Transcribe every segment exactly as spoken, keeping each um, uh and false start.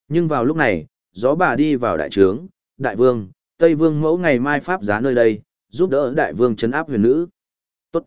Nhưng vào lúc này, gió bà đi vào đại trướng, đại vương, Tây Vương mẫu ngày mai pháp giá nơi đây, giúp đỡ đại vương trấn áp huyền nữ. Tốt.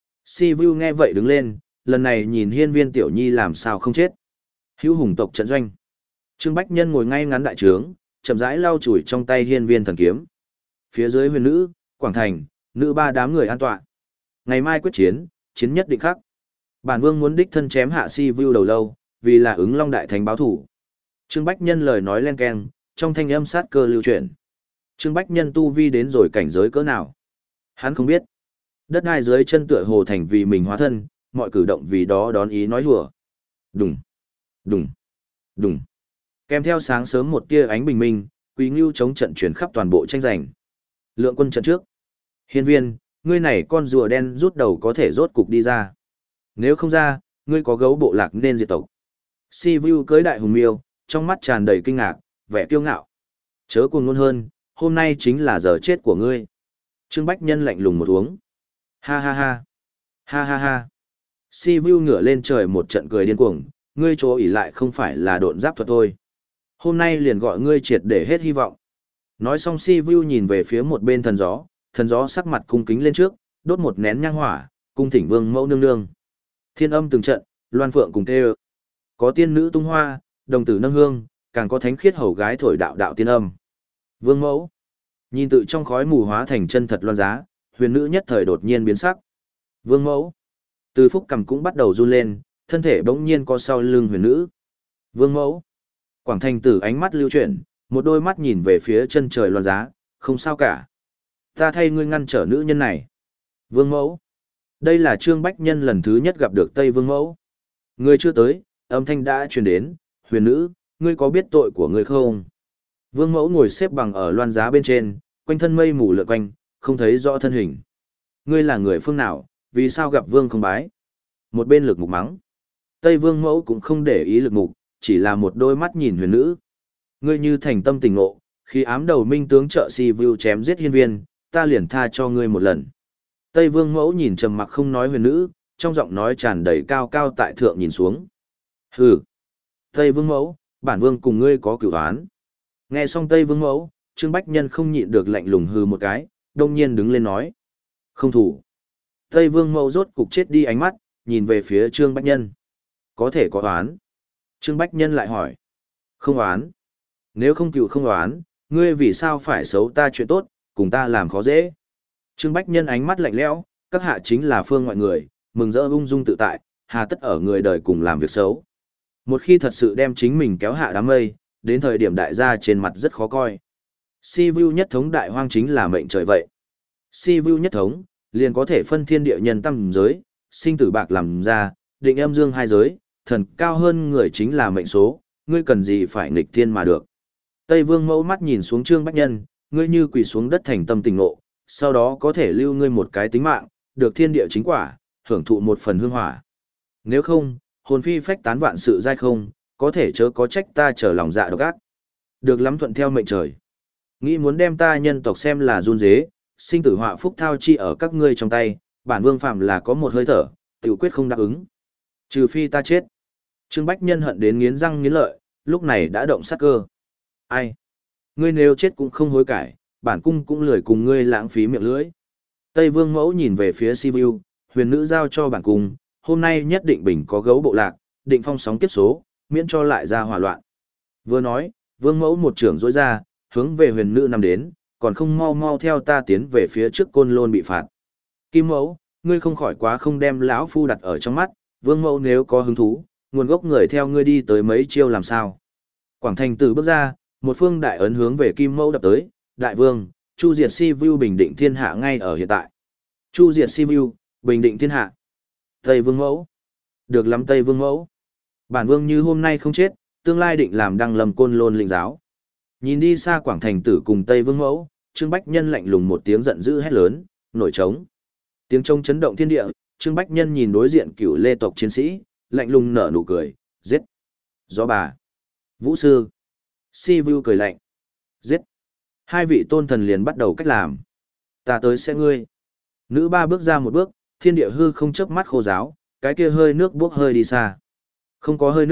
Si Vu nghe vậy đứng lên, lần này nhìn hiên viên tiểu nhi làm sao không chết. Hữu hùng tộc trận doanh. Trương Bách Nhân ngồi ngay ngắn đại trướng, chậm rãi lau chùi trong tay hiên viên thần kiếm. Phía dưới huyền nữ, Quảng Thành, nữ ba đám người an tọa. Ngày mai quyết chiến, chiến nhất định khắc. Bản vương muốn đích thân chém hạ Si Vu đầu lâu, vì là ứng long đại thánh báo thủ. Trương Bách Nhân lời nói len keng, trong thanh âm sát cơ lưu chuyển. Trương Bách Nhân tu vi đến rồi cảnh giới cỡ nào? Hắn không biết. Đất đai dưới chân tựa hồ thành vì mình hóa thân, mọi cử động vì đó đón ý nói hùa. Đùng, đùng, đùng. Kèm theo sáng sớm một tia ánh bình minh, Quý Ngưu chống trận chuyển khắp toàn bộ tranh giành. Lượng quân trận trước. Hiên viên, ngươi này con rùa đen rút đầu có thể rốt cục đi ra. Nếu không ra, ngươi có gấu bộ lạc nên diệt tộc. Si Vu cưới đại hùng miêu, trong mắt tràn đầy kinh ngạc, vẻ kiêu ngạo. Chớ cuồng ngôn hơn, hôm nay chính là giờ chết của ngươi. Trương Bách Nhân lạnh lùng một uống. Ha ha ha. Ha ha ha. Si Vu ngửa lên trời một trận cười điên cuồng, ngươi chỗ ỉ lại không phải là độn giáp thuật thôi. Hôm nay liền gọi ngươi triệt để hết hy vọng. Nói xong Si Vu nhìn về phía một bên thần gió, thần gió sắc mặt cung kính lên trước, đốt một nén nhang hỏa, cung thỉnh vương mẫu nương nương. Thiên âm từng trận, loan phượng cùng tê ơ. Có tiên nữ tung hoa, đồng tử nâng hương, càng có thánh khiết hầu gái thổi đạo đạo tiên âm. Vương mẫu. Nhìn tự trong khói mù hóa thành chân thật loan giá, huyền nữ nhất thời đột nhiên biến sắc. Vương mẫu. Từ phúc cầm cũng bắt đầu run lên, thân thể bỗng nhiên co sau lưng huyền nữ. Vương mẫu. Quảng Thành tử ánh mắt lưu chuyển, một đôi mắt nhìn về phía chân trời loan giá, không sao cả. Ta thay ngươi ngăn trở nữ nhân này. Vương mẫu. Đây là Trương Bách Nhân lần thứ nhất gặp được Tây Vương mẫu. Ngươi chưa tới, âm thanh đã truyền đến, huyền nữ, ngươi có biết tội của ngươi không? Vương mẫu ngồi xếp bằng ở loan giá bên trên, quanh thân mây mù lượn quanh, không thấy rõ thân hình. Ngươi là người phương nào, vì sao gặp vương không bái? Một bên lực mục mắng. Tây Vương mẫu cũng không để ý lực mục, chỉ là một đôi mắt nhìn huyền nữ. Ngươi như thành tâm tình ngộ, khi ám đầu minh tướng trợ Si Vu chém giết hiên viên, ta liền tha cho ngươi một lần. Tây Vương mẫu nhìn trầm mặc không nói huyền nữ, trong giọng nói tràn đầy cao cao tại thượng nhìn xuống. Hừ. Tây Vương mẫu, bản vương cùng ngươi có cửu oán. Nghe xong Tây Vương mẫu, Trương Bách Nhân không nhịn được lạnh lùng hừ một cái, đông nhiên đứng lên nói. Không thủ. Tây Vương mẫu rốt cục chết đi ánh mắt, nhìn về phía Trương Bách Nhân. Có thể có oán. Trương Bách Nhân lại hỏi. Không oán. Nếu không cựu không oán, ngươi vì sao phải xấu ta chuyện tốt, cùng ta làm khó dễ. Trương Bách Nhân ánh mắt lạnh lẽo, các hạ chính là phương ngoại người, mừng rỡ ung dung tự tại, hà tất ở người đời cùng làm việc xấu. Một khi thật sự đem chính mình kéo hạ đám mây, đến thời điểm đại gia trên mặt rất khó coi. Si Vu nhất thống đại hoang chính là mệnh trời vậy. Si Vu nhất thống, liền có thể phân thiên địa nhân tam giới, sinh tử bạc làm ra, định âm dương hai giới, thần cao hơn người chính là mệnh số, ngươi cần gì phải nghịch thiên mà được. Tây Vương mẫu mắt nhìn xuống Trương Bách Nhân, ngươi như quỳ xuống đất thành tâm tình ngộ, sau đó có thể lưu ngươi một cái tính mạng, được thiên địa chính quả, hưởng thụ một phần hương hỏa. Nếu không, hồn phi phách tán vạn sự dai không, có thể chớ có trách ta trở lòng dạ độc ác. Được lắm thuận theo mệnh trời. Nghĩ muốn đem ta nhân tộc xem là run dế, sinh tử họa phúc thao chi ở các ngươi trong tay, bản vương phạm là có một hơi thở, tiểu quyết không đáp ứng. Trừ phi ta chết. Trương Bách Nhân hận đến nghiến răng nghiến lợi, lúc này đã động sát cơ. Ai? Ngươi nếu chết cũng không hối cải, bản cung cũng lười cùng ngươi lãng phí miệng lưỡi. Tây Vương mẫu nhìn về phía Si Vu, huyền nữ giao cho bản cung, hôm nay nhất định bình có gấu bộ lạc, định phong sóng kiếp số, miễn cho lại ra hỏa loạn. Vừa nói, Vương mẫu một trưởng rỗi ra, hướng về huyền nữ nằm đến, còn không mau mau theo ta tiến về phía trước côn lôn bị phạt. Kim mẫu, ngươi không khỏi quá không đem lão phu đặt ở trong mắt, Vương mẫu nếu có hứng thú, nguồn gốc người theo ngươi đi tới mấy chiêu làm sao. Quảng Thành Tử bước ra, một phương đại ấn hướng về Kim mẫu đập tới, đại vương, chu diệt Si Vu bình định thiên hạ ngay ở hiện tại. Chu diệt Si Vu, bình định thiên hạ. Tây Vương mẫu. Được lắm Tây Vương mẫu. Bản vương như hôm nay không chết, tương lai định làm đăng lâm côn lôn lĩnh giáo. Nhìn đi xa Quảng Thành Tử cùng Tây Vương mẫu, Trương Bách Nhân lạnh lùng một tiếng giận dữ hét lớn, nổi trống. Tiếng trống chấn động thiên địa, Trương Bách Nhân nhìn đối diện cửu lê tộc chiến sĩ, lạnh lùng nở nụ cười, giết. Gió bà. Vũ sư. Si Vu cười lạnh. Giết. Hai vị tôn thần liền bắt đầu cách làm. Ta tới sẽ ngươi. Nữ ba bước ra một bước, thiên địa hư không chớp mắt khô giáo, cái kia hơi nước bốc hơi đi xa. Không có hơi nước,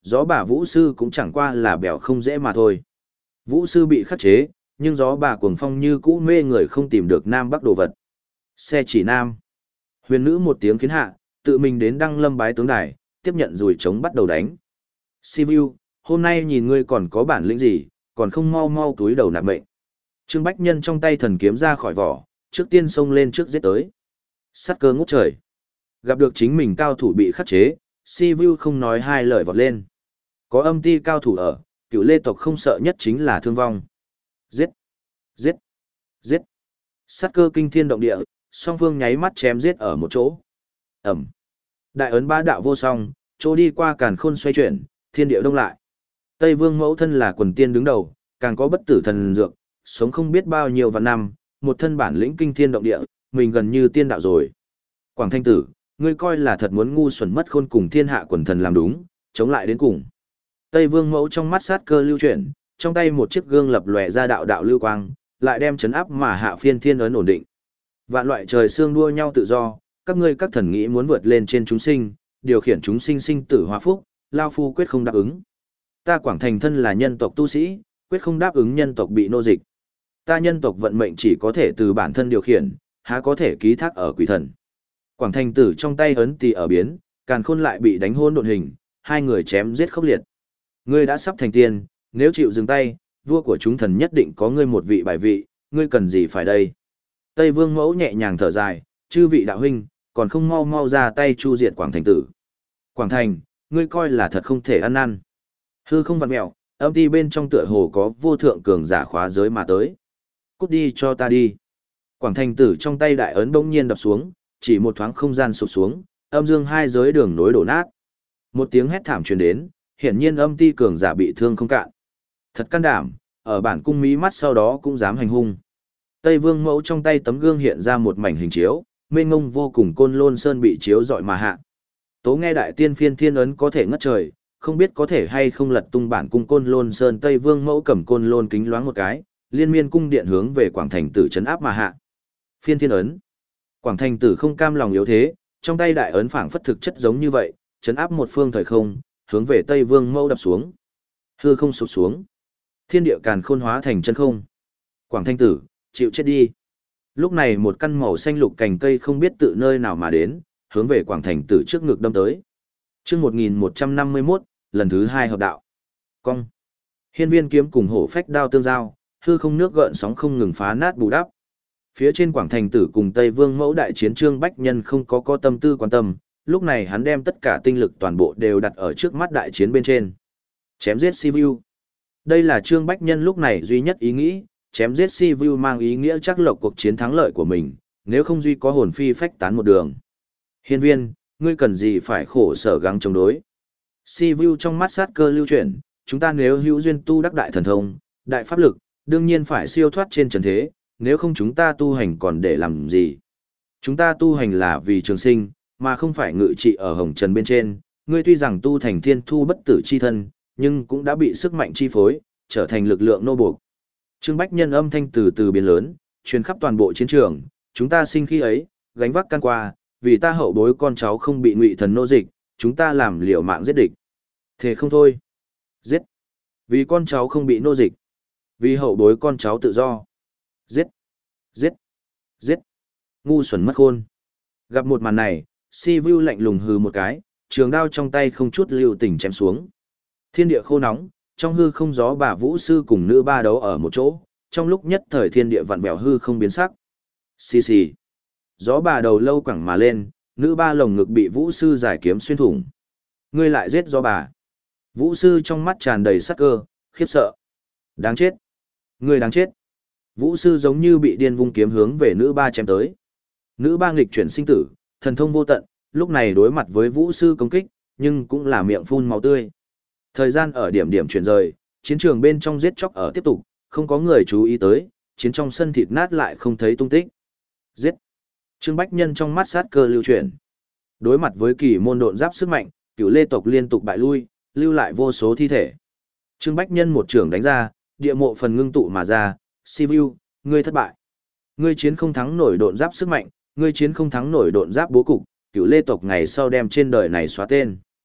gió bà vũ sư cũng chẳng qua là bèo không dễ mà thôi. Vũ sư bị khắc chế, nhưng gió bà cuồng phong như cũ mê người không tìm được nam bắc đồ vật. Xe chỉ nam. Huyền nữ một tiếng khiến hạ, tự mình đến đăng lâm bái tướng đài, tiếp nhận rùi trống bắt đầu đánh. Sivu, hôm nay nhìn ngươi còn có bản lĩnh gì, còn không mau mau túi đầu nạp mệnh. Trương Bách Nhân trong tay thần kiếm ra khỏi vỏ, trước tiên xông lên trước giết tới. Sát cơ ngút trời. Gặp được chính mình cao thủ bị khắc chế, Sivu không nói hai lời vọt lên. Có âm ti cao thủ ở, cựu lê tộc không sợ nhất chính là thương vong. Giết! Giết! Giết! Sát cơ kinh thiên động địa, song phương nháy mắt chém giết ở một chỗ. Ẩm! Đại ấn ba đạo vô song, chỗ đi qua càn khôn xoay chuyển, thiên địa đông lại. Tây Vương mẫu thân là quần tiên đứng đầu, càng có bất tử thần dược, sống không biết bao nhiêu vạn năm, một thân bản lĩnh kinh thiên động địa, mình gần như tiên đạo rồi. Quảng Thanh tử, ngươi coi là thật muốn ngu xuẩn mất khôn cùng thiên hạ quần thần làm đúng, chống lại đến cùng. Tây Vương mẫu trong mắt sát cơ lưu chuyển, trong tay một chiếc gương lập lòe ra đạo đạo lưu quang, lại đem chấn áp mà hạ phiên thiên ấn ổn định. Vạn loại trời xương đua nhau tự do, các ngươi các thần nghĩ muốn vượt lên trên chúng sinh, điều khiển chúng sinh sinh tử hóa phúc, lao phu quyết không đáp ứng. Ta Quảng Thành thân là nhân tộc tu sĩ, quyết không đáp ứng nhân tộc bị nô dịch. Ta nhân tộc vận mệnh chỉ có thể từ bản thân điều khiển, há có thể ký thác ở quỷ thần. Quảng Thành tử trong tay ấn tỳ ở biến, càn khôn lại bị đánh hôn độn hình, hai người chém giết khốc liệt. Ngươi đã sắp thành tiên, nếu chịu dừng tay, vua của chúng thần nhất định có ngươi một vị bài vị, ngươi cần gì phải đây? Tây Vương mẫu nhẹ nhàng thở dài, chư vị đạo huynh, còn không mau mau ra tay chu diệt Quảng Thành tử. Quảng Thành, ngươi coi là thật không thể ăn năn. Hư không vặn mẹo, âm ti bên trong tựa hồ có vô thượng cường giả khóa giới mà tới. Cút đi cho ta đi. Quảng Thành tử trong tay đại ấn bỗng nhiên đập xuống, chỉ một thoáng không gian sụp xuống, âm dương hai giới đường nối đổ nát. Một tiếng hét thảm truyền đến, hiển nhiên âm ti cường giả bị thương không cạn. Thật can đảm, ở bản cung mỹ mắt sau đó cũng dám hành hung. Tây Vương mẫu trong tay tấm gương hiện ra một mảnh hình chiếu, mênh mông vô cùng côn lôn sơn bị chiếu dọi mà hạ. Tố nghe đại tiên phiên thiên ấn có thể ngất trời, không biết có thể hay không lật tung bản cung côn lôn sơn. Tây Vương mẫu cầm côn lôn kính loáng một cái, liên miên cung điện hướng về Quảng Thành tử trấn áp mà hạ. Phiên thiên ấn. Quảng Thành tử không cam lòng yếu thế, trong tay đại ấn phảng phất thực chất giống như vậy, trấn áp một phương thời không, hướng về Tây Vương mẫu đập xuống. Hư không sụp xuống. Thiên địa càn khôn hóa thành chân không. Quảng Thành tử, chịu chết đi. Lúc này một căn màu xanh lục cành cây không biết tự nơi nào mà đến, hướng về Quảng Thành tử trước ngực đâm tới. Chương một nghìn một trăm năm mươi mốt, lần thứ hai hợp đạo. Cong. Hiên viên kiếm cùng hổ phách đao tương giao, hư không nước gợn sóng không ngừng phá nát bù đắp. Phía trên Quảng Thành tử cùng Tây Vương mẫu đại chiến Trương Bách Nhân không có có tâm tư quan tâm, lúc này hắn đem tất cả tinh lực toàn bộ đều đặt ở trước mắt đại chiến bên trên. Chém giết Sivu. Đây là Trương Bách Nhân lúc này duy nhất ý nghĩ, chém giết Sivu mang ý nghĩa chắc lộc cuộc chiến thắng lợi của mình, nếu không duy có hồn phi phách tán một đường. Hiên viên, ngươi cần gì phải khổ sở gắng chống đối. Sivu trong mắt sát cơ lưu chuyển, chúng ta nếu hữu duyên tu đắc đại thần thông, đại pháp lực, đương nhiên phải siêu thoát trên trần thế, nếu không chúng ta tu hành còn để làm gì. Chúng ta tu hành là vì trường sinh, mà không phải ngự trị ở hồng trần bên trên. Ngươi tuy rằng tu thành thiên thu bất tử chi thân, nhưng cũng đã bị sức mạnh chi phối, trở thành lực lượng nô buộc. Trương Bách Nhân âm thanh từ từ biến lớn, truyền khắp toàn bộ chiến trường, chúng ta sinh khi ấy, gánh vác can qua, vì ta hậu bối con cháu không bị ngụy thần nô dịch, chúng ta làm liều mạng giết địch. Thế không thôi. Giết. Vì con cháu không bị nô dịch. Vì hậu bối con cháu tự do. Giết. Giết. Giết. Ngu xuẩn mất khôn. Gặp một màn này, Sivu lạnh lùng hừ một cái, trường đao trong tay không chút lưu tình chém xuống. Thiên địa khô nóng, trong hư không gió bà vũ sư cùng nữ ba đấu ở một chỗ, trong lúc nhất thời thiên địa vặn vẹo hư không biến sắc. Xì xì. Gió bà đầu lâu quẳng mà lên, nữ ba lồng ngực bị vũ sư giải kiếm xuyên thủng. Ngươi lại giết gió bà. Vũ sư trong mắt tràn đầy sắc cơ, khiếp sợ. Đáng chết. Ngươi đáng chết. Vũ sư giống như bị điên vung kiếm hướng về nữ ba chém tới. Nữ ba nghịch chuyển sinh tử, thần thông vô tận, lúc này đối mặt với vũ sư công kích, nhưng cũng là miệng phun máu tươi. Thời gian ở điểm điểm chuyển rời, chiến trường bên trong giết chóc ở tiếp tục, không có người chú ý tới, chiến trong sân thịt nát lại không thấy tung tích. Giết. Trương Bách Nhân trong mắt sát cơ lưu chuyển. Đối mặt với kỳ môn độn giáp sức mạnh, cửu lê tộc liên tục bại lui, lưu lại vô số thi thể. Trương Bách Nhân một trường đánh ra, địa mộ phần ngưng tụ mà ra, Sivu, ngươi thất bại. Ngươi chiến không thắng nổi độn giáp sức mạnh, ngươi chiến không thắng nổi độn giáp bố cục, cửu lê tộc ngày sau đem trên đời này xóa tên.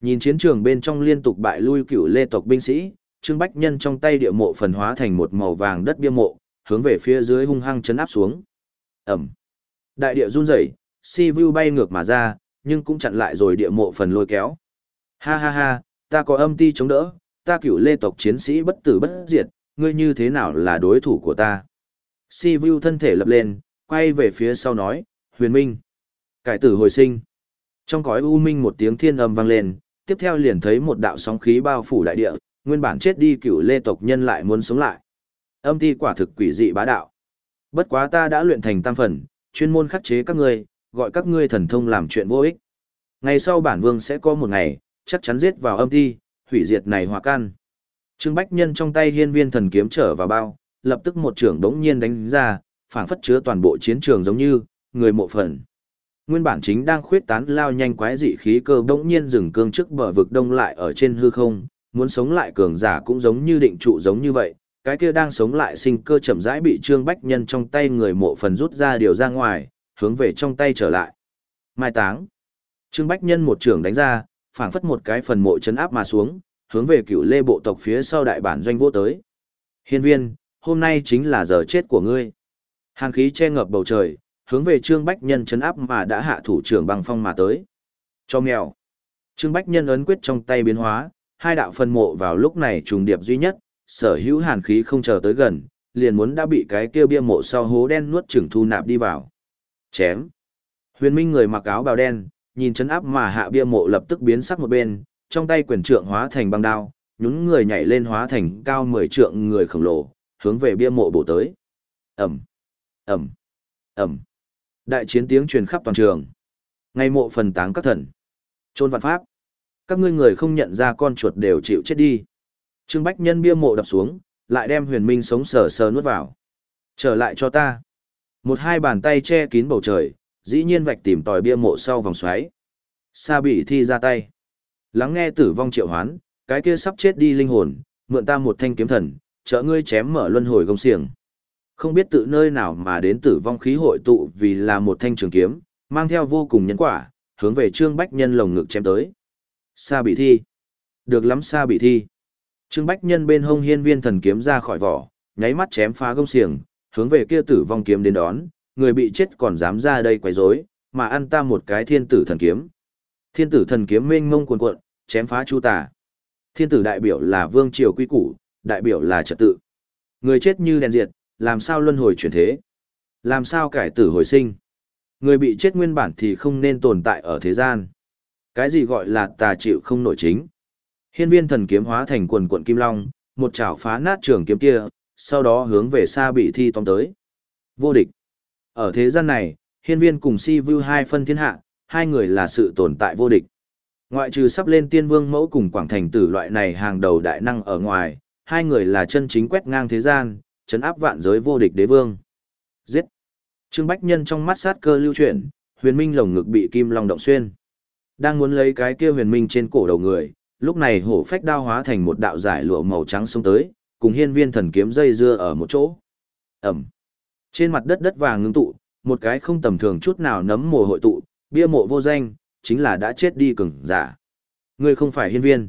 Nhìn chiến trường bên trong liên tục bại lui cựu lê tộc binh sĩ, Trương Bách Nhân trong tay địa mộ phần hóa thành một màu vàng đất bia mộ, hướng về phía dưới hung hăng chấn áp xuống. Ẩm. Đại địa run rẩy, si vu bay ngược mà ra, nhưng cũng chặn lại rồi địa mộ phần lôi kéo. Ha ha ha, ta có âm ti chống đỡ, ta cựu lê tộc chiến sĩ bất tử bất diệt, ngươi như thế nào là đối thủ của ta? Si vu thân thể lập lên, quay về phía sau nói, huyền minh. Cải tử hồi sinh. Trong cõi u minh một tiếng thiên âm vang lên, tiếp theo liền thấy một đạo sóng khí bao phủ đại địa, nguyên bản chết đi cựu lê tộc nhân lại muốn sống lại. Âm ti quả thực quỷ dị bá đạo. Bất quá ta đã luyện thành tam phần, chuyên môn khắc chế các ngươi, gọi các ngươi thần thông làm chuyện vô ích. Ngày sau bản vương sẽ có một ngày, chắc chắn giết vào âm ti, hủy diệt này hòa căn. Trương Bách Nhân trong tay hiên viên thần kiếm trở vào bao, lập tức một trưởng đống nhiên đánh ra, phảng phất chứa toàn bộ chiến trường giống như, người mộ phần. Nguyên bản chính đang khuyết tán lao nhanh quái dị khí cơ đống nhiên dừng cương trước bờ vực đông lại ở trên hư không, muốn sống lại cường giả cũng giống như định trụ giống như vậy, cái kia đang sống lại sinh cơ chậm rãi bị Trương Bách Nhân trong tay người mộ phần rút ra điều ra ngoài, hướng về trong tay trở lại. Mai táng. Trương Bách Nhân một trưởng đánh ra, phảng phất một cái phần mộ chấn áp mà xuống, hướng về cựu lê bộ tộc phía sau đại bản doanh vô tới. Hiên viên, hôm nay chính là giờ chết của ngươi. Hàn khí che ngập bầu trời, hướng về Trương Bách Nhân chấn áp mà đã hạ thủ trưởng băng phong mà tới. Cho mèo. Trương Bách Nhân ấn quyết trong tay biến hóa, hai đạo phần mộ vào lúc này trùng điệp duy nhất, sở hữu hàn khí không chờ tới gần, liền muốn đã bị cái kia bia mộ sau hố đen nuốt chửng thu nạp đi vào. Chém. Huyền Minh người mặc áo bào đen, nhìn chấn áp mà hạ bia mộ lập tức biến sắc một bên, trong tay quyền trượng hóa thành băng đao, nhún người nhảy lên hóa thành cao mười trượng người khổng lồ, hướng về bia mộ bổ tới. Ầm. Ầm. Ầm. Đại chiến tiếng truyền khắp toàn trường. Ngay mộ phần táng các thần. Chôn vạn pháp. Các ngươi người không nhận ra con chuột đều chịu chết đi. Trương Bách Nhân bia mộ đập xuống, lại đem Huyền Minh sống sờ sờ nuốt vào. Trở lại cho ta. Một hai bàn tay che kín bầu trời, dĩ nhiên vạch tìm tòi bia mộ sau vòng xoáy. Sa Bị Thi ra tay. Lắng nghe tử vong triệu hoán, cái kia sắp chết đi linh hồn, mượn ta một thanh kiếm thần, trợ ngươi chém mở luân hồi công xiềng. Không biết tự nơi nào mà đến tử vong khí hội tụ vì là một thanh trường kiếm, mang theo vô cùng nhân quả, hướng về Trương Bách Nhân lồng ngực chém tới. Sa Bị Thi. Được lắm Sa Bị Thi. Trương Bách Nhân bên hông hiên viên thần kiếm ra khỏi vỏ, nháy mắt chém phá gông xiềng, hướng về kia tử vong kiếm đến đón, người bị chết còn dám ra đây quấy rối, mà ăn ta một cái thiên tử thần kiếm. Thiên tử thần kiếm mênh mông cuồn cuộn, chém phá chu tà. Thiên tử đại biểu là vương triều quy củ, đại biểu là trật tự. Người chết như đèn diệt, làm sao luân hồi chuyển thế? Làm sao cải tử hồi sinh? Người bị chết nguyên bản thì không nên tồn tại ở thế gian. Cái gì gọi là tà chịu không nổi chính? Hiên viên thần kiếm hóa thành quần quận kim long, một chảo phá nát trường kiếm kia, sau đó hướng về Sa Bị Thi tóm tới. Vô địch. Ở thế gian này, hiên viên cùng si vu hai phân thiên hạ, hai người là sự tồn tại vô địch. Ngoại trừ sắp lên tiên vương mẫu cùng quảng thành tử loại này hàng đầu đại năng ở ngoài, hai người là chân chính quét ngang thế gian, trấn áp vạn giới vô địch đế vương. Giết. Trương Bách Nhân trong mắt sát cơ lưu chuyển, huyền minh lồng ngực bị kim long động xuyên. Đang muốn lấy cái kia huyền minh trên cổ đầu người, lúc này hổ phách đao hóa thành một đạo giải lụa màu trắng xông tới, cùng hiên viên thần kiếm dây dưa ở một chỗ. Ẩm. Trên mặt đất đất vàng ngưng tụ, một cái không tầm thường chút nào nấm mồ hội tụ, bia mộ vô danh, chính là đã chết đi cường giả. Ngươi không phải hiên viên.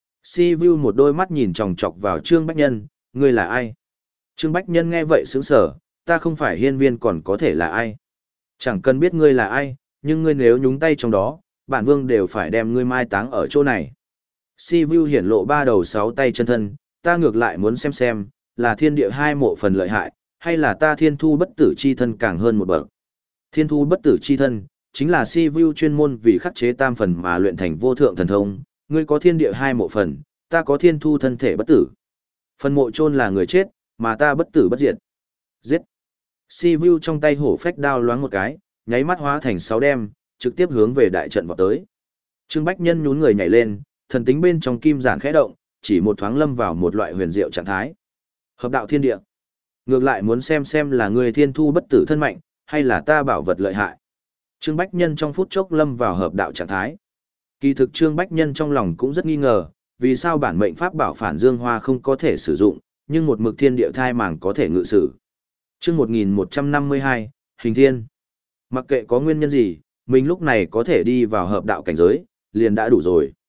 Si Vu một đôi mắt nhìn chòng chọc vào Trương Bách Nhân, ngươi là ai? Trương Bách Nhân nghe vậy sững sờ, ta không phải hiên viên còn có thể là ai? Chẳng cần biết ngươi là ai, nhưng ngươi nếu nhúng tay trong đó, bản vương đều phải đem ngươi mai táng ở chỗ này. Si Vu hiển lộ ba đầu sáu tay chân thân, ta ngược lại muốn xem xem, là thiên địa hai mộ phần lợi hại, hay là ta thiên thu bất tử chi thân càng hơn một bậc. Thiên thu bất tử chi thân, chính là Si Vu chuyên môn vì khắc chế tam phần mà luyện thành vô thượng thần thông, ngươi có thiên địa hai mộ phần, ta có thiên thu thân thể bất tử. Phần mộ chôn là người chết, mà ta bất tử bất diệt. Giết. Si Vu trong tay hổ phách đao loáng một cái, nháy mắt hóa thành sáu đem, trực tiếp hướng về đại trận vọt tới. Trương Bách Nhân nhún người nhảy lên, thần tính bên trong kim giản khẽ động, chỉ một thoáng lâm vào một loại huyền diệu trạng thái. Hợp đạo thiên địa. Ngược lại muốn xem xem là người thiên thu bất tử thân mạnh, hay là ta bảo vật lợi hại. Trương Bách Nhân trong phút chốc lâm vào hợp đạo trạng thái. Kỳ thực Trương Bách Nhân trong lòng cũng rất nghi ngờ, vì sao bản mệnh pháp bảo phản dương hoa không có thể sử dụng, nhưng một mực thiên địa thai màng có thể ngự sử. Chương một nghìn một trăm năm mươi hai, Hình Thiên. Mặc kệ có nguyên nhân gì, mình lúc này có thể đi vào hợp đạo cảnh giới, liền đã đủ rồi.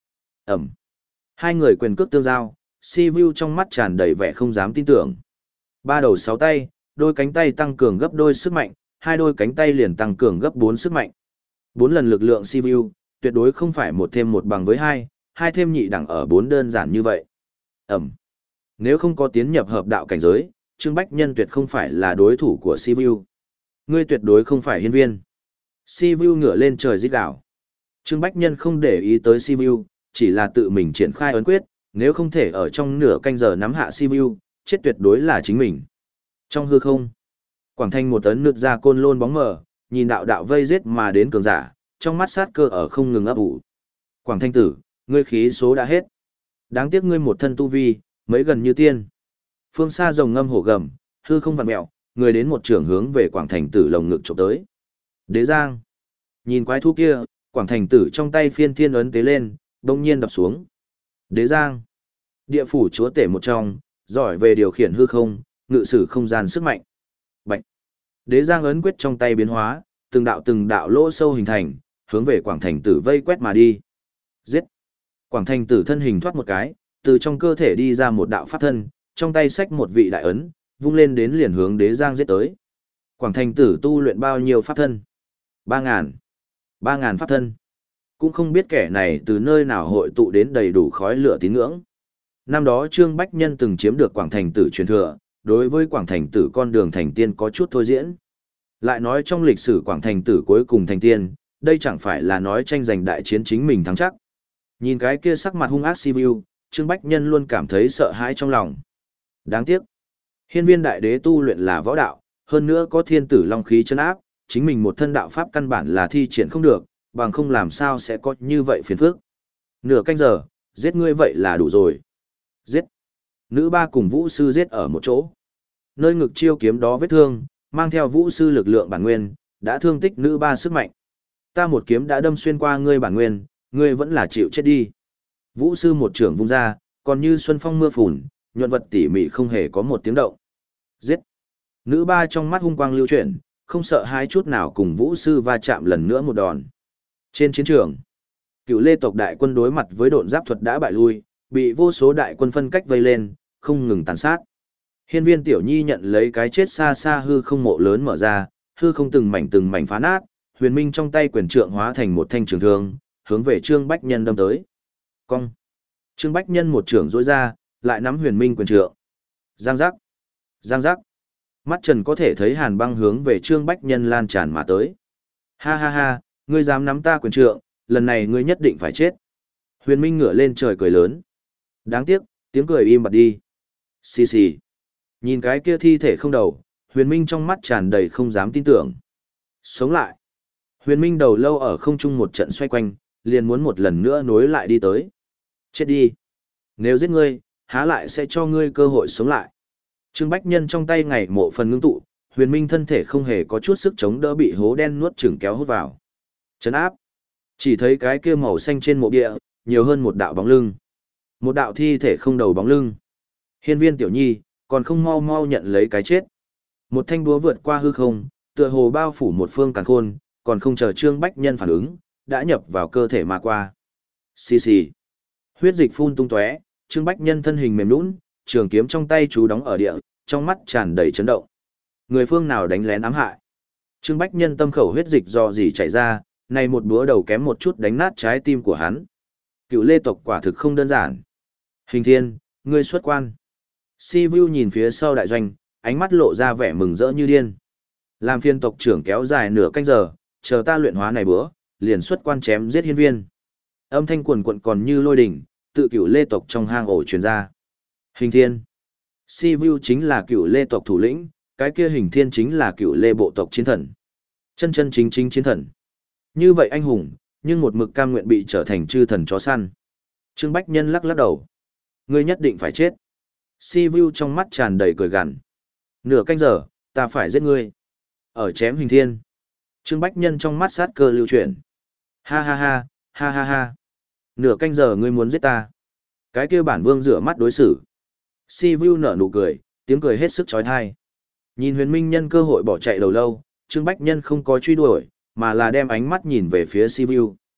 Ẩm. Hai người quyền cước tương giao, Si-Vu trong mắt tràn đầy vẻ không dám tin tưởng. Ba đầu sáu tay, đôi cánh tay tăng cường gấp đôi sức mạnh, hai đôi cánh tay liền tăng cường gấp bốn sức mạnh. Bốn lần lực lượng Si-Vu, tuyệt đối không phải một thêm một bằng với hai, hai thêm nhị đẳng ở bốn đơn giản như vậy. Ẩm. Nếu không có tiến nhập hợp đạo cảnh giới, Trương Bách Nhân tuyệt không phải là đối thủ của Si-Vu. Ngươi tuyệt đối không phải hiên viên. Si-Vu ngửa lên trời rít gào. Trương Bách Nhân không để ý tới Si-Vu, chỉ là tự mình triển khai ấn quyết, nếu không thể ở trong nửa canh giờ nắm hạ Si-Vu, chết tuyệt đối là chính mình. Trong hư không, Quảng Thanh một tấn nứt ra côn lôn bóng mờ, nhìn đạo đạo vây giết mà đến cường giả, trong mắt sát cơ ở không ngừng ấp ủ. Quảng Thanh tử, ngươi khí số đã hết. Đáng tiếc ngươi một thân tu vi, mấy gần như tiên. Phương xa rồng ngâm hổ gầm, hư không vặn mèo, người đến một trưởng hướng về Quảng Thành tử lồng ngực chụp tới. Đế Giang. Nhìn quái thú kia, Quảng Thành tử trong tay phiên thiên ấn tế lên, đông nhiên đập xuống. Đế Giang. Địa phủ chúa tể một trong, giỏi về điều khiển hư không, ngự sử không gian sức mạnh. Bạch. Đế Giang ấn quyết trong tay biến hóa, từng đạo từng đạo lỗ sâu hình thành, hướng về Quảng Thành tử vây quét mà đi. Giết. Quảng Thành tử thân hình thoát một cái, từ trong cơ thể đi ra một đạo pháp thân, trong tay xách một vị đại ấn, vung lên đến liền hướng Đế Giang giết tới. Quảng Thành tử tu luyện bao nhiêu pháp thân? Ba ngàn. Ba ngàn pháp thân. Cũng không biết kẻ này từ nơi nào hội tụ đến đầy đủ khói lửa tín ngưỡng. Năm đó Trương Bách Nhân từng chiếm được Quảng Thành tử truyền thừa, đối với Quảng Thành tử con đường thành tiên có chút thôi diễn. Lại nói trong lịch sử Quảng Thành tử cuối cùng thành tiên, đây chẳng phải là nói tranh giành đại chiến chính mình thắng chắc. Nhìn cái kia sắc mặt hung ác Si-Vu, Trương Bách Nhân luôn cảm thấy sợ hãi trong lòng. Đáng tiếc, hiên viên đại đế tu luyện là võ đạo, hơn nữa có thiên tử long khí chân áp, chính mình một thân đạo pháp căn bản là thi triển không được, bằng không làm sao sẽ có như vậy phiền phức. Nửa canh giờ, giết ngươi vậy là đủ rồi. Giết. Nữ ba cùng vũ sư giết ở một chỗ. Nơi ngực chiêu kiếm đó vết thương, mang theo vũ sư lực lượng bản nguyên, đã thương tích nữ ba sức mạnh. Ta một kiếm đã đâm xuyên qua ngươi bản nguyên, ngươi vẫn là chịu chết đi. Vũ sư một trưởng vung ra, còn như xuân phong mưa phùn, nhuận vật tỉ mỉ không hề có một tiếng động. Giết. Nữ ba trong mắt hung quang lưu chuyển, không sợ hãi chút nào cùng vũ sư va chạm lần nữa một đòn. Trên chiến trường, Cựu Lê tộc đại quân đối mặt với độn giáp thuật đã bại lui, bị vô số đại quân phân cách vây lên, không ngừng tàn sát. Hiên viên tiểu nhi nhận lấy cái chết xa xa hư không mộ lớn mở ra, hư không từng mảnh từng mảnh phá nát, huyền minh trong tay quyền trượng hóa thành một thanh trường thương, hướng về Trương Bách Nhân đâm tới. Cong. Trương Bách Nhân một trưởng dối ra, lại nắm huyền minh quyền trượng. Giang giác. Giang giác. Mắt trần có thể thấy hàn băng hướng về Trương Bách Nhân lan tràn mà tới. Ha ha ha, ngươi dám nắm ta quyền trượng, lần này ngươi nhất định phải chết. Huyền minh ngửa lên trời cười lớn. Đáng tiếc, tiếng cười im bặt đi. Xì xì. Nhìn cái kia thi thể không đầu, huyền minh trong mắt tràn đầy không dám tin tưởng. Sống lại. Huyền minh đầu lâu ở không trung một trận xoay quanh, liền muốn một lần nữa nối lại đi tới. Chết đi. Nếu giết ngươi, há lại sẽ cho ngươi cơ hội sống lại. Trương Bách Nhân trong tay ngày mộ phần ngưng tụ, huyền minh thân thể không hề có chút sức chống đỡ bị hố đen nuốt chửng kéo hút vào. Chấn áp. Chỉ thấy cái kia màu xanh trên mộ địa, nhiều hơn một đạo bóng lưng. Một đạo thi thể không đầu bóng lưng. Hiên viên tiểu nhi, còn không mau mau nhận lấy cái chết. Một thanh búa vượt qua hư không, tựa hồ bao phủ một phương càn khôn, còn không chờ Trương Bách Nhân phản ứng, đã nhập vào cơ thể mà qua. Xì xì. Huyết dịch phun tung tóe, Trương Bách Nhân thân hình mềm nhũn, trường kiếm trong tay chú đóng ở địa, trong mắt tràn đầy chấn động. Người phương nào đánh lén ám hại? Trương Bách Nhân tâm khẩu huyết dịch do gì chảy ra, này một búa đầu kém một chút đánh nát trái tim của hắn. Cựu Lê tộc quả thực không đơn giản. Hình Thiên, ngươi xuất quan. Si-Vu nhìn phía sau đại doanh, ánh mắt lộ ra vẻ mừng rỡ như điên. Làm phiên tộc trưởng kéo dài nửa canh giờ, chờ ta luyện hóa này bữa, liền xuất quan chém giết hiên viên. Âm thanh quần quận còn như lôi đỉnh, tự Cựu Lê tộc trong hang ổ truyền ra. Hình Thiên. Si-Vu chính là Cựu Lê tộc thủ lĩnh, cái kia Hình Thiên chính là Cựu Lê bộ tộc chiến thần. Chân chân chính chính chiến thần. Như vậy anh hùng, nhưng một mực cam nguyện bị trở thành chư thần chó săn. Trương Bách Nhân lắc lắc đầu. Ngươi nhất định phải chết. Si-Vu trong mắt tràn đầy cười gằn. Nửa canh giờ, ta phải giết ngươi. Ở chém Hình Thiên. Trương Bách Nhân trong mắt sát cơ lưu chuyển. Ha ha ha, ha ha ha. Nửa canh giờ ngươi muốn giết ta. Cái kia bản vương rửa mắt đối xử. Si-Vu nở nụ cười, tiếng cười hết sức chói tai. Nhìn huyền minh nhân cơ hội bỏ chạy đầu lâu, Trương Bách Nhân không có truy đuổi, mà là đem ánh mắt nhìn về phía Si-Vu.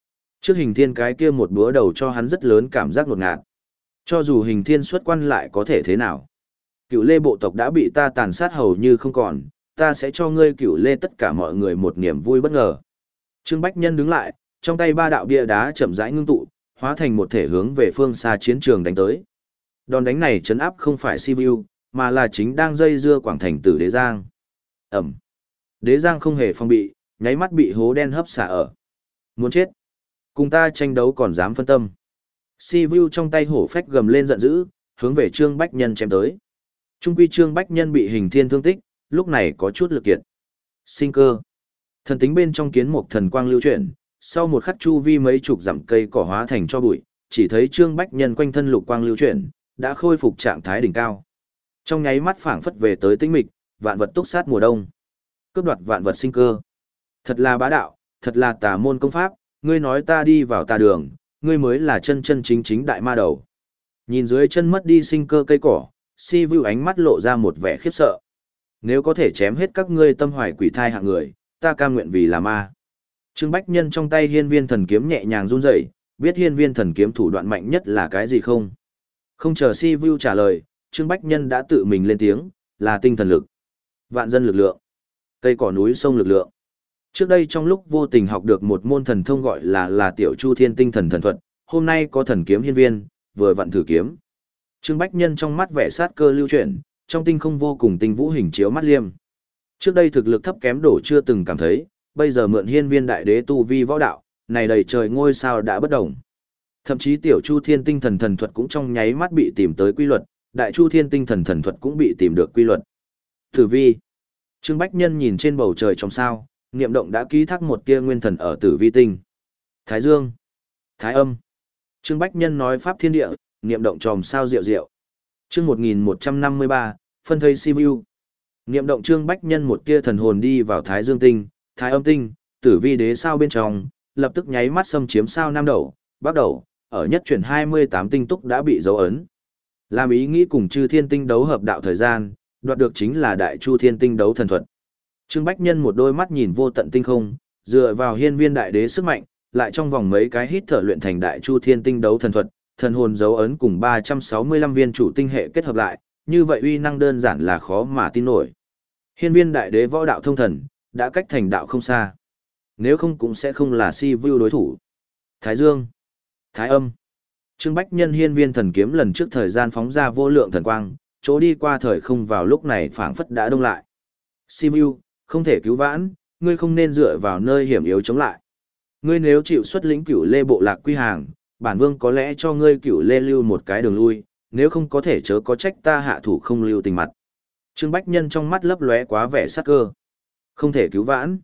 Trước hình thiên cái kia một búa đầu cho hắn rất lớn cảm giác ngột ngạt. Cho dù hình thiên xuất quan lại có thể thế nào. Cựu lê bộ tộc đã bị ta tàn sát hầu như không còn, ta sẽ cho ngươi cựu lê tất cả mọi người một niềm vui bất ngờ. Trương Bách Nhân đứng lại, trong tay ba đạo bia đá chậm rãi ngưng tụ, hóa thành một thể hướng về phương xa chiến trường đánh tới. Đòn đánh này chấn áp không phải Sivu, mà là chính đang dây dưa quảng thành tử Đế Giang. Ẩm. Đế Giang không hề phòng bị, nháy mắt bị hố đen hấp xả ở. Muốn chết. Cùng ta tranh đấu còn dám phân tâm. Sivu trong tay hổ phách gầm lên giận dữ, hướng về Trương Bách Nhân chém tới. Trung quy Trương Bách Nhân bị hình thiên thương tích, lúc này có chút lực kiệt. Sinh cơ. Thần tính bên trong kiến mục thần quang lưu chuyển, sau một khắc chu vi mấy chục dặm cây cỏ hóa thành cho bụi, chỉ thấy Trương Bách Nhân quanh thân lục quang lưu chuyển, đã khôi phục trạng thái đỉnh cao. Trong nháy mắt phảng phất về tới tĩnh mịch, vạn vật túc sát mùa đông. Cướp đoạt vạn vật sinh cơ. Thật là bá đạo, thật là tà môn công pháp, ngươi nói ta đi vào tà đường, ngươi mới là chân chân chính chính đại ma đầu. Nhìn dưới chân mất đi sinh cơ cây cỏ, Si Vu ánh mắt lộ ra một vẻ khiếp sợ. Nếu có thể chém hết các ngươi tâm hoài quỷ thai hạng người, ta cam nguyện vì là ma. Trương Bách Nhân trong tay hiên viên thần kiếm nhẹ nhàng run rẩy, biết hiên viên thần kiếm thủ đoạn mạnh nhất là cái gì không? Không chờ Si Vu trả lời, Trương Bách Nhân đã tự mình lên tiếng, là tinh thần lực, vạn dân lực lượng, cây cỏ núi sông lực lượng. Trước đây trong lúc vô tình học được một môn thần thông gọi là là Tiểu Chu Thiên Tinh Thần Thần Thuật, hôm nay có thần kiếm hiên viên, vừa vặn thử kiếm. Trương Bách Nhân trong mắt vẻ sát cơ lưu chuyển, trong tinh không vô cùng tinh vũ hình chiếu mắt liêm. Trước đây thực lực thấp kém đổ chưa từng cảm thấy, bây giờ mượn hiên viên đại đế tu vi võ đạo, này đầy trời ngôi sao đã bất động. Thậm chí Tiểu Chu Thiên Tinh Thần Thần Thuật cũng trong nháy mắt bị tìm tới quy luật, Đại Chu Thiên Tinh Thần Thần Thuật cũng bị tìm được quy luật. Tử vi. Trương Bách Nhân nhìn trên bầu trời trong sao, niệm động đã ký thác một tia nguyên thần ở Tử vi tinh. Thái Dương, Thái Âm. Trương Bách Nhân nói pháp thiên địa, niệm động tròm sao diệu diệu. Chương một nghìn một trăm năm mươi ba, phân thây Sivu. Niệm động Trương Bách Nhân một tia thần hồn đi vào Thái Dương tinh, Thái Âm tinh, Tử vi đế sao bên trong, lập tức nháy mắt xâm chiếm sao Nam Đầu, Bắc Đầu, ở nhất chuyển hai mươi tám tinh túc đã bị dấu ấn. Làm ý nghĩ cùng Chư Thiên tinh đấu hợp đạo thời gian, đoạt được chính là Đại Chu Thiên tinh đấu thần thuật. Trương Bách Nhân một đôi mắt nhìn vô tận tinh không, dựa vào hiên viên đại đế sức mạnh, lại trong vòng mấy cái hít thở luyện thành Đại Chu Thiên tinh đấu thần thuật, thần hồn dấu ấn cùng ba trăm sáu mươi lăm viên chủ tinh hệ kết hợp lại, như vậy uy năng đơn giản là khó mà tin nổi. Hiên viên đại đế võ đạo thông thần, đã cách thành đạo không xa. Nếu không cũng sẽ không là Si Vu đối thủ. Thái Dương, Thái Âm. Trương Bách Nhân hiên viên thần kiếm lần trước thời gian phóng ra vô lượng thần quang, chỗ đi qua thời không vào lúc này phảng phất đã đông lại. Si Vu, không thể cứu vãn, ngươi không nên dựa vào nơi hiểm yếu chống lại. Ngươi nếu chịu xuất lĩnh cửu lê bộ lạc quy hàng, bản vương có lẽ cho ngươi cửu lê lưu một cái đường lui, nếu không có thể chớ có trách ta hạ thủ không lưu tình mặt. Trương Bách Nhân trong mắt lấp lóe quá vẻ sắc cơ. Không thể cứu vãn.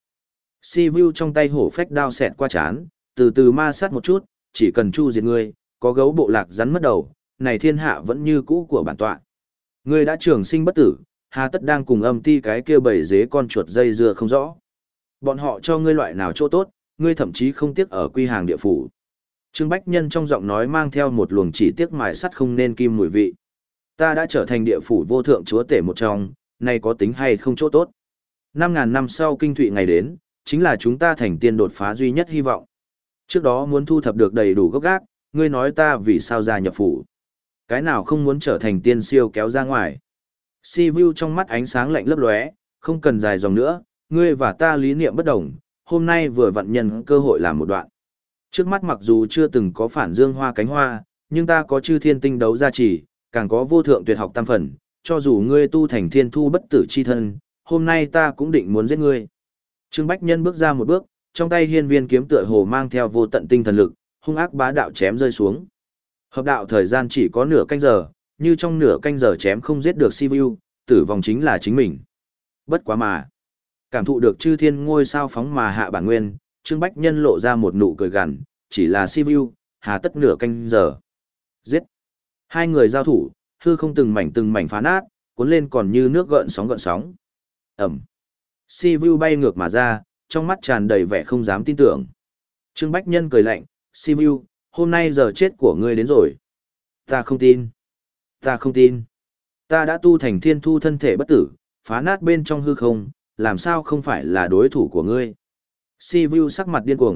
Si Vu trong tay hổ phách đao xẹt qua chán, từ từ ma sát một chút, chỉ cần chu diệt ngươi, có gấu bộ lạc rắn mất đầu, này thiên hạ vẫn như cũ của bản tọa. Ngươi đã trường sinh bất tử, hà tất đang cùng âm ti cái kia bầy dế con chuột dây dưa không rõ. Bọn họ cho ngươi loại nào chỗ tốt, ngươi thậm chí không tiếc ở quy hàng địa phủ. Trương Bách Nhân trong giọng nói mang theo một luồng chỉ tiếc mài sắt không nên kim mùi vị. Ta đã trở thành địa phủ vô thượng chúa tể một trong, này có tính hay không chỗ tốt. Năm ngàn năm sau kinh thụy ngày đến, chính là chúng ta thành tiên đột phá duy nhất hy vọng. Trước đó muốn thu thập được đầy đủ gốc gác, ngươi nói ta vì sao gia nhập phủ. Cái nào không muốn trở thành tiên siêu kéo ra ngoài. Si Vu trong mắt ánh sáng lạnh lấp lóe, không cần dài dòng nữa, ngươi và ta lý niệm bất đồng, hôm nay vừa vặn nhân cơ hội làm một đoạn. Trước mắt mặc dù chưa từng có phản dương hoa cánh hoa, nhưng ta có chư thiên tinh đấu gia trì, càng có vô thượng tuyệt học tam phần, cho dù ngươi tu thành thiên thu bất tử chi thân, hôm nay ta cũng định muốn giết ngươi. Trương Bách Nhân bước ra một bước, trong tay hiên viên kiếm tựa hồ mang theo vô tận tinh thần lực, hung ác bá đạo chém rơi xuống. Hợp đạo thời gian chỉ có nửa canh giờ, như trong nửa canh giờ chém không giết được Si Vu, tử vong chính là chính mình. Bất quá mà. Cảm thụ được chư thiên ngôi sao phóng mà hạ bản nguyên, Trương Bách Nhân lộ ra một nụ cười gằn, chỉ là Si Vu, hà tất nửa canh giờ. Giết. Hai người giao thủ, hư không từng mảnh từng mảnh phá nát, cuốn lên còn như nước gợn sóng gợn sóng. Ẩm. Si Vu bay ngược mà ra, trong mắt tràn đầy vẻ không dám tin tưởng. Trương Bách Nhân cười lạnh, Si Vu, hôm nay giờ chết của ngươi đến rồi. Ta không tin. Ta không tin. Ta đã tu thành thiên thu thân thể bất tử, phá nát bên trong hư không, làm sao không phải là đối thủ của ngươi. Si Vu sắc mặt điên cuồng,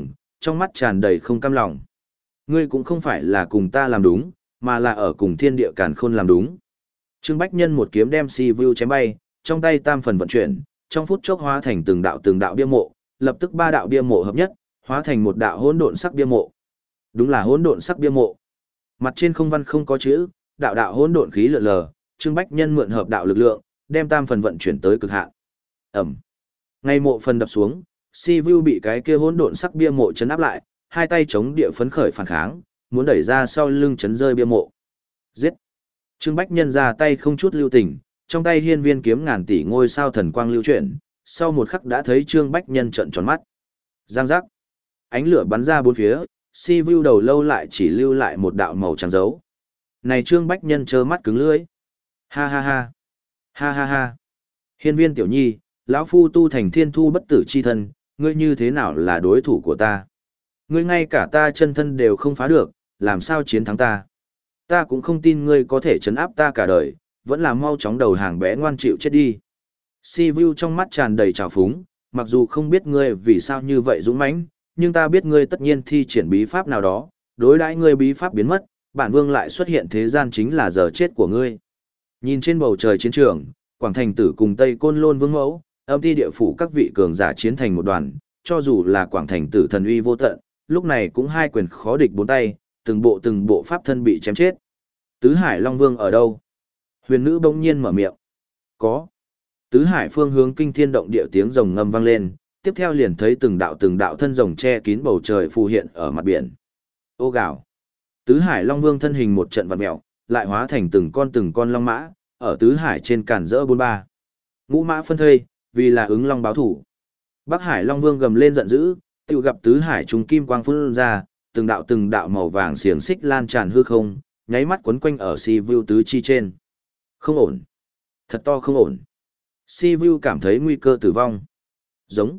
trong mắt tràn đầy không cam lòng. Ngươi cũng không phải là cùng ta làm đúng, mà là ở cùng thiên địa càn khôn làm đúng. Trương Bách Nhân một kiếm đem Si Vu chém bay, trong tay tam phần vận chuyển, trong phút chốc hóa thành từng đạo từng đạo bia mộ, lập tức ba đạo bia mộ hợp nhất, hóa thành một đạo hỗn độn sắc bia mộ. Đúng là hỗn độn sắc bia mộ. Mặt trên không văn không có chữ, đạo đạo hỗn độn khí lượn lờ, Trương Bách Nhân mượn hợp đạo lực lượng, đem tam phần vận chuyển tới cực hạn. Ầm. Ngay mộ phần đập xuống, Si Vu bị cái kia hỗn độn sắc bia mộ chấn áp lại, hai tay chống địa phấn khởi phản kháng, muốn đẩy ra sau lưng chấn rơi bia mộ. Giết. Trương Bách Nhân ra tay không chút lưu tình, trong tay hiên viên kiếm ngàn tỷ ngôi sao thần quang lưu chuyển, sau một khắc đã thấy Trương Bách Nhân trợn tròn mắt. Giang giác. Ánh lửa bắn ra bốn phía, Si Vu đầu lâu lại chỉ lưu lại một đạo màu trắng dấu. Này Trương Bách Nhân trơ mắt cứng lưỡi. Ha ha ha. Ha ha ha. Hiên viên tiểu nhi, lão phu tu thành thiên thu bất tử chi thân, ngươi như thế nào là đối thủ của ta? Ngươi ngay cả ta chân thân đều không phá được, làm sao chiến thắng ta? Ta cũng không tin ngươi có thể trấn áp ta cả đời, vẫn là mau chóng đầu hàng bé ngoan chịu chết đi. Si Vu trong mắt tràn đầy trào phúng, mặc dù không biết ngươi vì sao như vậy dũng mãnh, nhưng ta biết ngươi tất nhiên thi triển bí pháp nào đó, đối đãi ngươi bí pháp biến mất, bản vương lại xuất hiện thế gian chính là giờ chết của ngươi. Nhìn trên bầu trời chiến trường, Quảng Thành Tử cùng Tây Côn Lôn Vương Mẫu, âm ti địa phủ các vị cường giả chiến thành một đoàn, cho dù là Quảng Thành Tử thần uy vô tận, lúc này cũng hai quyền khó địch bốn tay, từng bộ từng bộ pháp thân bị chém chết. Tứ Hải Long Vương ở đâu? Huyền nữ bỗng nhiên mở miệng. Có. Tứ Hải phương hướng kinh thiên động địa tiếng rồng ngâm vang lên, tiếp theo liền thấy từng đạo từng đạo thân rồng che kín bầu trời phù hiện ở mặt biển. Ô gào. Tứ Hải Long Vương thân hình một trận vặn mèo, lại hóa thành từng con từng con long mã, ở Tứ Hải trên cản rỡ bốn ba. Ngũ mã phân thây, vì là ứng long báo thủ. Bắc Hải Long Vương gầm lên giận dữ, tự gặp Tứ Hải trùng kim quang phun ra, từng đạo từng đạo màu vàng xiềng xích lan tràn hư không, nháy mắt quấn quanh ở Si Vu tứ chi trên. Không ổn. Thật to không ổn. Si Vu cảm thấy nguy cơ tử vong. Giống.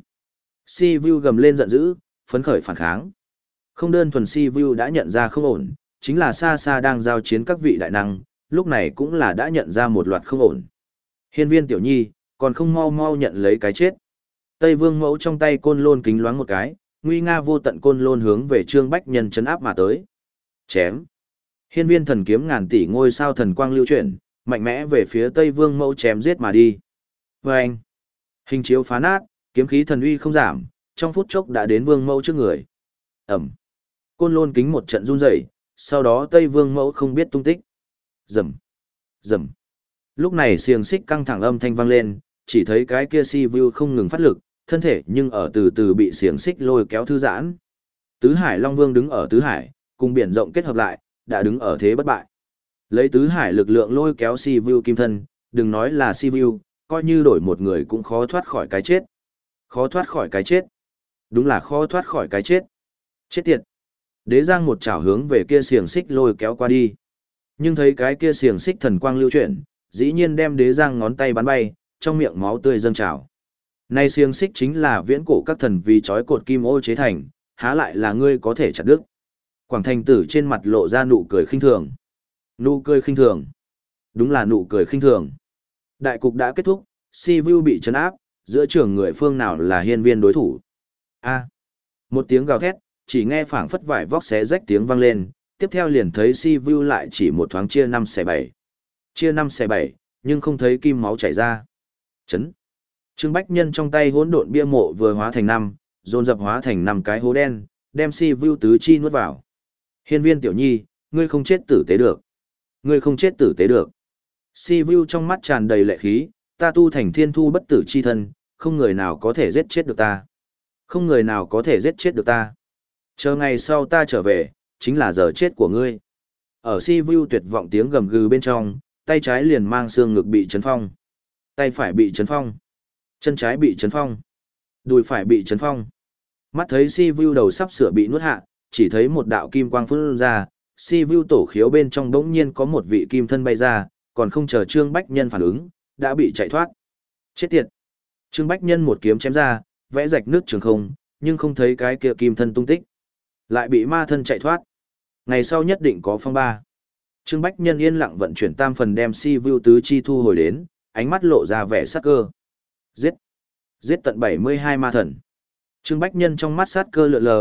Si Vu gầm lên giận dữ, phấn khởi phản kháng. Không đơn thuần Si Vu đã nhận ra không ổn, chính là xa xa đang giao chiến các vị đại năng, lúc này cũng là đã nhận ra một loạt không ổn. Hiên viên tiểu nhi, còn không mau mau nhận lấy cái chết. Tây Vương Mẫu trong tay côn lôn kính loáng một cái, nguy nga vô tận côn lôn hướng về Trương Bách Nhân chấn áp mà tới. Chém. Hiên viên thần kiếm ngàn tỷ ngôi sao thần quang lưu chuyển, mạnh mẽ về phía Tây Vương Mẫu chém giết mà đi. Vâng! Hình chiếu phá nát, kiếm khí thần uy không giảm, trong phút chốc đã đến Vương Mẫu trước người. Ẩm! Côn lôn kính một trận run rẩy, sau đó Tây Vương Mẫu không biết tung tích. Rầm! Rầm! Lúc này xiềng xích căng thẳng âm thanh vang lên, chỉ thấy cái kia Si Vu không ngừng phát lực, thân thể nhưng ở từ từ bị xiềng xích lôi kéo thư giãn. Tứ Hải Long Vương đứng ở Tứ Hải, cùng biển rộng kết hợp lại, đã đứng ở thế bất bại. Lấy Tứ Hải lực lượng lôi kéo Si Vu kim thân, đừng nói là Si Vu, coi như đổi một người cũng khó thoát khỏi cái chết. Khó thoát khỏi cái chết. Đúng là khó thoát khỏi cái chết. Chết tiệt. Đế Giang một chảo hướng về kia xiềng xích lôi kéo qua đi. Nhưng thấy cái kia xiềng xích thần quang lưu chuyển, dĩ nhiên đem Đế Giang ngón tay bắn bay, trong miệng máu tươi dâng trào. Này xiềng xích chính là viễn cổ các thần vì trói cột kim ô chế thành, há lại là ngươi có thể chặt đứt. Quảng Thành Tử trên mặt lộ ra nụ cười khinh thường. Nụ cười khinh thường. Đúng là nụ cười khinh thường. Đại cục đã kết thúc, Si Vu bị trấn áp, giữa trường người phương nào là hiên viên đối thủ. A. Một tiếng gào thét, chỉ nghe phảng phất vải vóc xé rách tiếng vang lên, tiếp theo liền thấy Si Vu lại chỉ một thoáng chia năm xẻ bảy. Chia năm xẻ bảy, nhưng không thấy kim máu chảy ra. Chấn. Trương Bách Nhân trong tay hỗn độn bia mộ vừa hóa thành năm, dồn dập hóa thành năm cái hố đen, đem Si Vu tứ chi nuốt vào. Hiên viên tiểu nhi, ngươi không chết tử tế được. Ngươi không chết tử tế được. Si Vu trong mắt tràn đầy lệ khí, ta tu thành thiên thu bất tử chi thân, không người nào có thể giết chết được ta. Không người nào có thể giết chết được ta. Chờ ngày sau ta trở về, chính là giờ chết của ngươi. Ở Si Vu tuyệt vọng tiếng gầm gừ bên trong, tay trái liền mang xương ngực bị chấn phong. Tay phải bị chấn phong. Chân trái bị chấn phong. Đùi phải bị chấn phong. Mắt thấy Si Vu đầu sắp sửa bị nuốt hạ, chỉ thấy một đạo kim quang phun ra, Si Vu tổ khiếu bên trong đống nhiên có một vị kim thân bay ra, còn không chờ Trương Bách Nhân phản ứng, đã bị chạy thoát. Chết tiệt! Trương Bách Nhân một kiếm chém ra, vẽ rạch nước trường không, nhưng không thấy cái kia kim thân tung tích. Lại bị ma thân chạy thoát. Ngày sau nhất định có phong ba. Trương Bách Nhân yên lặng vận chuyển tam phần đem Si Vu tứ chi thu hồi đến, ánh mắt lộ ra vẻ sát cơ. Giết! Giết tận bảy mươi hai ma thần. Trương Bách Nhân trong mắt sát cơ lượn lờ,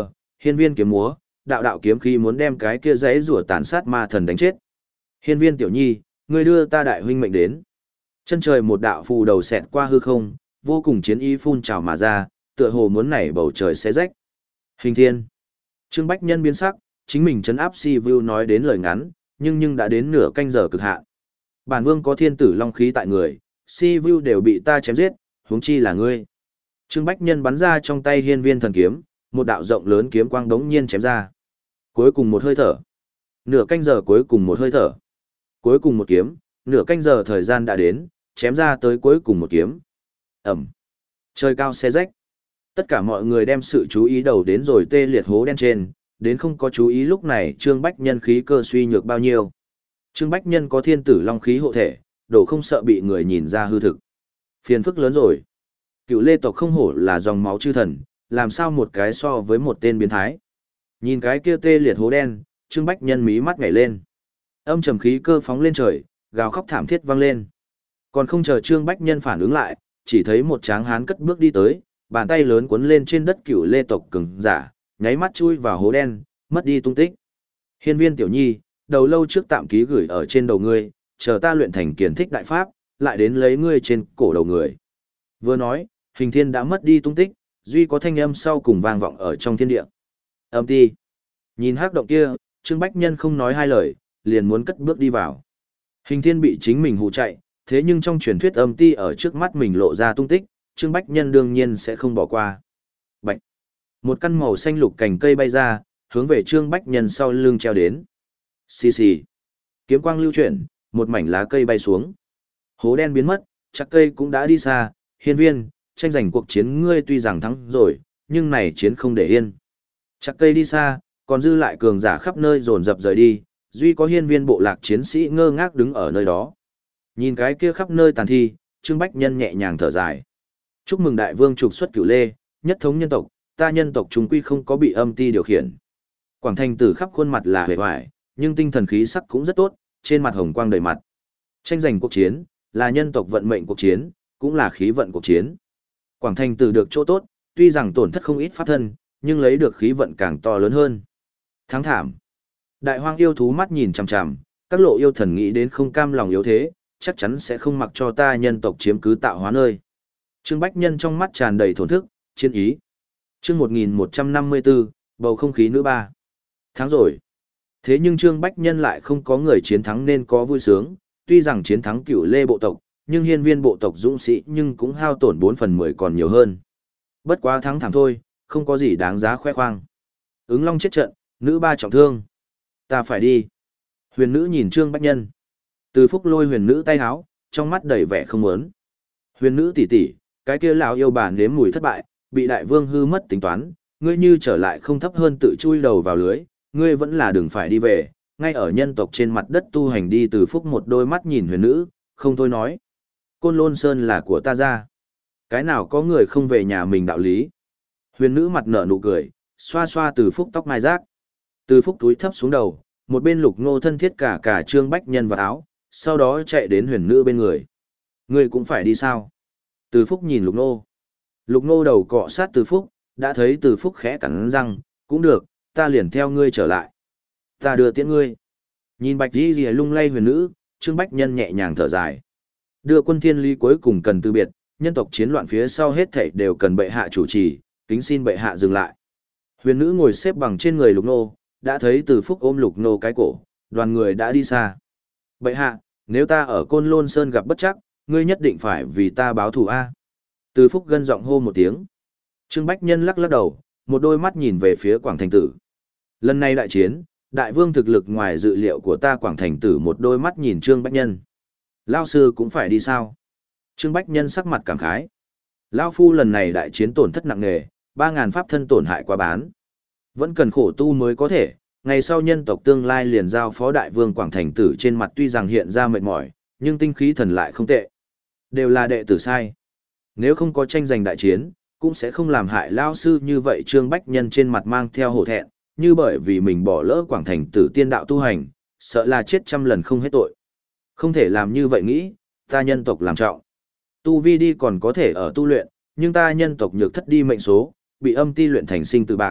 Hiên viên kiếm múa, đạo đạo kiếm khí muốn đem cái kia giấy rủa tàn sát ma thần đánh chết. Hiên viên tiểu nhi, ngươi đưa ta đại huynh mệnh đến. Chân trời một đạo phù đầu xẹt qua hư không, vô cùng chiến ý phun trào mà ra, tựa hồ muốn nảy bầu trời xé rách. Hình thiên. Trương Bách Nhân biến sắc, chính mình trấn áp Si Vu nói đến lời ngắn, nhưng nhưng đã đến nửa canh giờ cực hạn. Bản vương có thiên tử long khí tại người, Si Vu đều bị ta chém giết, huống chi là ngươi. Trương Bách Nhân bắn ra trong tay hiên viên thần kiếm, một đạo rộng lớn kiếm quang đống nhiên chém ra. Cuối cùng một hơi thở. Nửa canh giờ cuối cùng một hơi thở. Cuối cùng một kiếm, nửa canh giờ thời gian đã đến, chém ra tới cuối cùng một kiếm. Ẩm. Trời cao xé rách. Tất cả mọi người đem sự chú ý đầu đến rồi tê liệt hố đen trên, đến không có chú ý lúc này Trương Bách Nhân khí cơ suy nhược bao nhiêu. Trương Bách Nhân có thiên tử long khí hộ thể, đổ không sợ bị người nhìn ra hư thực. Phiền phức lớn rồi. Cựu Lê tộc không hổ là dòng máu chư thần, làm sao một cái so với một tên biến thái. Nhìn cái kia tê liệt hố đen, Trương Bách Nhân mí mắt nhảy lên. Âm trầm khí cơ phóng lên trời, gào khóc thảm thiết vang lên. Còn không chờ Trương Bách Nhân phản ứng lại, chỉ thấy một tráng hán cất bước đi tới, bàn tay lớn cuốn lên trên đất Cựu Lê tộc cường giả, nháy mắt chui vào hố đen, mất đi tung tích. Hiên viên tiểu nhi, đầu lâu trước tạm ký gửi ở trên đầu ngươi, chờ ta luyện thành kiền thích đại pháp, lại đến lấy ngươi trên cổ đầu người. Vừa nói, Hình Thiên đã mất đi tung tích, duy có thanh âm sau cùng vang vọng ở trong thiên địa. Âm ti. Nhìn hắc động kia, Trương Bách Nhân không nói hai lời, liền muốn cất bước đi vào. Hình Thiên bị chính mình hù chạy, thế nhưng trong truyền thuyết âm ti ở trước mắt mình lộ ra tung tích, Trương Bách Nhân đương nhiên sẽ không bỏ qua. Bạch. Một căn màu xanh lục cành cây bay ra, hướng về Trương Bách Nhân sau lưng treo đến. Xì xì. Kiếm quang lưu chuyển, một mảnh lá cây bay xuống. Hố đen biến mất, chắc cây cũng đã đi xa, hiên viên, tranh giành cuộc chiến ngươi tuy rằng thắng rồi, nhưng này chiến không để yên. Chắc cây đi xa, còn dư lại cường giả khắp nơi dồn dập rời đi, duy có hiên viên bộ lạc chiến sĩ ngơ ngác đứng ở nơi đó. Nhìn cái kia khắp nơi tàn thi, Trương Bách Nhân nhẹ nhàng thở dài. Chúc mừng đại vương trục xuất Cửu Lê, nhất thống nhân tộc, ta nhân tộc chúng quy không có bị âm ti điều khiển. Quảng Thành Tử khắp khuôn mặt là hề hoài, nhưng tinh thần khí sắc cũng rất tốt, trên mặt hồng quang đầy mặt. Tranh giành cuộc chiến, là nhân tộc vận mệnh cuộc chiến, cũng là khí vận cuộc chiến. Quảng Thành Tử được chỗ tốt, tuy rằng tổn thất không ít pháp thân, nhưng lấy được khí vận càng to lớn hơn. Thắng thảm. Đại hoang yêu thú mắt nhìn chằm chằm, các lộ yêu thần nghĩ đến không cam lòng yếu thế, chắc chắn sẽ không mặc cho ta nhân tộc chiếm cứ tạo hóa nơi. Trương Bách Nhân trong mắt tràn đầy thổn thức, chiến ý. Chương một nghìn một trăm năm mươi tư, bầu không khí nữ ba. Thắng rồi. Thế nhưng Trương Bách Nhân lại không có người chiến thắng nên có vui sướng, tuy rằng chiến thắng Cửu Lê bộ tộc, nhưng hiên viên bộ tộc dũng sĩ nhưng cũng hao tổn bốn phần mười còn nhiều hơn. Bất quá thắng thảm thôi, không có gì đáng giá khoe khoang. Ứng Long chết trận, nữ ba trọng thương. Ta phải đi. Huyền nữ nhìn Trương Bách Nhân. Từ Phúc lôi huyền nữ tay háo, trong mắt đầy vẻ không muốn. Huyền nữ tỷ tỷ, cái kia lão yêu bà nếm mùi thất bại, bị đại vương hư mất tính toán, ngươi như trở lại không thấp hơn tự chui đầu vào lưới, ngươi vẫn là đừng phải đi về, ngay ở nhân tộc trên mặt đất tu hành đi. Từ Phúc một đôi mắt nhìn huyền nữ, không thôi nói. Côn Lôn Sơn là của ta ra. Cái nào có người không về nhà mình đạo lý. Huyền nữ mặt nở nụ cười, xoa xoa Từ Phúc tóc mai rác. Từ Phúc túi thấp xuống đầu, một bên Lục Ngô thân thiết cả cả Trương Bách Nhân vào áo, sau đó chạy đến huyền nữ bên người. Ngươi cũng phải đi sao? Từ Phúc nhìn Lục Ngô. Lục Ngô đầu cọ sát Từ Phúc, đã thấy Từ Phúc khẽ cắn răng, cũng được, ta liền theo ngươi trở lại. Ta đưa tiễn ngươi. Nhìn Bạch Di Lìa lung lay huyền nữ, Trương Bách Nhân nhẹ nhàng thở dài. Đưa quân thiên lý cuối cùng cần từ biệt, nhân tộc chiến loạn phía sau hết thảy đều cần bệ hạ chủ trì, kính xin bệ hạ dừng lại. Huyền nữ ngồi xếp bằng trên người Lục Ngô, đã thấy Từ Phúc ôm Lục Ngô cái cổ, đoàn người đã đi xa. Bệ hạ, nếu ta ở Côn Lôn Sơn gặp bất chắc, ngươi nhất định phải vì ta báo thù a. Từ Phúc gân giọng hô một tiếng. Trương Bách Nhân lắc lắc đầu, một đôi mắt nhìn về phía Quảng Thành Tử. Lần này đại chiến, đại vương thực lực ngoài dự liệu của ta. Quảng Thành Tử một đôi mắt nhìn Trương Bách Nhân. Lao sư cũng phải đi sao? Trương Bách Nhân sắc mặt cảm khái. Lao phu lần này đại chiến tổn thất nặng nề, ba ngàn pháp thân tổn hại quá bán. Vẫn cần khổ tu mới có thể, ngày sau nhân tộc tương lai liền giao phó đại vương. Quảng Thành Tử trên mặt tuy rằng hiện ra mệt mỏi, nhưng tinh khí thần lại không tệ. Đều là đệ tử sai. Nếu không có tranh giành đại chiến, cũng sẽ không làm hại lao sư như vậy. Trương Bách Nhân trên mặt mang theo hổ thẹn, như bởi vì mình bỏ lỡ Quảng Thành Tử tiên đạo tu hành, sợ là chết trăm lần không hết tội. Không thể làm như vậy nghĩ, ta nhân tộc làm trọng. Tu vi đi còn có thể ở tu luyện, nhưng ta nhân tộc nhược thất đi mệnh số, bị âm ti luyện thành sinh từ bạc,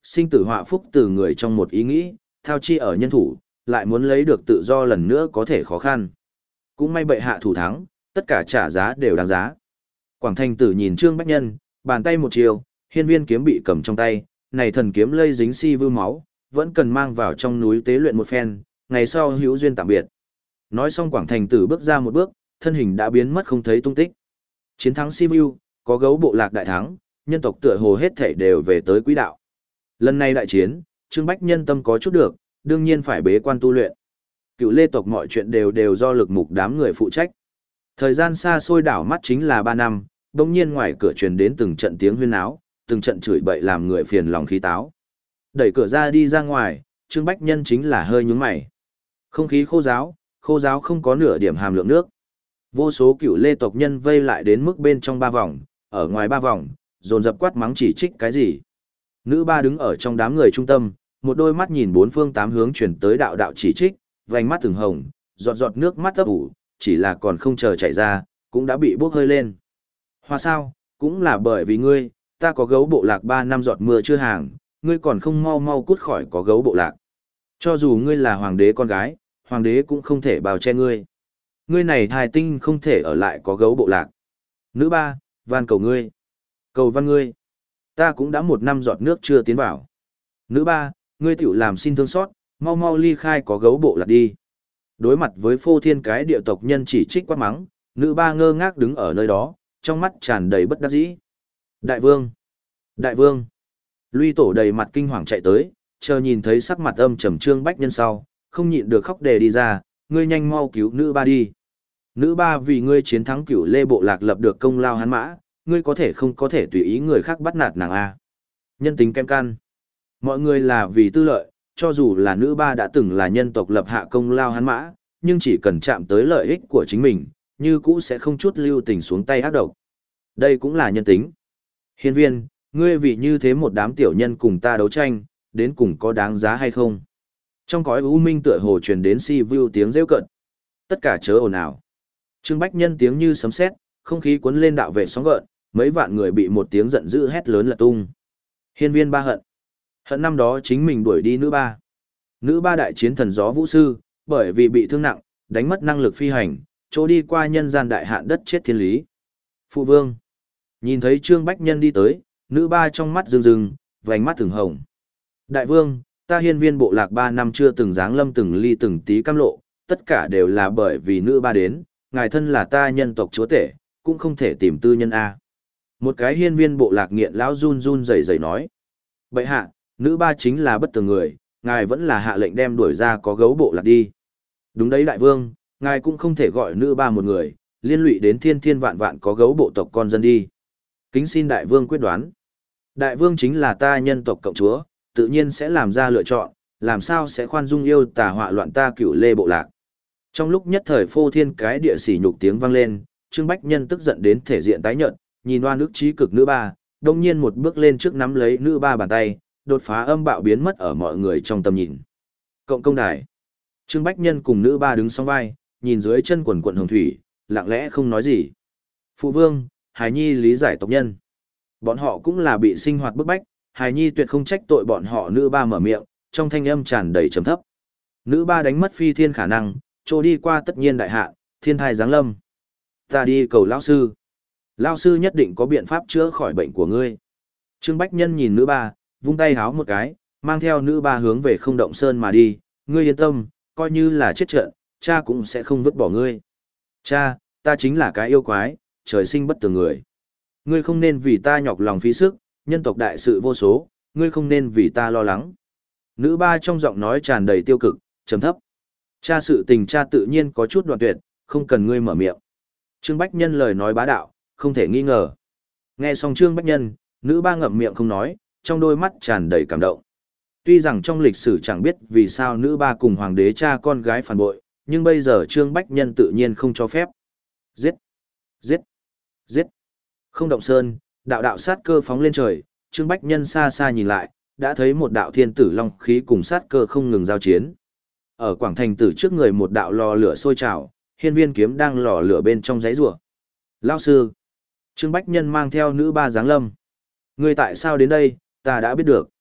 Sinh tử họa phúc từ người trong một ý nghĩ, thao chi ở nhân thủ, lại muốn lấy được tự do lần nữa có thể khó khăn. Cũng may bệ hạ thủ thắng, tất cả trả giá đều đáng giá. Quảng Thành Tử nhìn Trương Bách Nhân, bàn tay một chiều, hiên viên kiếm bị cầm trong tay, này thần kiếm lây dính si vư máu, vẫn cần mang vào trong núi tế luyện một phen, ngày sau hữu duyên tạm biệt. Nói xong Quảng Thành Tử bước ra một bước, thân hình đã biến mất không thấy tung tích. Chiến thắng si vư, có gấu bộ lạc đại thắng, nhân tộc tựa hồ hết thảy đều về tới quỹ đạo. Lần này đại chiến, Trương Bách Nhân tâm có chút được, đương nhiên phải bế quan tu luyện. Cựu Lê tộc mọi chuyện đều đều do lực mục đám người phụ trách. Thời gian xa xôi đảo mắt chính là ba năm, đồng nhiên ngoài cửa truyền đến từng trận tiếng huyên náo, từng trận chửi bậy làm người phiền lòng khí táo. Đẩy cửa ra đi ra ngoài, Trương Bách Nhân chính là hơi nhướng mày. Không khí khô giáo, khô giáo không có nửa điểm hàm lượng nước. Vô số cựu Lê tộc nhân vây lại đến mức bên trong ba vòng, ở ngoài ba vòng, dồn dập quát mắng chỉ trích cái gì. Nữ ba đứng ở trong đám người trung tâm, một đôi mắt nhìn bốn phương tám hướng chuyển tới đạo đạo chỉ trích, vành mắt từng hồng, giọt giọt nước mắt ấp ủ, chỉ là còn không chờ chảy ra, cũng đã bị bốc hơi lên. Hoa sao, cũng là bởi vì ngươi, ta có gấu bộ lạc ba năm giọt mưa chưa hàng, ngươi còn không mau mau cút khỏi có gấu bộ lạc. Cho dù ngươi là hoàng đế con gái, hoàng đế cũng không thể bào che ngươi. Ngươi này thai tinh không thể ở lại có gấu bộ lạc. Nữ ba, van cầu ngươi. Cầu văn ngươi. Ta cũng đã một năm giọt nước chưa tiến vào. Nữ ba, ngươi tiểu làm xin thương xót, mau mau ly khai có gấu bộ lạc đi. Đối mặt với phô thiên cái địa tộc nhân chỉ trích quát mắng, nữ ba ngơ ngác đứng ở nơi đó, trong mắt tràn đầy bất đắc dĩ. Đại vương! Đại vương! Luy tổ đầy mặt kinh hoàng chạy tới, chờ nhìn thấy sắc mặt âm trầm Trương Bách Nhân sau, không nhịn được khóc đề đi ra, ngươi nhanh mau cứu nữ ba đi. Nữ ba vì ngươi chiến thắng Cửu Lê bộ lạc lập được công lao hắn mã, ngươi có thể không có thể tùy ý người khác bắt nạt nàng a. Nhân tính kem căn. Mọi người là vì tư lợi, cho dù là nữ ba đã từng là nhân tộc lập hạ công lao hắn mã, nhưng chỉ cần chạm tới lợi ích của chính mình, như cũ sẽ không chút lưu tình xuống tay ác độc. Đây cũng là nhân tính. Hiên viên, ngươi vì như thế một đám tiểu nhân cùng ta đấu tranh, đến cùng có đáng giá hay không? Trong cõi u minh tựa hồ truyền đến si view tiếng rêu cận. Tất cả chớ ồn ào. Trương Bách Nhân tiếng như sấm sét, không khí cuốn lên đạo vệ sóng gợn, mấy vạn người bị một tiếng giận dữ hét lớn lật tung. Hiên viên ba hận. Hận năm đó chính mình đuổi đi nữ ba. Nữ ba đại chiến thần gió vũ sư, bởi vì bị thương nặng, đánh mất năng lực phi hành, chỗ đi qua nhân gian đại hạn đất chết thiên lý. Phụ vương. Nhìn thấy Trương Bách Nhân đi tới, nữ ba trong mắt rưng rưng, vành mắt từng hồng. Đại vương, ta hiên viên bộ lạc ba năm chưa từng dáng lâm từng ly từng tí cam lộ, tất cả đều là bởi vì nữ ba đến, ngài thân là ta nhân tộc chúa tể, cũng không thể tìm tư nhân A. Một cái hiên viên bộ lạc nghiện lão run run rẩy rẩy nói. Bậy hạ, nữ ba chính là bất tường người, ngài vẫn là hạ lệnh đem đuổi ra có gấu bộ lạc đi. Đúng đấy đại vương, ngài cũng không thể gọi nữ ba một người, liên lụy đến thiên thiên vạn vạn có gấu bộ tộc con dân đi. Kính xin đại vương quyết đoán. Đại vương chính là ta nhân tộc cộng chúa, tự nhiên sẽ làm ra lựa chọn, làm sao sẽ khoan dung yêu tà họa loạn ta Cửu Lê bộ lạc. Trong lúc nhất thời phô thiên cái địa sỉ nhục tiếng vang lên, Trương Bách Nhân tức giận đến thể diện tái nhợt, nhìn oan ức trí cực nữ ba, đông nhiên một bước lên trước nắm lấy nữ ba bàn tay, đột phá âm bạo biến mất ở mọi người trong tầm nhìn. Cộng công đài. Trương Bách Nhân cùng nữ ba đứng song vai, nhìn dưới chân quần quần hồng thủy, lặng lẽ không nói gì. Phụ vương, Hải Nhi lý giải tộc nhân. Bọn họ cũng là bị sinh hoạt bức bách, Hải Nhi tuyệt không trách tội bọn họ. Nữ ba mở miệng, trong thanh âm tràn đầy trầm thấp. Nữ ba đánh mất phi thiên khả năng, trôi đi qua tất nhiên đại hạ, thiên thai giáng lâm. Ta đi cầu lão sư. Lão sư nhất định có biện pháp chữa khỏi bệnh của ngươi. Trương Bách Nhân nhìn nữ ba, vung tay háo một cái, mang theo nữ ba hướng về không động sơn mà đi. Ngươi yên tâm, coi như là chết trận, cha cũng sẽ không vứt bỏ ngươi. Cha, ta chính là cái yêu quái, trời sinh bất tường người. Ngươi không nên vì ta nhọc lòng phí sức, nhân tộc đại sự vô số, ngươi không nên vì ta lo lắng. Nữ ba trong giọng nói tràn đầy tiêu cực, trầm thấp. Cha sự tình cha tự nhiên có chút đoạn tuyệt, không cần ngươi mở miệng. Trương Bách Nhân lời nói bá đạo, không thể nghi ngờ. Nghe xong Trương Bách Nhân, nữ ba ngậm miệng không nói, trong đôi mắt tràn đầy cảm động. Tuy rằng trong lịch sử chẳng biết vì sao nữ ba cùng hoàng đế cha con gái phản bội, nhưng bây giờ Trương Bách Nhân tự nhiên không cho phép. Giết! Giết! Giết! Không động sơn, đạo đạo sát cơ phóng lên trời, Trương Bách Nhân xa xa nhìn lại, đã thấy một đạo thiên tử long khí cùng sát cơ không ngừng giao chiến. Ở quảng thành tử trước người một đạo lò lửa sôi trào, hiên viên kiếm đang lò lửa bên trong giấy rùa. Lao sư! Trương Bách Nhân mang theo nữ ba giáng lâm. Ngươi tại sao đến đây, ta đã biết được.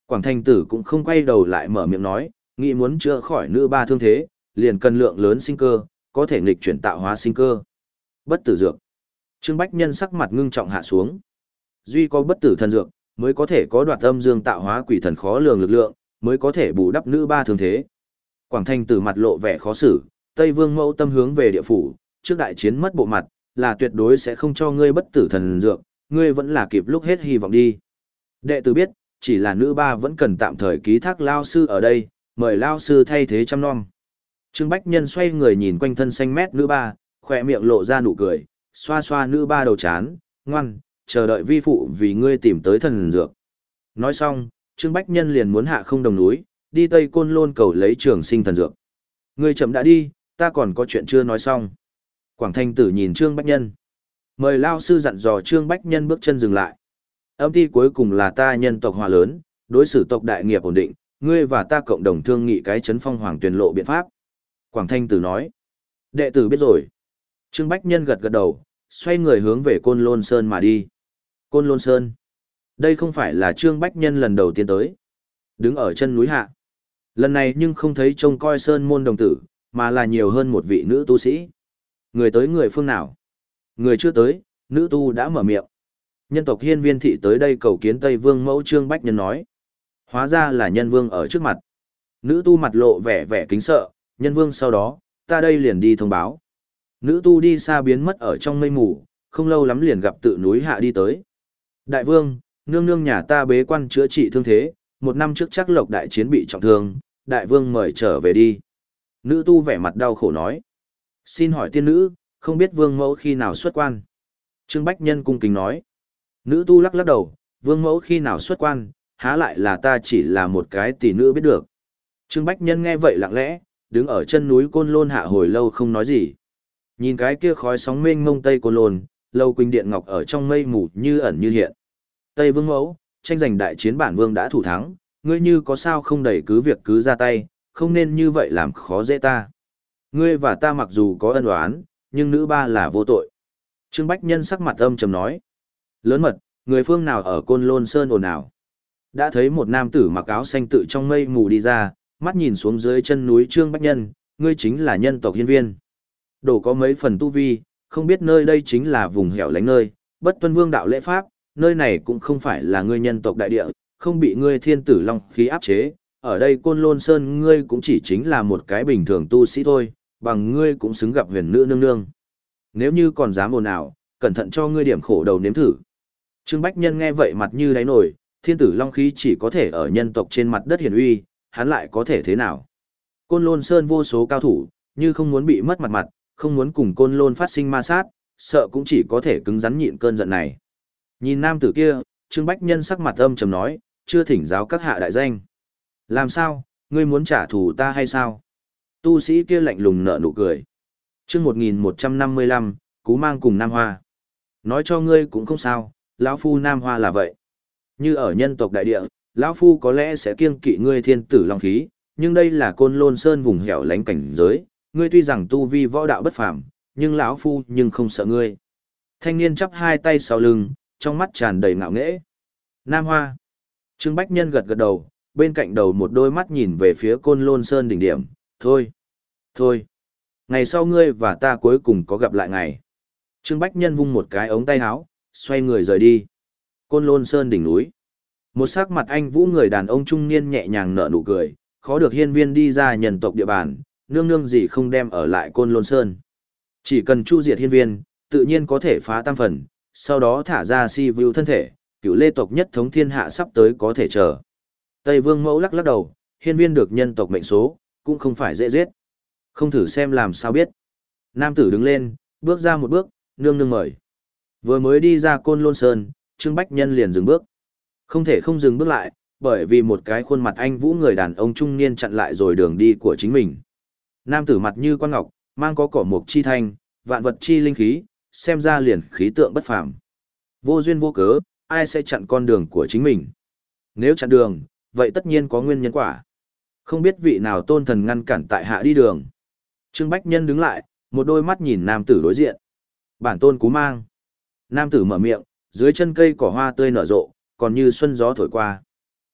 Quảng Thành Tử cũng không quay đầu lại mở miệng nói, nghĩ muốn chữa khỏi nữ ba thương thế, liền cần lượng lớn sinh cơ, có thể nghịch chuyển tạo hóa sinh cơ. Bất tử dược. Trương Bách Nhân sắc mặt ngưng trọng hạ xuống. Duy có bất tử thần dược, mới có thể có đoạt âm dương tạo hóa quỷ thần khó lường lực lượng, mới có thể bù đắp nữ ba thương thế. Quảng Thành Tử mặt lộ vẻ khó xử, Tây Vương Mẫu tâm hướng về địa phủ, trước đại chiến mất bộ mặt, là tuyệt đối sẽ không cho ngươi bất tử thần dược, ngươi vẫn là kịp lúc hết hy vọng đi. Đệ tử biết, chỉ là nữ ba vẫn cần tạm thời ký thác lao sư ở đây, mời lao sư thay thế chăm nom. Trương Bách Nhân xoay người nhìn quanh thân xanh mét nữ ba, khỏe miệng lộ ra nụ cười, xoa xoa nữ ba đầu chán, ngoan, chờ đợi vi phụ vì ngươi tìm tới thần dược. Nói xong, Trương Bách Nhân liền muốn hạ không đồng núi, đi Tây Côn Lôn cầu lấy trường sinh thần dược. Ngươi chậm đã đi, ta còn có chuyện chưa nói xong. Quảng Thanh Tử nhìn Trương Bách Nhân. Mời lao sư dặn dò Trương Bách Nhân bước chân dừng lại. Âm ty cuối cùng là ta nhân tộc hòa lớn, đối xử tộc đại nghiệp ổn định, ngươi và ta cộng đồng thương nghị cái chấn phong hoàng tuyển lộ biện pháp. Quảng Thanh Tử nói. Đệ tử biết rồi. Trương Bách Nhân gật gật đầu, xoay người hướng về Côn Lôn Sơn mà đi. Côn Lôn Sơn. Đây không phải là Trương Bách Nhân lần đầu tiên tới. Đứng ở chân núi hạ. Lần này nhưng không thấy trông coi Sơn môn đồng tử, mà là nhiều hơn một vị nữ tu sĩ. Người tới người phương nào? Người chưa tới, nữ tu đã mở miệng. Nhân tộc Hiên Viên thị tới đây cầu kiến Tây Vương mẫu Trương Bách Nhân nói. Hóa ra là nhân vương ở trước mặt. Nữ tu mặt lộ vẻ vẻ kính sợ, nhân vương sau đó, ta đây liền đi thông báo. Nữ tu đi xa biến mất ở trong mây mù, không lâu lắm liền gặp tự núi hạ đi tới. Đại vương, nương nương nhà ta bế quan chữa trị thương thế, một năm trước chắc lộc đại chiến bị trọng thương, đại vương mời trở về đi. Nữ tu vẻ mặt đau khổ nói. Xin hỏi tiên nữ, không biết vương mẫu khi nào xuất quan? Trương Bách Nhân cung kính nói. Nữ tu lắc lắc đầu, vương mẫu khi nào xuất quan, há lại là ta chỉ là một cái tỷ nữ biết được. Trương Bách Nhân nghe vậy lặng lẽ, đứng ở chân núi Côn Lôn hạ hồi lâu không nói gì. Nhìn cái kia khói sóng mênh mông Tây Côn Lôn, lâu quỳnh điện ngọc ở trong mây mù như ẩn như hiện. Tây vương mẫu, tranh giành đại chiến bản vương đã thủ thắng, ngươi như có sao không đẩy cứ việc cứ ra tay, không nên như vậy làm khó dễ ta. Ngươi và ta mặc dù có ân oán, nhưng nữ ba là vô tội. Trương Bách Nhân sắc mặt âm trầm nói. Lớn mật, người phương nào ở Côn Lôn Sơn ồn ào. Đã thấy một nam tử mặc áo xanh tự trong mây mù đi ra, mắt nhìn xuống dưới chân núi Trương Bách Nhân, ngươi chính là nhân tộc Hiên Viên. Đổ có mấy phần tu vi, không biết nơi đây chính là vùng hẻo lánh nơi, bất tuân vương đạo lễ pháp, nơi này cũng không phải là ngươi nhân tộc đại địa, không bị ngươi thiên tử long khí áp chế, ở đây Côn Lôn Sơn ngươi cũng chỉ chính là một cái bình thường tu sĩ thôi, bằng ngươi cũng xứng gặp huyền nữ nương nương. Nếu như còn dám ồn ào, cẩn thận cho ngươi điểm khổ đầu nếm thử. Trương Bách Nhân nghe vậy mặt như đáy nổi, thiên tử long khí chỉ có thể ở nhân tộc trên mặt đất hiển uy, hắn lại có thể thế nào? Côn Lôn Sơn vô số cao thủ, như không muốn bị mất mặt mặt, không muốn cùng Côn Lôn phát sinh ma sát, sợ cũng chỉ có thể cứng rắn nhịn cơn giận này. Nhìn nam tử kia, Trương Bách Nhân sắc mặt âm trầm nói, chưa thỉnh giáo các hạ đại danh. Làm sao, ngươi muốn trả thù ta hay sao? Tu sĩ kia lạnh lùng nở nụ cười. Chương một nghìn một trăm năm mươi lăm, Cú Mang cùng Nam Hoa. Nói cho ngươi cũng không sao, lão phu Nam Hoa là vậy. Như ở nhân tộc đại địa, lão phu có lẽ sẽ kiêng kỵ ngươi thiên tử long khí, nhưng đây là Côn Lôn Sơn vùng hẻo lánh cảnh giới, ngươi tuy rằng tu vi võ đạo bất phàm, nhưng lão phu nhưng không sợ ngươi. Thanh niên chắp hai tay sau lưng, trong mắt tràn đầy ngạo nghễ. Nam Hoa. Trương Bách Nhân gật gật đầu, bên cạnh đầu một đôi mắt nhìn về phía Côn Lôn Sơn đỉnh điểm, thôi, thôi. Ngày sau ngươi và ta cuối cùng có gặp lại ngày. Trương Bách Nhân vung một cái ống tay áo, xoay người rời đi. Côn Lôn Sơn đỉnh núi. Một sắc mặt anh vũ người đàn ông trung niên nhẹ nhàng nở nụ cười, khó được Hiên Viên đi ra nhân tộc địa bàn, nương nương gì không đem ở lại Côn Lôn Sơn. Chỉ cần chu diệt Hiên Viên, tự nhiên có thể phá tam phần, sau đó thả ra si view thân thể, cựu lê tộc nhất thống thiên hạ sắp tới có thể chờ. Tây Vương Mẫu lắc lắc đầu, Hiên Viên được nhân tộc mệnh số, cũng không phải dễ giết. Không thử xem làm sao biết. Nam tử đứng lên, bước ra một bước, nương nương mời. Vừa mới đi ra Côn Lôn Sơn, Trương Bách Nhân liền dừng bước. Không thể không dừng bước lại, bởi vì một cái khuôn mặt anh vũ người đàn ông trung niên chặn lại rồi đường đi của chính mình. Nam tử mặt như quan ngọc, mang có cỏ mục chi thanh, vạn vật chi linh khí, xem ra liền khí tượng bất phàm. Vô duyên vô cớ, ai sẽ chặn con đường của chính mình? Nếu chặn đường, vậy tất nhiên có nguyên nhân quả. Không biết vị nào tôn thần ngăn cản tại hạ đi đường. Trương Bách Nhân đứng lại, một đôi mắt nhìn nam tử đối diện. Bản tôn Cú Mang. Nam tử mở miệng, dưới chân cây cỏ hoa tươi nở rộ, còn như xuân gió thổi qua.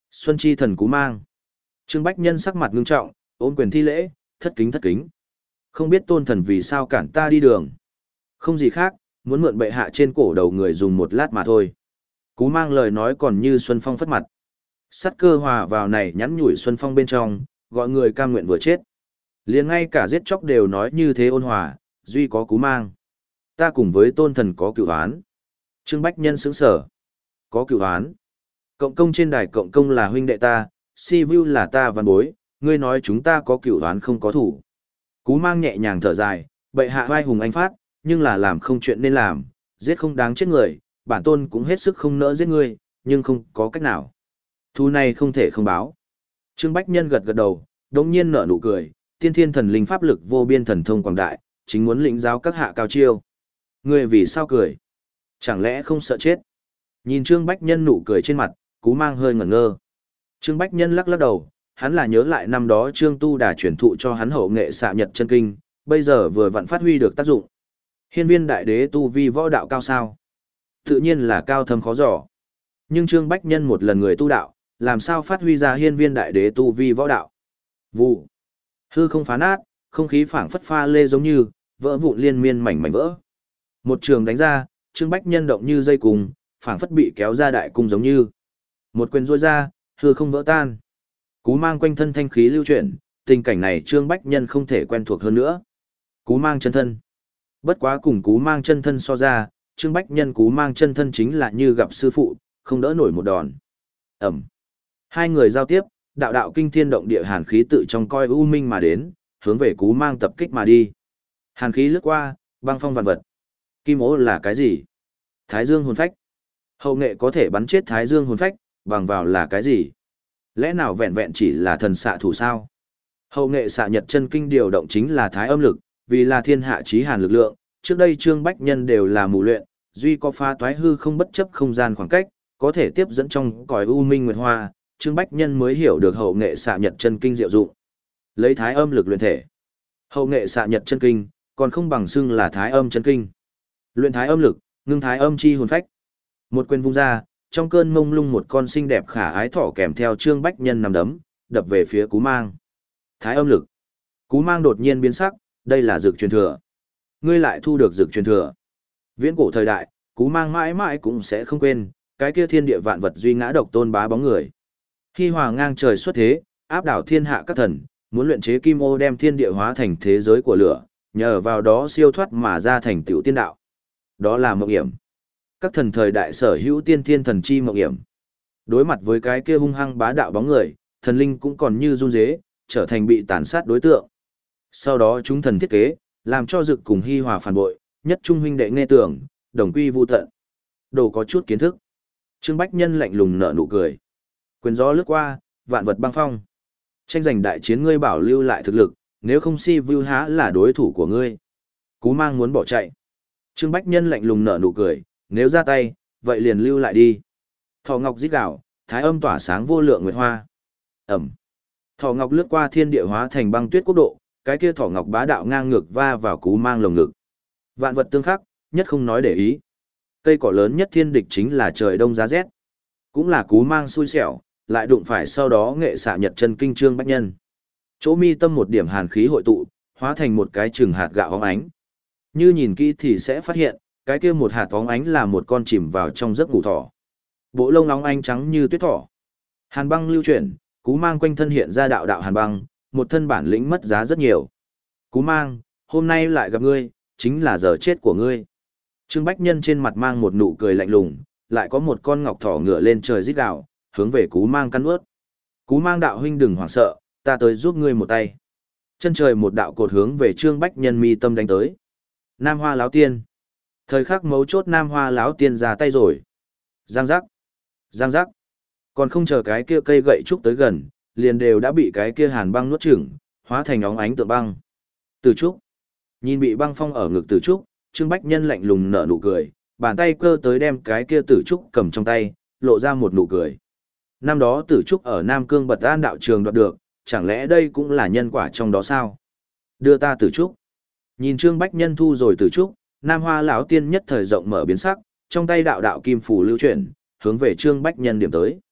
Xuân chi thần cú mang. Trương Bách Nhân sắc mặt ngưng trọng, ôm quyền thi lễ, thất kính thất kính. Không biết tôn thần vì sao cản ta đi đường. Không gì khác, muốn mượn bệ hạ trên cổ đầu người dùng một lát mà thôi. Cú mang lời nói còn như Xuân Phong phất mặt. Sắt cơ hòa vào này nhắn nhủi Xuân Phong bên trong, gọi người cam nguyện vừa chết. Liền ngay cả giết chóc đều nói như thế ôn hòa, duy có cú mang. Ta cùng với tôn thần có cựu án. Trương Bách Nhân sững sở. Có cựu án. Cộng công trên đài cộng công là huynh đệ ta, si vu là ta văn bối, ngươi nói chúng ta có cựu án không có thủ. Cú mang nhẹ nhàng thở dài, bệ hạ vai hùng anh phát, nhưng là làm không chuyện nên làm, giết không đáng chết người, bản tôn cũng hết sức không nỡ giết ngươi, nhưng không có cách nào. Thu này không thể không báo. Trương Bách Nhân gật gật đầu, đống nhiên nở nụ cười, tiên thiên thần linh pháp lực vô biên thần thông quảng đại, chính muốn lĩnh giáo các hạ cao chiêu. Ngươi vì sao cười? Chẳng lẽ không sợ chết? Nhìn Trương Bách Nhân nụ cười trên mặt, Cú mang hơi ngẩn ngơ. Trương Bách Nhân lắc lắc đầu, hắn là nhớ lại năm đó Trương Tu Đà truyền thụ cho hắn hậu nghệ xạ nhật chân kinh, bây giờ vừa vặn phát huy được tác dụng. Hiên viên đại đế tu vi võ đạo cao sao? Tự nhiên là cao thâm khó dò. Nhưng Trương Bách Nhân một lần người tu đạo, làm sao phát huy ra hiên viên đại đế tu vi võ đạo? Vụ. Hư không phá nát, không khí phảng phất pha lê giống như, vỡ vụn liên miên mảnh mảnh vỡ. Một trường đánh ra, Trương Bách Nhân động như dây cung, phảng phất bị kéo ra đại cung giống như. Một quyền rôi ra, hư không vỡ tan. Cú mang quanh thân thanh khí lưu chuyển, tình cảnh này Trương Bách Nhân không thể quen thuộc hơn nữa. Cú mang chân thân. Bất quá cùng cú mang chân thân so ra, Trương Bách Nhân cú mang chân thân chính là như gặp sư phụ, không đỡ nổi một đòn. Ẩm. Hai người giao tiếp, đạo đạo kinh thiên động địa hàn khí tự trong coi u minh mà đến, hướng về cú mang tập kích mà đi. Hàn khí lướt qua, băng phong vạn vật. Kim ố là cái gì? Thái dương hồn phách. Hậu nghệ có thể bắn chết thái dương hồn phách, bằng vào là cái gì? Lẽ nào vẹn vẹn chỉ là thần xạ thủ sao? Hậu nghệ xạ nhật chân kinh điều động chính là thái âm lực, vì là thiên hạ chí hàn lực lượng, trước đây Trương Bách Nhân đều là mù luyện, duy có phá toái hư không bất chấp không gian khoảng cách, có thể tiếp dẫn trong cõi u minh nguyệt hoa, Trương Bách Nhân mới hiểu được hậu nghệ xạ nhật chân kinh diệu dụng. Lấy thái âm lực luyện thể. Hậu nghệ xạ nhật chân kinh, còn không bằng xưng là thái âm chân kinh. Luyện thái âm lực, ngưng thái âm chi hồn phách. Một quyền vung ra, trong cơn mông lung một con xinh đẹp khả ái thỏ kèm theo Trương Bách Nhân nằm đấm, đập về phía Cú Mang. Thái âm lực. Cú Mang đột nhiên biến sắc, đây là dược truyền thừa. Ngươi lại thu được dược truyền thừa. Viễn cổ thời đại, Cú Mang mãi mãi cũng sẽ không quên, cái kia thiên địa vạn vật duy ngã độc tôn bá bóng người. Khi hòa ngang trời xuất thế, áp đảo thiên hạ các thần, muốn luyện chế kim ô đem thiên địa hóa thành thế giới của lửa, nhờ vào đó siêu thoát mà ra thành tựu tiên đạo. Đó là mộng hiểm. Các thần thời đại sở hữu tiên thiên thần chi mộng hiểm. Đối mặt với cái kia hung hăng bá đạo bóng người, thần linh cũng còn như run rế, trở thành bị tàn sát đối tượng. Sau đó chúng thần thiết kế, làm cho dực cùng hi hòa phản bội, nhất trung huynh đệ nghe tưởng, đồng quy vu tận. Đồ có chút kiến thức. Trương Bách Nhân lạnh lùng nở nụ cười. Quyền gió lướt qua, vạn vật băng phong. Tranh giành đại chiến ngươi bảo lưu lại thực lực, nếu không si vu há là đối thủ của ngươi. Cú Mang muốn bỏ chạy. Trương Bách Nhân lạnh lùng nở nụ cười, nếu ra tay, vậy liền lưu lại đi. Thỏ ngọc rít gào, thái âm tỏa sáng vô lượng nguyệt hoa. Ẩm. Thỏ ngọc lướt qua thiên địa hóa thành băng tuyết quốc độ, cái kia thỏ ngọc bá đạo ngang ngược va vào Cú Mang lồng ngực. Vạn vật tương khắc, nhất không nói để ý. Cây cỏ lớn nhất thiên địch chính là trời đông giá rét. Cũng là Cú Mang xui xẻo, lại đụng phải sau đó nghệ xạ nhật chân kinh Trương Bách Nhân. Chỗ mi tâm một điểm hàn khí hội tụ, hóa thành một cái chừng hạt gạo óng ánh. Như nhìn kỹ thì sẽ phát hiện, cái kia một hạt óng ánh là một con chìm vào trong giấc ngủ thỏ. Bộ lông óng ánh trắng như tuyết thỏ. Hàn băng lưu chuyển, Cú Mang quanh thân hiện ra đạo đạo hàn băng, một thân bản lĩnh mất giá rất nhiều. Cú Mang, hôm nay lại gặp ngươi, chính là giờ chết của ngươi. Trương Bách Nhân trên mặt mang một nụ cười lạnh lùng, lại có một con ngọc thỏ ngựa lên trời rít gào, hướng về Cú Mang cắn ướt. Cú Mang đạo huynh đừng hoảng sợ, ta tới giúp ngươi một tay. Chân trời một đạo cột hướng về Trương Bách Nhân mi tâm đánh tới. Nam Hoa Láo Tiên. Thời khắc mấu chốt Nam Hoa Láo Tiên ra tay rồi. Giang giác. Giang giác. Còn không chờ cái kia cây gậy trúc tới gần, liền đều đã bị cái kia hàn băng nuốt chửng, hóa thành óng ánh tượng băng. Tử trúc. Nhìn bị băng phong ở ngực Tử trúc, Trương Bách Nhân lạnh lùng nở nụ cười, bàn tay cơ tới đem cái kia Tử trúc cầm trong tay, lộ ra một nụ cười. Năm đó Tử trúc ở Nam Cương Bật An đạo trường đoạt được, chẳng lẽ đây cũng là nhân quả trong đó sao? Đưa ta Tử trúc. Nhìn Trương Bách Nhân thu rồi Tử trúc, Nam Hoa lão tiên nhất thời rộng mở biến sắc, trong tay đạo đạo kim phù lưu chuyển, hướng về Trương Bách Nhân điểm tới.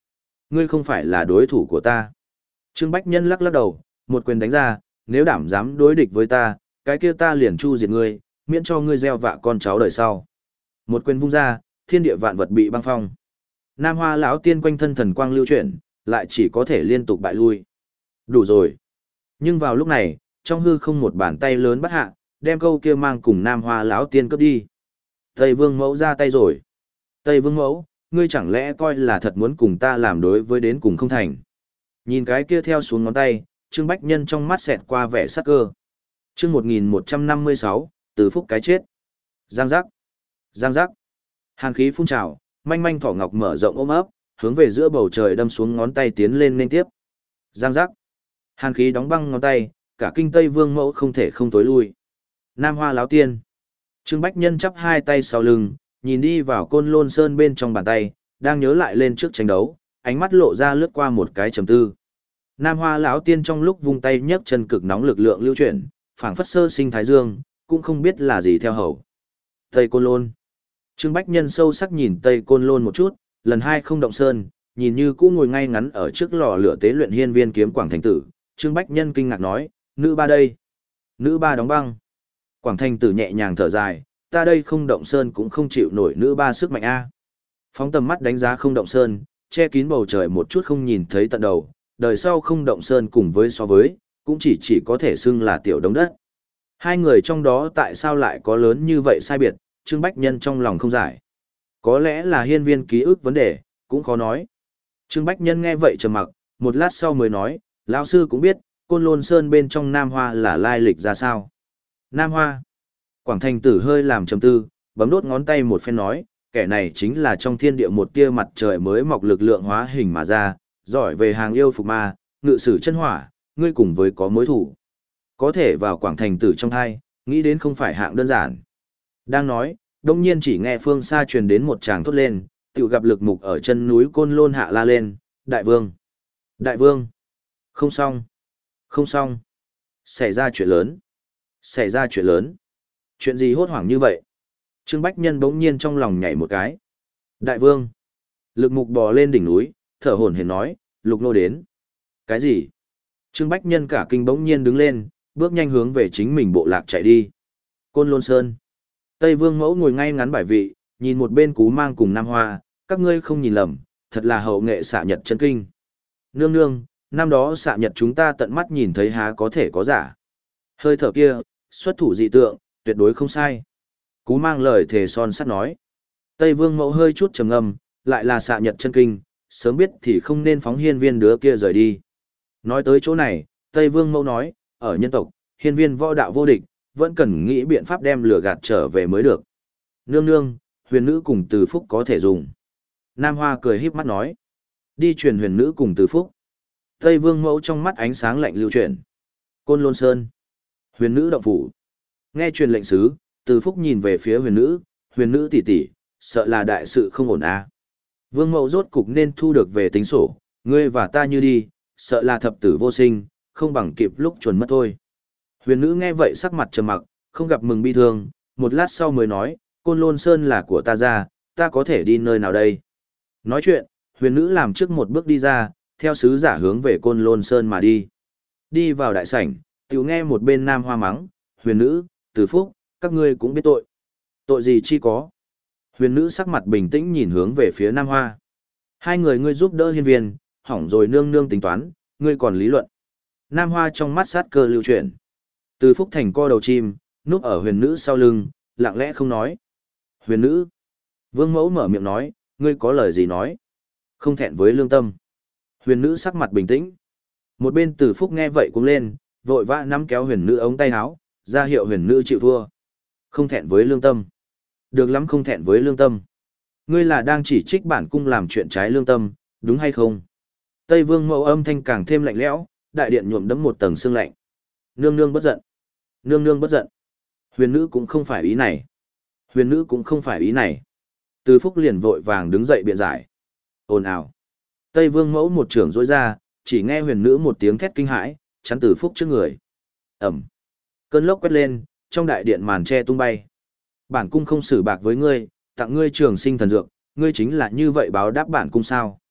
Ngươi không phải là đối thủ của ta. Trương Bách Nhân lắc lắc đầu, một quyền đánh ra, nếu đảm dám đối địch với ta, cái kia ta liền chu diệt ngươi, miễn cho ngươi gieo vạ con cháu đời sau. Một quyền vung ra, thiên địa vạn vật bị băng phong. Nam Hoa lão tiên quanh thân thần quang lưu chuyển, lại chỉ có thể liên tục bại lui. Đủ rồi. Nhưng vào lúc này, trong hư không một bàn tay lớn bắt hạ, đem câu kia mang cùng Nam Hoa lão tiên cướp đi. Tây Vương Mẫu ra tay rồi. Tây Vương Mẫu, ngươi chẳng lẽ coi là thật muốn cùng ta làm đối với đến cùng không thành. Nhìn cái kia theo xuống ngón tay, Trương Bách Nhân trong mắt xẹt qua vẻ sắc cơ. Chương một nghìn một trăm năm mươi sáu, từ phúc cái chết. Giang giác. Giang giác. Hàn khí phun trào, manh manh thỏ ngọc mở rộng ôm ấp, hướng về giữa bầu trời đâm xuống ngón tay tiến lên liên tiếp. Giang giác. Hàn khí đóng băng ngón tay, cả kinh Tây Vương Mẫu không thể không tối lui. Nam Hoa lão tiên. Trương Bách Nhân chắp hai tay sau lưng, nhìn đi vào Côn Lôn Sơn bên trong bàn tay, đang nhớ lại lên trước tranh đấu, ánh mắt lộ ra lướt qua một cái trầm tư. Nam Hoa lão tiên trong lúc vung tay nhấc chân cực nóng lực lượng lưu chuyển, phảng phất sơ sinh thái dương, cũng không biết là gì theo hầu. Tây Côn Lôn. Trương Bách Nhân sâu sắc nhìn Tây Côn Lôn một chút, lần hai không động sơn, nhìn như cũ ngồi ngay ngắn ở trước lò lửa tế luyện hiên viên kiếm Quảng Thành Tử. Trương Bách Nhân kinh ngạc nói, nữ ba đây. Nữ ba đóng băng. Quảng Thành Tử nhẹ nhàng thở dài, ta đây không động sơn cũng không chịu nổi nữ ba sức mạnh a. Phóng tầm mắt đánh giá không động sơn, che kín bầu trời một chút không nhìn thấy tận đầu, đời sau không động sơn cùng với so với, cũng chỉ chỉ có thể xưng là tiểu đống đất. Hai người trong đó tại sao lại có lớn như vậy sai biệt, Trương Bách Nhân trong lòng không giải. Có lẽ là hiên viên ký ức vấn đề, cũng khó nói. Trương Bách Nhân nghe vậy trầm mặc, một lát sau mới nói, lão sư cũng biết, Côn Lôn Sơn bên trong Nam Hoa là lai lịch ra sao. Nam Hoa. Quảng Thành Tử hơi làm trầm tư, bấm đốt ngón tay một phen nói, kẻ này chính là trong thiên địa một tia mặt trời mới mọc lực lượng hóa hình mà ra, giỏi về hàng yêu phục ma, ngự sử chân hỏa, ngươi cùng với có mối thủ. Có thể vào Quảng Thành Tử trong thai, nghĩ đến không phải hạng đơn giản. Đang nói, đông nhiên chỉ nghe phương xa truyền đến một tràng thốt lên, tự gặp lực mục ở chân núi Côn Lôn hạ la lên, đại vương, đại vương, không xong, không xong, xảy ra chuyện lớn, xảy ra chuyện lớn, chuyện gì hốt hoảng như vậy? Trương Bách Nhân bỗng nhiên trong lòng nhảy một cái. Đại vương, lực mục bò lên đỉnh núi, thở hổn hển nói, lục nô đến. Cái gì? Trương Bách Nhân cả kinh bỗng nhiên đứng lên, bước nhanh hướng về chính mình bộ lạc chạy đi. Côn Lôn Sơn. Tây Vương Mẫu ngồi ngay ngắn bài vị, nhìn một bên Cú Mang cùng Nam Hoa, các ngươi không nhìn lầm, thật là hậu nghệ xạ nhật chân kinh. Nương nương, năm đó xạ nhật chúng ta tận mắt nhìn thấy há có thể có giả. Hơi thở kia, xuất thủ dị tượng, tuyệt đối không sai. Cú Mang lời thề son sắt nói. Tây Vương Mẫu hơi chút trầm ngâm, lại là xạ nhật chân kinh, sớm biết thì không nên phóng hiên viên đứa kia rời đi. Nói tới chỗ này, Tây Vương Mẫu nói, ở nhân tộc, hiên viên võ đạo vô địch, vẫn cần nghĩ biện pháp đem lửa gạt trở về mới được. Nương nương, huyền nữ cùng từ phúc có thể dùng. Nam Hoa cười híp mắt nói. Đi truyền huyền nữ cùng từ phúc. Tây Vương Mẫu trong mắt ánh sáng lạnh lưu chuyển. Côn Lôn Sơn. Huyền nữ động phủ. Nghe truyền lệnh sứ, từ phúc nhìn về phía huyền nữ, huyền nữ tỷ tỷ, sợ là đại sự không ổn à. Vương Mẫu rốt cục nên thu được về tính sổ, ngươi và ta như đi, sợ là thập tử vô sinh, không bằng kịp lúc chuẩn mất thôi. Huyền nữ nghe vậy sắc mặt trầm mặc, không gặp mừng bi thương, một lát sau mới nói, Côn Lôn Sơn là của ta ra, ta có thể đi nơi nào đây? Nói chuyện, huyền nữ làm trước một bước đi ra, theo sứ giả hướng về Côn Lôn Sơn mà đi. Đi vào đại sảnh, tiểu nghe một bên Nam Hoa mắng, huyền nữ, từ phúc, các ngươi cũng biết tội. Tội gì chi có? Huyền nữ sắc mặt bình tĩnh nhìn hướng về phía Nam Hoa. Hai người ngươi giúp đỡ hiên viên, hỏng rồi nương nương tính toán, ngươi còn lý luận. Nam Hoa trong mắt sát cơ lưu chuyển. Từ phúc thành co đầu chim, núp ở huyền nữ sau lưng, lặng lẽ không nói. Huyền nữ. Vương Mẫu mở miệng nói, ngươi có lời gì nói? Không thẹn với lương tâm. Huyền nữ sắc mặt bình tĩnh. Một bên Từ phúc nghe vậy cũng lên, vội vã nắm kéo huyền nữ ống tay áo, ra hiệu huyền nữ chịu thua. Không thẹn với lương tâm. Được lắm, không thẹn với lương tâm. Ngươi là đang chỉ trích bản cung làm chuyện trái lương tâm, đúng hay không? Tây Vương Mẫu âm thanh càng thêm lạnh lẽo, đại điện nhuộm đẫm một tầng sương lạnh. Nương nương bất giận. Nương nương bất giận. Huyền nữ cũng không phải ý này. Huyền nữ cũng không phải ý này. Từ phúc liền vội vàng đứng dậy biện giải. Ồn ào. Tây Vương Mẫu một trưởng dối ra, chỉ nghe huyền nữ một tiếng thét kinh hãi, chắn từ phúc trước người. Ẩm. Cơn lốc quét lên, trong đại điện màn che tung bay. Bản cung không xử bạc với ngươi, tặng ngươi trường sinh thần dược, ngươi chính là như vậy báo đáp bản cung sao?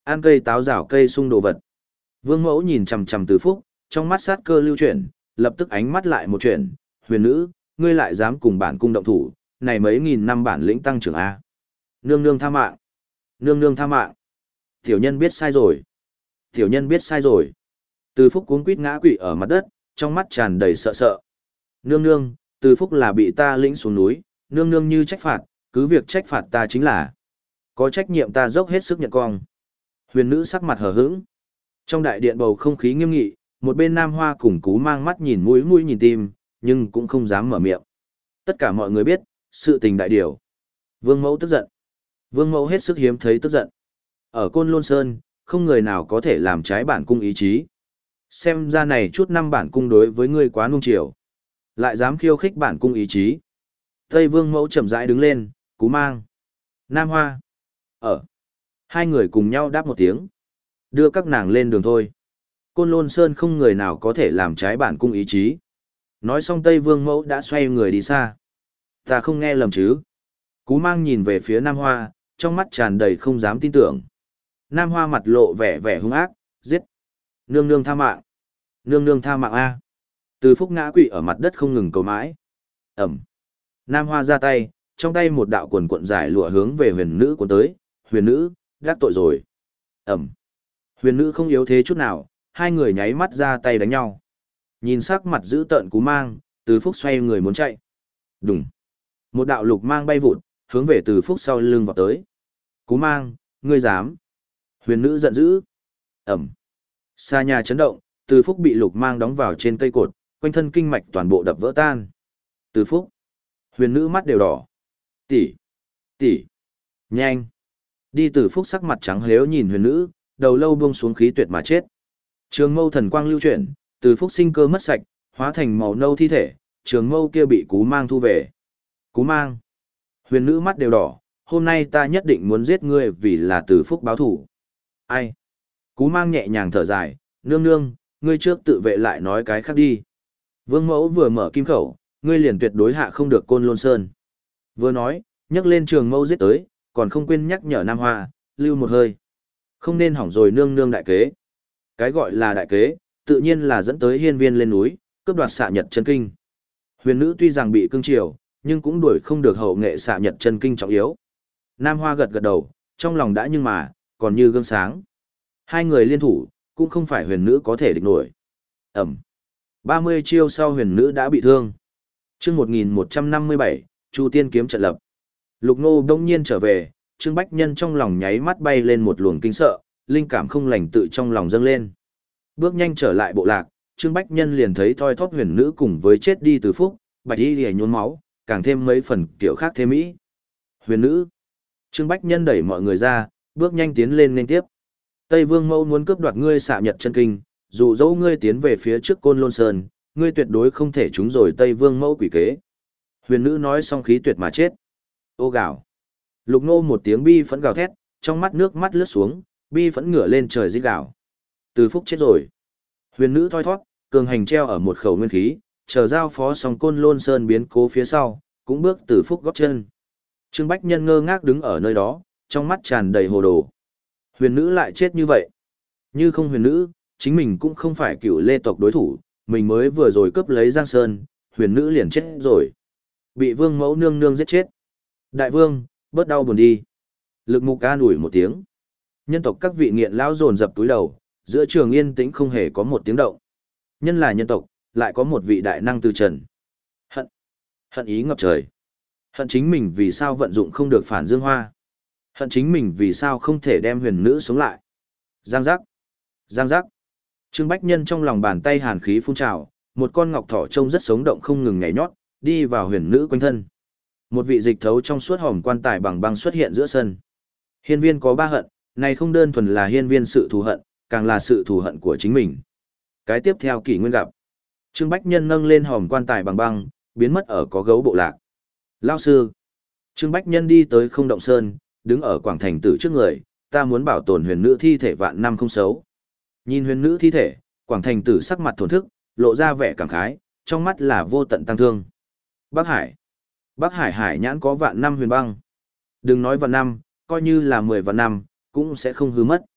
Ăn cây táo rào cây sung đồ vật. Vương mẫu nhìn chằm chằm Từ Phúc, trong mắt sát cơ lưu chuyển, lập tức ánh mắt lại một chuyển, huyền nữ, ngươi lại dám cùng bản cung động thủ, này mấy nghìn năm bản lĩnh tăng trưởng A. Nương nương tha mạng. Nương nương tha mạng. Tiểu nhân biết sai rồi. Tiểu nhân biết sai rồi. Từ Phúc cuống quýt ngã quỵ ở mặt đất, trong mắt tràn đầy sợ sợ. Nương nương, Từ Phúc là bị ta lĩnh xuống núi, nương nương như trách phạt, cứ việc trách phạt ta chính là. Có trách nhiệm ta dốc hết sức nhận cong. Huyền nữ sắc mặt hờ hững. Trong đại điện bầu không khí nghiêm nghị, một bên Nam Hoa cùng Cú Mang mắt nhìn mũi mũi nhìn tim, nhưng cũng không dám mở miệng. Tất cả mọi người biết, sự tình đại điều. Vương Mẫu tức giận. Vương Mẫu hết sức hiếm thấy tức giận. Ở Côn Lôn Sơn, không người nào có thể làm trái bản cung ý chí. Xem ra này chút năm bản cung đối với ngươi quá nuông chiều. Lại dám khiêu khích bản cung ý chí. Tây Vương Mẫu chậm rãi đứng lên, Cú Mang. Nam Hoa. Ở. Hai người cùng nhau đáp một tiếng. Đưa các nàng lên đường thôi. Côn Lôn Sơn không người nào có thể làm trái bản cung ý chí. Nói xong Tây Vương Mẫu đã xoay người đi xa. Ta không nghe lầm chứ. Cú Mang nhìn về phía Nam Hoa, trong mắt tràn đầy không dám tin tưởng. Nam Hoa mặt lộ vẻ vẻ hung ác, giết. Nương nương tha mạng. Nương nương tha mạng A. Từ Phúc ngã quỵ ở mặt đất không ngừng cầu mãi. Ẩm. Nam Hoa ra tay, trong tay một đạo quần cuộn giải lụa hướng về huyền nữ cuốn tới. Huyền nữ, gác tội rồi. Ẩm. Huyền nữ không yếu thế chút nào, hai người nháy mắt ra tay đánh nhau. Nhìn sắc mặt dữ tợn Cú Mang, Từ Phúc xoay người muốn chạy. Đùng. Một đạo lục mang bay vụt, hướng về Từ Phúc sau lưng vọt tới. Cú Mang, ngươi dám. Huyền nữ giận dữ. Ẩm. Xa nhà chấn động, Từ Phúc bị lục mang đóng vào trên cây cột, quanh thân kinh mạch toàn bộ đập vỡ tan. Từ Phúc. Huyền nữ mắt đều đỏ. Tỷ. Tỷ. Nhanh. Đi. Từ Phúc sắc mặt trắng lếu nhìn huyền nữ, đầu lâu buông xuống khí tuyệt mà chết. Trường mâu thần quang lưu chuyển, Từ Phúc sinh cơ mất sạch, hóa thành màu nâu thi thể, trường mâu kia bị Cú Mang thu về. Cú Mang. Huyền nữ mắt đều đỏ, hôm nay ta nhất định muốn giết ngươi vì là Từ Phúc báo thủ. Ai? Cú Mang nhẹ nhàng thở dài, nương nương, ngươi trước tự vệ lại nói cái khác đi. Vương Mẫu vừa mở kim khẩu, ngươi liền tuyệt đối hạ không được Côn Lôn Sơn. Vừa nói, nhấc lên trường mâu giết tới, còn không quên nhắc nhở Nam Hoa, lưu một hơi. Không nên hỏng rồi nương nương đại kế. Cái gọi là đại kế, tự nhiên là dẫn tới hiên viên lên núi, cướp đoạt xạ nhật chân kinh. Huyền nữ tuy rằng bị cưng chiều, nhưng cũng đuổi không được hậu nghệ xạ nhật chân kinh trọng yếu. Nam Hoa gật gật đầu, trong lòng đã nhưng mà, còn như gương sáng. Hai người liên thủ, cũng không phải huyền nữ có thể địch nổi. Ẩm. ba mươi chiêu sau huyền nữ đã bị thương. chương một nghìn một trăm năm mươi bảy, Chu Tiên kiếm trận lập. Lục Nô đông nhiên trở về, Trương Bách Nhân trong lòng nháy mắt bay lên một luồng kinh sợ, linh cảm không lành tự trong lòng dâng lên. Bước nhanh trở lại bộ lạc, Trương Bách Nhân liền thấy thoi thóp huyền nữ cùng với chết đi Từ Phúc, bạch y lìa nhốn máu, càng thêm mấy phần kiểu khác thêm mỹ. Huyền nữ. Trương Bách Nhân đẩy mọi người ra, bước nhanh tiến lên nên tiếp. Tây Vương Mẫu muốn cướp đoạt ngươi xạ nhật chân kinh, dù dẫu ngươi tiến về phía trước Côn Lôn Sơn, ngươi tuyệt đối không thể trúng rồi Tây Vương Mẫu quỷ kế. Huyền nữ nói xong khí tuyệt mà chết. Ô gào. Lục Nô một tiếng bi phẫn gào thét, trong mắt nước mắt lướt xuống, bi phẫn ngửa lên trời rít gào. Từ Phúc chết rồi. Huyền nữ thoi thoát, cường hành treo ở một khẩu nguyên khí, chờ giao phó xong Côn Lôn Sơn biến cố phía sau, cũng bước Từ Phúc góp chân. Trương Bách Nhân ngơ ngác đứng ở nơi đó, trong mắt tràn đầy hồ đồ. Huyền nữ lại chết như vậy. Như không huyền nữ, chính mình cũng không phải cựu lê tộc đối thủ, mình mới vừa rồi cướp lấy Giang Sơn, huyền nữ liền chết rồi. Bị Vương Mẫu nương nương giết chết. Đại vương, bớt đau buồn đi. Lực Mục an ủi một tiếng. Nhân tộc các vị nghiện lão dồn dập túi đầu, giữa trường yên tĩnh không hề có một tiếng động. Nhân là nhân tộc, lại có một vị đại năng từ trần. Hận. Hận ý ngập trời. Hận chính mình vì sao vận dụng không được phản dương hoa. Hận chính mình vì sao không thể đem huyền nữ sống lại. Giang giác. Giang giác. Trương Bách Nhân trong lòng bàn tay hàn khí phun trào, một con ngọc thỏ trông rất sống động không ngừng nhảy nhót, đi vào huyền nữ quanh thân. Một vị dịch thấu trong suốt hòm quan tài bằng băng xuất hiện giữa sân. Hiên viên có ba hận, này không đơn thuần là hiên viên sự thù hận, càng là sự thù hận của chính mình. Cái tiếp theo kỷ nguyên gặp. Trương Bách Nhân nâng lên hòm quan tài bằng băng, biến mất ở có gấu bộ lạc. Lao sư. Trương Bách Nhân đi tới không động sơn, đứng ở quảng thành tử trước người, ta muốn bảo tồn huyền nữ thi thể vạn năm không xấu. Nhìn huyền nữ thi thể, quảng thành tử sắc mặt thổn thức, lộ ra vẻ cảm khái, trong mắt là vô tận tăng thương. Bắc Hải. Bắc Hải hải nhãn có vạn năm huyền băng. Đừng nói vạn năm, coi như là mười vạn năm, cũng sẽ không hư mất.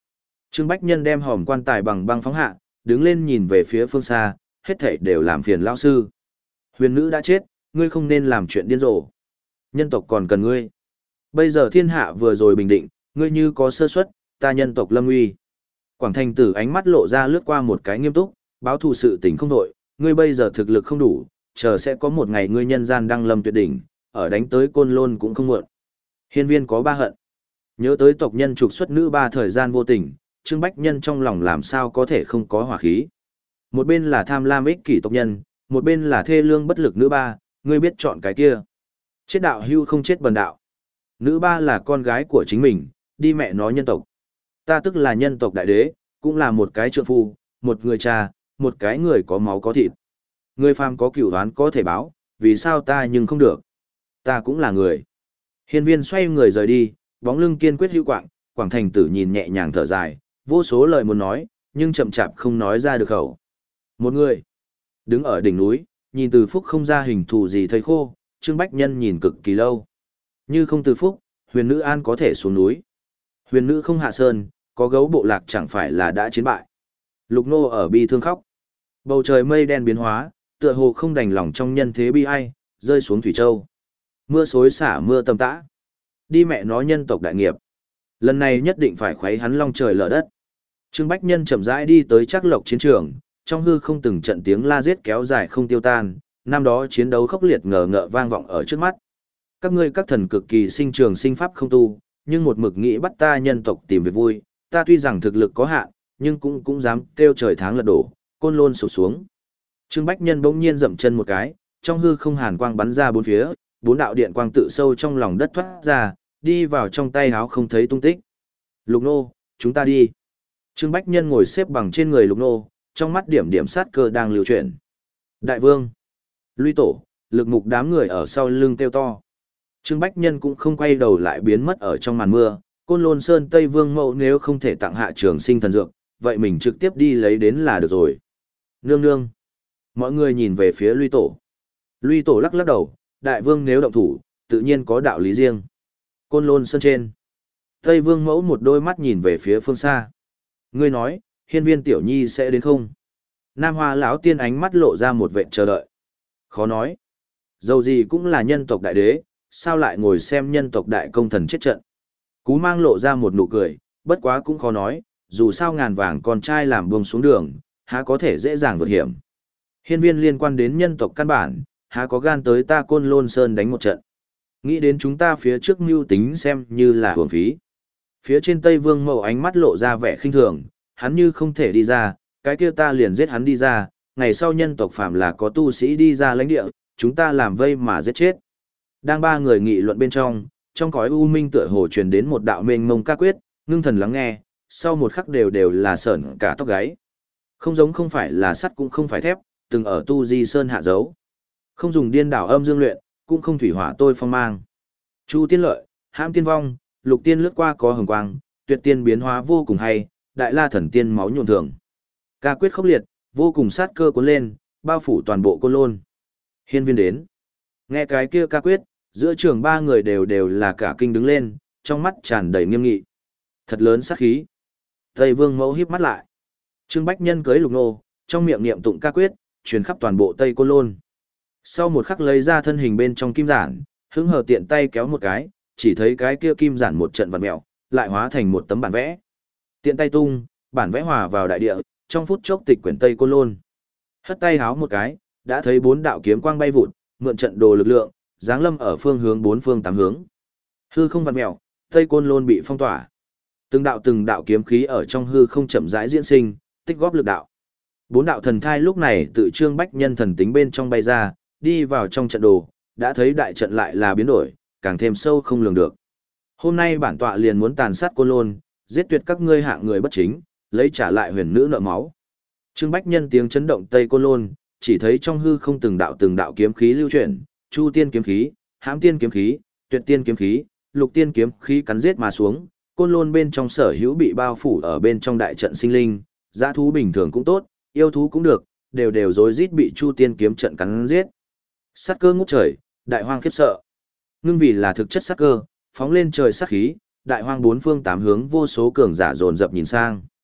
Trương Bách Nhân đem hòm quan tài bằng băng phóng hạ, đứng lên nhìn về phía phương xa, hết thảy đều làm phiền lão sư. Huyền nữ đã chết, ngươi không nên làm chuyện điên rồ. Nhân tộc còn cần ngươi. Bây giờ thiên hạ vừa rồi bình định, ngươi như có sơ suất, ta nhân tộc lâm nguy. Quảng Thành Tử ánh mắt lộ ra lướt qua một cái nghiêm túc, báo thù sự tình không đội, ngươi bây giờ thực lực không đủ, chờ sẽ có một ngày ngươi nhân gian đăng lâm tuyệt đỉnh, ở đánh tới Côn Lôn cũng không muộn. Hiên viên có ba hận. Nhớ tới tộc nhân trục xuất nữ ba thời gian vô tình, Trương Bách Nhân trong lòng làm sao có thể không có hỏa khí. Một bên là tham lam ích kỷ tộc nhân, một bên là thê lương bất lực nữ ba, ngươi biết chọn cái kia. Chết đạo hưu không chết bần đạo. Nữ ba là con gái của chính mình, đi mẹ nó nhân tộc. Ta tức là nhân tộc đại đế, cũng là một cái trượng phu, một người cha, một cái người có máu có thịt. Người phàm có cửu đoán có thể báo, vì sao ta nhưng không được. Ta cũng là người. Hiên viên xoay người rời đi, bóng lưng kiên quyết hữu quạng, Quảng Thành Tử nhìn nhẹ nhàng thở dài, vô số lời muốn nói, nhưng chậm chạp không nói ra được khẩu. Một người, đứng ở đỉnh núi, nhìn từ phúc không ra hình thù gì thấy khô, Trương Bách Nhân nhìn cực kỳ lâu. Như không từ phúc, huyền nữ an có thể xuống núi. Huyền nữ không hạ sơn, có gấu bộ lạc chẳng phải là đã chiến bại. Lục nô ở bi thương khóc. Bầu trời mây đen biến hóa, tựa hồ không đành lòng trong nhân thế bi ai, rơi xuống Thủy Châu. Mưa xối xả mưa tầm tã. Đi mẹ nó nhân tộc đại nghiệp. Lần này nhất định phải khuấy hắn long trời lở đất. Trương Bách Nhân chậm rãi đi tới Trác Lộc chiến trường, trong hư không từng trận tiếng la giết kéo dài không tiêu tan, năm đó chiến đấu khốc liệt ngờ ngợ vang vọng ở trước mắt. Các ngươi các thần cực kỳ sinh trường sinh pháp không tu, nhưng một mực nghĩ bắt ta nhân tộc tìm về vui, ta tuy rằng thực lực có hạn, nhưng cũng cũng dám kêu trời tháng lật đổ, Côn Lôn sụp xuống. Trương Bách Nhân bỗng nhiên dậm chân một cái, trong hư không hàn quang bắn ra bốn phía, bốn đạo điện quang tự sâu trong lòng đất thoát ra, đi vào trong tay háo không thấy tung tích. Lục nô, chúng ta đi. Trương Bách Nhân ngồi xếp bằng trên người Lục nô, trong mắt điểm điểm sát cơ đang lưu chuyển. Đại vương, Luy Tổ, Lực Mục đám người ở sau lưng kêu to. Trương Bách Nhân cũng không quay đầu lại biến mất ở trong màn mưa, Côn Lôn Sơn Tây Vương Mẫu nếu không thể tặng hạ trường sinh thần dược, vậy mình trực tiếp đi lấy đến là được rồi. Nương nương. Mọi người nhìn về phía Luy Tổ. Luy Tổ lắc lắc đầu, đại vương nếu động thủ, tự nhiên có đạo lý riêng. Côn Lôn Sơn trên. Tây Vương Mẫu một đôi mắt nhìn về phía phương xa. Ngươi nói, hiên viên tiểu nhi sẽ đến không? Nam Hoa lão tiên ánh mắt lộ ra một vẻ chờ đợi. Khó nói. Dầu gì cũng là nhân tộc đại đế, sao lại ngồi xem nhân tộc đại công thần chết trận. Cú mang lộ ra một nụ cười, bất quá cũng khó nói, dù sao ngàn vàng con trai làm buông xuống đường, há có thể dễ dàng vượt hiểm. Hiên viên liên quan đến nhân tộc căn bản, há có gan tới ta Côn Lôn Sơn đánh một trận. Nghĩ đến chúng ta phía trước mưu tính xem như là hưởng phí. Phía trên Tây Vương Mậu ánh mắt lộ ra vẻ khinh thường, hắn như không thể đi ra, cái kia ta liền giết hắn đi ra, ngày sau nhân tộc phạm là có tu sĩ đi ra lãnh địa, chúng ta làm vây mà giết chết. Đang ba người nghị luận bên trong, trong cõi u minh tựa hồ truyền đến một đạo mênh mông ca quyết, ngưng thần lắng nghe, sau một khắc đều đều là sởn cả tóc gáy. Không giống không phải là sắt cũng không phải thép, từng ở tu di sơn hạ dấu. Không dùng điên đảo âm dương luyện, cũng không thủy hỏa tôi phong mang. Chu tiên lợi, hãm tiên vong, lục tiên lướt qua có hồng quang, tuyệt tiên biến hóa vô cùng hay, đại la thần tiên máu nhuộm thường. Ca quyết khốc liệt, vô cùng sát cơ cuốn lên, bao phủ toàn bộ Côn Lôn. Hiên viên đến. Nghe cái kia ca quyết, giữa trường ba người đều đều là cả kinh đứng lên, trong mắt tràn đầy nghiêm nghị. Thật lớn sát khí. Tây Vương Mẫu híp mắt lại. Trương Bách Nhân cưới Lục nô, trong miệng niệm tụng ca quyết, truyền khắp toàn bộ Tây Côn Lôn. Sau một khắc lấy ra thân hình bên trong kim giản, hứng hờ tiện tay kéo một cái, chỉ thấy cái kia kim giản một trận vặn mèo, lại hóa thành một tấm bản vẽ. Tiện tay tung, bản vẽ hòa vào đại địa, trong phút chốc tịch quyển Tây Côn Lôn. Hất tay háo một cái, đã thấy bốn đạo kiếm quang bay vụt, mượn trận đồ lực lượng, giáng lâm ở phương hướng bốn phương tám hướng. Hư không vặn mèo, Tây Côn Lôn bị phong tỏa. Từng đạo từng đạo kiếm khí ở trong hư không chậm rãi diễn sinh, tích góp lực đạo. Bốn đạo thần thai lúc này tự Trương Bách Nhân thần tính bên trong bay ra, đi vào trong trận đồ, đã thấy đại trận lại là biến đổi, càng thêm sâu không lường được. Hôm nay bản tọa liền muốn tàn sát Côn Lôn, giết tuyệt các ngươi hạng người bất chính, lấy trả lại huyền nữ nợ máu. Trương Bách Nhân tiếng chấn động Tây Côn Lôn, chỉ thấy trong hư không từng đạo từng đạo kiếm khí lưu chuyển, Chu tiên kiếm khí, Hãm tiên kiếm khí, Tuyệt tiên kiếm khí, Lục tiên kiếm khí cắn giết mà xuống, Côn Lôn bên trong sở hữu bị bao phủ ở bên trong đại trận sinh linh, dã thú bình thường cũng tốt, yêu thú cũng được, đều đều rối rít bị Chu tiên kiếm trận cắn giết. Sát cơ ngút trời, đại hoang khiếp sợ. Ngưng vì là thực chất sát cơ, phóng lên trời sát khí, đại hoang bốn phương tám hướng vô số cường giả dồn dập nhìn sang.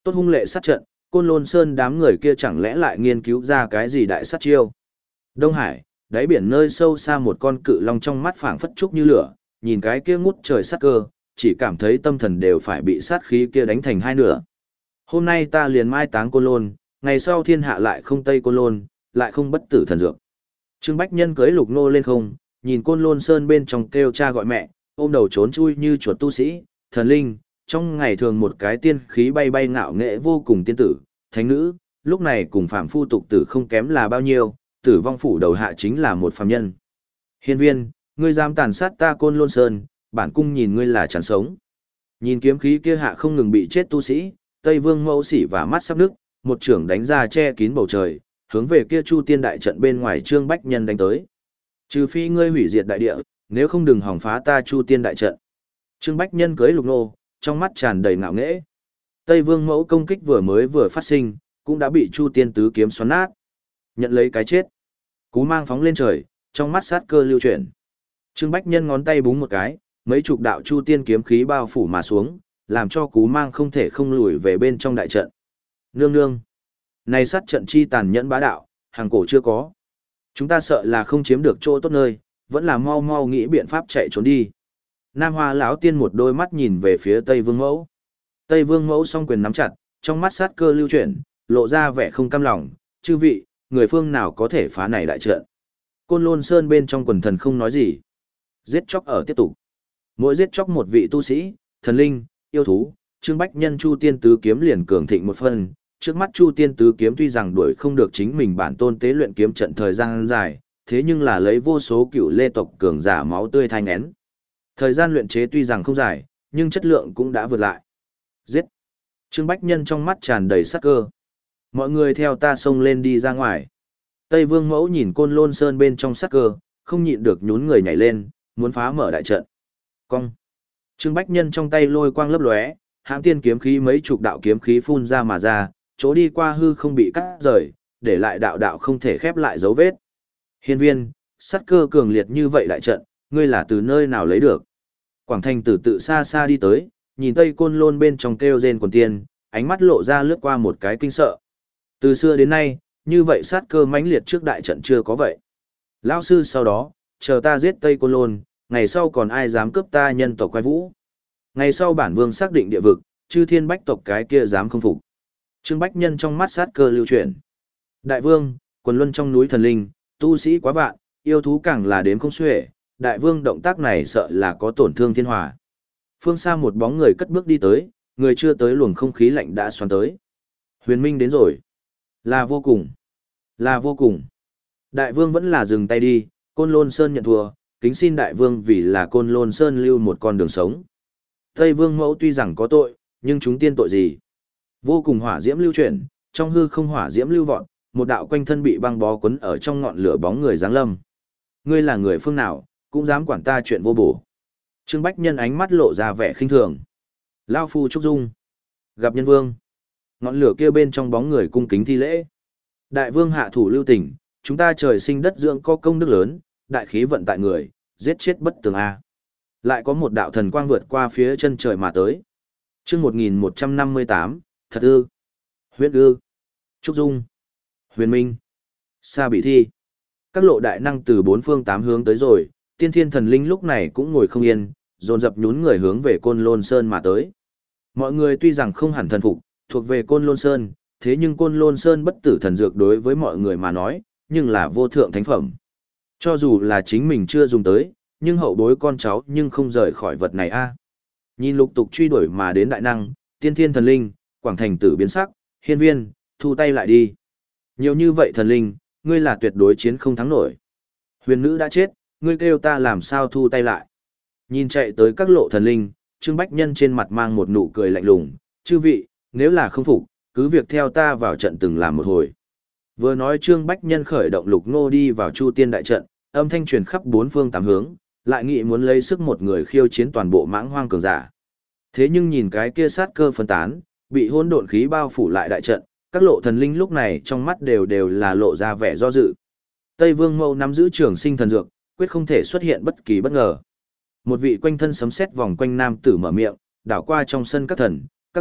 Tốt hung lệ sát trận, Côn Lôn Sơn đám người kia chẳng lẽ lại nghiên cứu ra cái gì đại sát chiêu. Đông Hải, đáy biển nơi sâu xa một con cự long trong mắt phảng phất trúc như lửa, nhìn cái kia ngút trời sát cơ, chỉ cảm thấy tâm thần đều phải bị sát khí kia đánh thành hai nửa. Hôm nay ta liền mai táng Côn Lôn, ngày sau thiên hạ lại không Tây Côn Lôn, lại không bất tử thần dược. Trương Bách Nhân cưới Lục Nô lên không, nhìn Côn Lôn Sơn bên trong kêu cha gọi mẹ, ôm đầu trốn chui như chuột tu sĩ, thần linh, trong ngày thường một cái tiên khí bay bay ngạo nghệ vô cùng tiên tử, thánh nữ, lúc này cùng phạm phu tục tử không kém là bao nhiêu, tử vong phủ đầu hạ chính là một phàm nhân. Hiên viên, ngươi dám tàn sát ta Côn Lôn Sơn, bản cung nhìn ngươi là chán sống. Nhìn kiếm khí kia hạ không ngừng bị chết tu sĩ, Tây Vương Mẫu Sỉ và mắt sắp nước, một trưởng đánh ra che kín bầu trời, hướng về kia Chu Tiên đại trận bên ngoài Trương Bách Nhân đánh tới. Trừ phi ngươi hủy diệt đại địa, nếu không đừng hỏng phá ta Chu Tiên đại trận. Trương Bách Nhân cưới Lục Nô, trong mắt tràn đầy ngạo nghễ. Tây Vương Mẫu công kích vừa mới vừa phát sinh, cũng đã bị Chu Tiên tứ kiếm xoắn nát. Nhận lấy cái chết. Cú mang phóng lên trời, trong mắt sát cơ lưu chuyển. Trương Bách Nhân ngón tay búng một cái, mấy chục đạo Chu Tiên kiếm khí bao phủ mà xuống, làm cho Cú mang không thể không lùi về bên trong đại trận. Nương nương. Này sát trận chi tàn nhẫn bá đạo, hàng cổ chưa có. Chúng ta sợ là không chiếm được chỗ tốt nơi, vẫn là mau mau nghĩ biện pháp chạy trốn đi. Nam Hoa lão tiên một đôi mắt nhìn về phía Tây Vương Mẫu. Tây Vương Mẫu song quyền nắm chặt, trong mắt sát cơ lưu chuyển, lộ ra vẻ không cam lòng, chư vị, người phương nào có thể phá này đại trận. Côn Lôn Sơn bên trong quần thần không nói gì. Giết chóc ở tiếp tục. Mỗi giết chóc một vị tu sĩ, thần linh, yêu thú, Trương Bách Nhân Chu Tiên tứ kiếm liền cường thịnh một phần. Trước mắt Chu Tiên tứ kiếm tuy rằng đuổi không được chính mình bản tôn tế luyện kiếm trận thời gian dài, thế nhưng là lấy vô số cựu lê tộc cường giả máu tươi thanh nén. Thời gian luyện chế tuy rằng không dài, nhưng chất lượng cũng đã vượt lại. Giết! Trương Bách Nhân trong mắt tràn đầy sát cơ. Mọi người theo ta xông lên đi ra ngoài. Tây Vương Mẫu nhìn Côn Lôn Sơn bên trong sát cơ, không nhịn được nhún người nhảy lên, muốn phá mở đại trận. Cong! Trương Bách Nhân trong tay lôi quang lấp lóe, hãm tiên kiếm khí mấy chục đạo kiếm khí phun ra mà ra, chỗ đi qua hư không bị cắt rời, để lại đạo đạo không thể khép lại dấu vết. Hiên viên, sát cơ cường liệt như vậy đại trận, ngươi là từ nơi nào lấy được? Quảng Thành Tử tự xa xa đi tới, nhìn Tây Côn Lôn bên trong kêu rên quần tiên, ánh mắt lộ ra lướt qua một cái kinh sợ. Từ xưa đến nay, như vậy sát cơ mãnh liệt trước đại trận chưa có vậy. Lão sư sau đó, chờ ta giết Tây Côn Lôn, ngày sau còn ai dám cướp ta nhân tộc quái vũ? Ngày sau bản vương xác định địa vực, chư thiên bách tộc cái kia dám không phục. Trương Bách Nhân trong mắt sát cơ lưu chuyển. Đại vương, quần luân trong núi thần linh, tu sĩ quá vạn, yêu thú càng là đếm không xuể, đại vương động tác này sợ là có tổn thương thiên hòa. Phương xa một bóng người cất bước đi tới, người chưa tới luồng không khí lạnh đã xoắn tới. Huyền Minh đến rồi. Là vô cùng. Là vô cùng. Đại vương vẫn là dừng tay đi, Côn Lôn Sơn nhận thua, kính xin đại vương vì là Côn Lôn Sơn lưu một con đường sống. Tây Vương Mẫu tuy rằng có tội, nhưng chúng tiên tội gì? Vô cùng hỏa diễm lưu chuyển, trong hư không hỏa diễm lưu vọt, một đạo quanh thân bị băng bó quấn ở trong ngọn lửa bóng người giáng lâm. Ngươi là người phương nào, cũng dám quản ta chuyện vô bổ. Trương Bách Nhân ánh mắt lộ ra vẻ khinh thường. Lao phu trúc dung. Gặp nhân vương. Ngọn lửa kia bên trong bóng người cung kính thi lễ. Đại vương hạ thủ lưu tình, chúng ta trời sinh đất dưỡng có công đức lớn, đại khí vận tại người, giết chết bất tường a. Lại có một đạo thần quang vượt qua phía chân trời mà tới. Chương một nghìn một trăm năm mươi tám, thật ư. Huyết ư. Trúc dung. Huyền Minh. Sa Bị Thi. Các lộ đại năng từ bốn phương tám hướng tới rồi, tiên thiên thần linh lúc này cũng ngồi không yên, dồn dập nhún người hướng về Côn Lôn Sơn mà tới. Mọi người tuy rằng không hẳn thần phục, thuộc về Côn Lôn Sơn, thế nhưng Côn Lôn Sơn bất tử thần dược đối với mọi người mà nói, nhưng là vô thượng thánh phẩm. Cho dù là chính mình chưa dùng tới, nhưng hậu bối con cháu nhưng không rời khỏi vật này a. Nhìn lục tục truy đuổi mà đến đại năng, tiên thiên thần linh, Quảng Thành Tử biến sắc, hiên viên, thu tay lại đi. Nhiều như vậy thần linh, ngươi là tuyệt đối chiến không thắng nổi. Huyền nữ đã chết, ngươi kêu ta làm sao thu tay lại. Nhìn chạy tới các lộ thần linh, Trương Bách Nhân trên mặt mang một nụ cười lạnh lùng, chư vị, nếu là không phục, cứ việc theo ta vào trận từng làm một hồi. Vừa nói Trương Bách Nhân khởi động Lục Ngô đi vào Chu Tiên đại trận, âm thanh truyền khắp bốn phương tám hướng, lại nghĩ muốn lấy sức một người khiêu chiến toàn bộ mãng hoang cường giả. Thế nhưng nhìn cái kia sát cơ phân tán, bị hỗn độn khí bao phủ lại đại trận, các lộ thần linh lúc này trong mắt đều đều là lộ ra vẻ do dự. Tây Vương Mẫu nắm giữ trường sinh thần dược, quyết không thể xuất hiện bất kỳ bất ngờ. Một vị quanh thân sấm sét vòng quanh nam tử mở miệng, đảo qua trong sân các thần, các vị,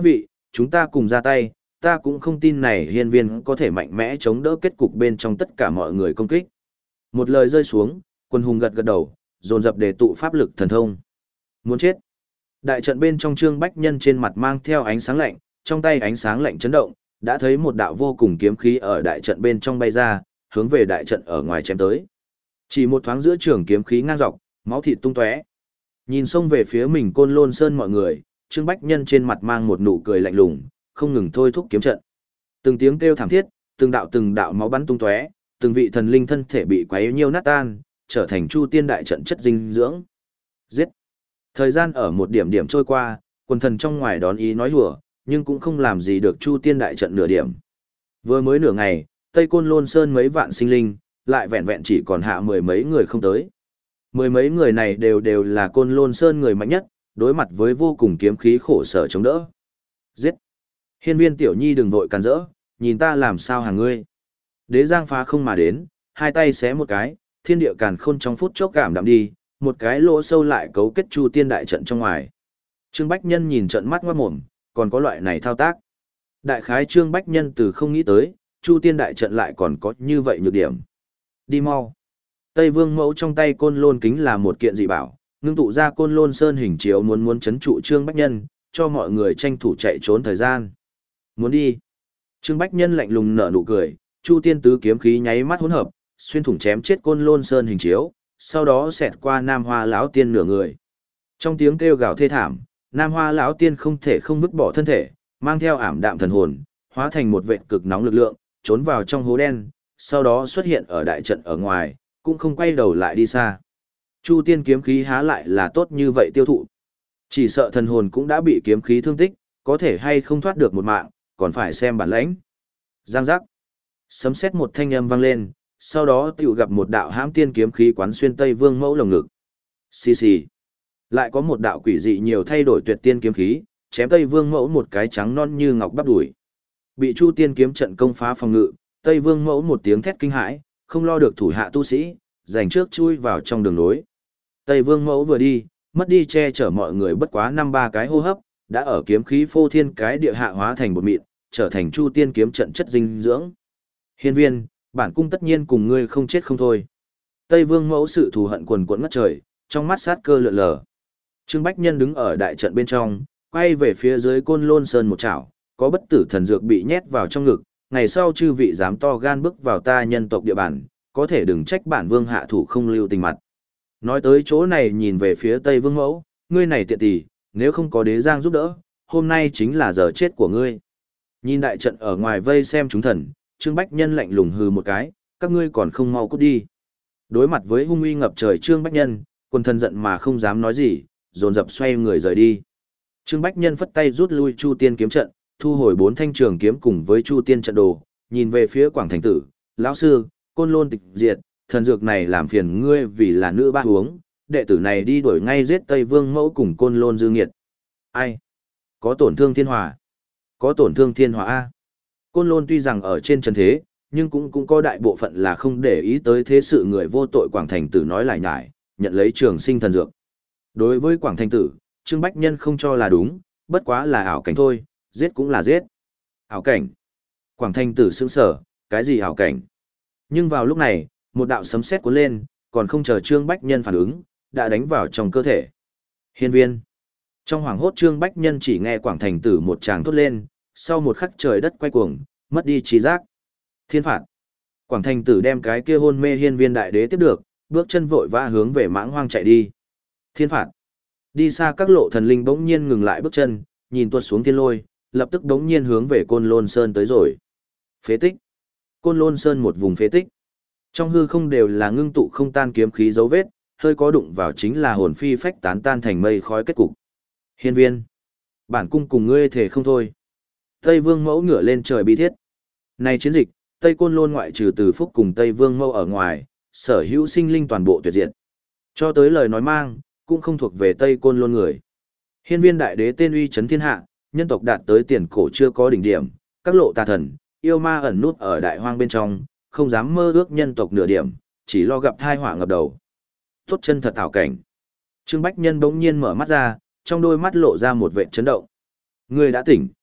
chúng ta cùng ra tay, ta cũng không tin này hiên viên có thể mạnh mẽ chống đỡ kết cục bên trong tất cả mọi người công kích. Một lời rơi xuống, quân hùng gật gật đầu, dồn dập để tụ pháp lực thần thông. Muốn chết. Đại trận bên trong Trương Bách Nhân trên mặt mang theo ánh sáng lạnh, trong tay ánh sáng lạnh chấn động, đã thấy một đạo vô cùng kiếm khí ở đại trận bên trong bay ra, hướng về đại trận ở ngoài chém tới. Chỉ một thoáng giữa trường kiếm khí ngang dọc, máu thịt tung tóe. Nhìn xông về phía mình Côn Lôn Sơn mọi người, Trương Bách Nhân trên mặt mang một nụ cười lạnh lùng, không ngừng thôi thúc kiếm trận. Từng tiếng kêu thảm thiết, từng đạo từng đạo máu bắn tung tóe, từng vị thần linh thân thể bị quấy nhiêu nát tan, trở thành Chu Tiên đại trận chất dinh dưỡng. Giết. Thời gian ở một điểm điểm trôi qua, quần thần trong ngoài đón ý nói hùa, nhưng cũng không làm gì được Chu Tiên đại trận nửa điểm. Vừa mới nửa ngày, Tây Côn Lôn Sơn mấy vạn sinh linh, lại vẹn vẹn chỉ còn hạ mười mấy người không tới. Mười mấy người này đều đều là Côn Lôn Sơn người mạnh nhất, đối mặt với vô cùng kiếm khí khổ sở chống đỡ. Giết! Hiên viên tiểu nhi đừng vội càn rỡ, nhìn ta làm sao hàng ngươi. Đế Giang phá không mà đến, hai tay xé một cái, thiên địa càn khôn trong phút chốc cảm đạm đi, một cái lỗ sâu lại cấu kết Chu Tiên đại trận trong ngoài. Trương Bách Nhân nhìn trận mắt ngoát mồm, còn có loại này thao tác. Đại khái Trương Bách Nhân từ không nghĩ tới, Chu Tiên đại trận lại còn có như vậy nhược điểm. Đi mau. Tây Vương Mẫu trong tay Côn Lôn kính là một kiện dị bảo, ngưng tụ ra Côn Lôn Sơn hình chiếu muốn muốn chấn trụ Trương Bách Nhân, cho mọi người tranh thủ chạy trốn thời gian. Muốn đi. Trương Bách Nhân lạnh lùng nở nụ cười, Chu Tiên tứ kiếm khí nháy mắt hỗn hợp, xuyên thủng chém chết Côn Lôn Sơn hình chiếu, sau đó xẹt qua Nam Hoa lão tiên nửa người. Trong tiếng kêu gào thê thảm, Nam Hoa lão tiên không thể không vứt bỏ thân thể, mang theo ảm đạm thần hồn, hóa thành một vệt cực nóng lực lượng, trốn vào trong hố đen, sau đó xuất hiện ở đại trận ở ngoài, cũng không quay đầu lại đi xa. Chu Tiên kiếm khí há lại là tốt như vậy tiêu thụ. Chỉ sợ thần hồn cũng đã bị kiếm khí thương tích, có thể hay không thoát được một mạng, còn phải xem bản lãnh. Giang giác. Sấm sét một thanh âm vang lên, sau đó tiểu gặp một đạo hãm tiên kiếm khí quán xuyên Tây Vương Mẫu lồng ngực. Xì xì. Lại có một đạo quỷ dị nhiều thay đổi tuyệt tiên kiếm khí, chém Tây Vương Mẫu một cái trắng non như ngọc bắp đùi. Bị Chu Tiên kiếm trận công phá phòng ngự, Tây Vương Mẫu một tiếng thét kinh hãi, không lo được thủ hạ tu sĩ, giành trước chui vào trong đường nối. Tây Vương Mẫu vừa đi, mất đi che chở mọi người bất quá năm ba cái hô hấp, đã ở kiếm khí phô thiên cái địa hạ hóa thành bột mịn, trở thành Chu Tiên kiếm trận chất dinh dưỡng. Hiên viên, bản cung tất nhiên cùng ngươi không chết không thôi. Tây Vương Mẫu sự thù hận quần quẫn ngất trời, trong mắt sát cơ lượn lờ. Trương Bách Nhân đứng ở đại trận bên trong, quay về phía dưới Côn Lôn Sơn một chảo, có bất tử thần dược bị nhét vào trong ngực, ngày sau chư vị dám to gan bước vào ta nhân tộc địa bàn, có thể đừng trách bản vương hạ thủ không lưu tình mặt. Nói tới chỗ này nhìn về phía Tây Vương Mẫu, ngươi này tiện tỷ, nếu không có Đế Giang giúp đỡ, hôm nay chính là giờ chết của ngươi. Nhìn đại trận ở ngoài vây xem chúng thần, Trương Bách Nhân lạnh lùng hừ một cái, các ngươi còn không mau cút đi. Đối mặt với hung uy ngập trời Trương Bách Nhân, quần thần giận mà không dám nói gì, dồn dập xoay người rời đi. Trương Bách Nhân phất tay rút lui Chu Tiên kiếm trận, thu hồi bốn thanh trường kiếm cùng với Chu Tiên trận đồ, nhìn về phía Quảng Thành Tử, lão sư, Côn Lôn tịch diệt, thần dược này làm phiền ngươi vì là nữ ba uống, đệ tử này đi đuổi ngay giết Tây Vương Mẫu cùng Côn Lôn dư nghiệt. Ai? Có tổn thương thiên hòa. Có tổn thương thiên hòa A. Côn Lôn tuy rằng ở trên trần thế, nhưng cũng cũng có đại bộ phận là không để ý tới thế sự người vô tội. Quảng Thành Tử nói lại nhải, nhận lấy trường sinh thần dược. Đối với Quảng Thành Tử, Trương Bách Nhân không cho là đúng, bất quá là ảo cảnh thôi, giết cũng là giết. Ảo cảnh. Quảng Thành Tử sững sờ, cái gì ảo cảnh? Nhưng vào lúc này, một đạo sấm sét cuốn lên, còn không chờ Trương Bách Nhân phản ứng, đã đánh vào trong cơ thể. Hiên viên. Trong hoảng hốt Trương Bách Nhân chỉ nghe Quảng Thành Tử một tràng thốt lên, sau một khắc trời đất quay cuồng, mất đi trí giác. Thiên phạt. Quảng Thành Tử đem cái kia hôn mê hiên viên đại đế tiếp được, bước chân vội vã hướng về mãng hoang chạy đi. Thiên phạt. Đi xa các lộ thần linh bỗng nhiên ngừng lại bước chân, nhìn tuột xuống thiên lôi, lập tức bỗng nhiên hướng về Côn Lôn Sơn tới rồi. Phế tích. Côn Lôn Sơn một vùng phế tích. Trong hư không đều là ngưng tụ không tan kiếm khí dấu vết, hơi có đụng vào chính là hồn phi phách tán tan thành mây khói kết cục. Hiên viên. Bản cung cùng ngươi thể không thôi. Tây Vương Mẫu ngửa lên trời bi thiết. Này chiến dịch, Tây Côn Lôn ngoại trừ Từ Phúc cùng Tây Vương Mẫu ở ngoài, sở hữu sinh linh toàn bộ tuyệt diệt. Cho tới lời nói mang, cũng không thuộc về Tây Côn Lôn người. Hiên viên đại đế tên uy chấn thiên hạ, nhân tộc đạt tới tiền cổ chưa có đỉnh điểm, các lộ tà thần, yêu ma ẩn nút ở đại hoang bên trong, không dám mơ ước nhân tộc nửa điểm, chỉ lo gặp thai họa ngập đầu. Tốt chân thật ảo cảnh. Trương Bách Nhân bỗng nhiên mở mắt ra, trong đôi mắt lộ ra một vẻ chấn động. Ngươi đã tỉnh.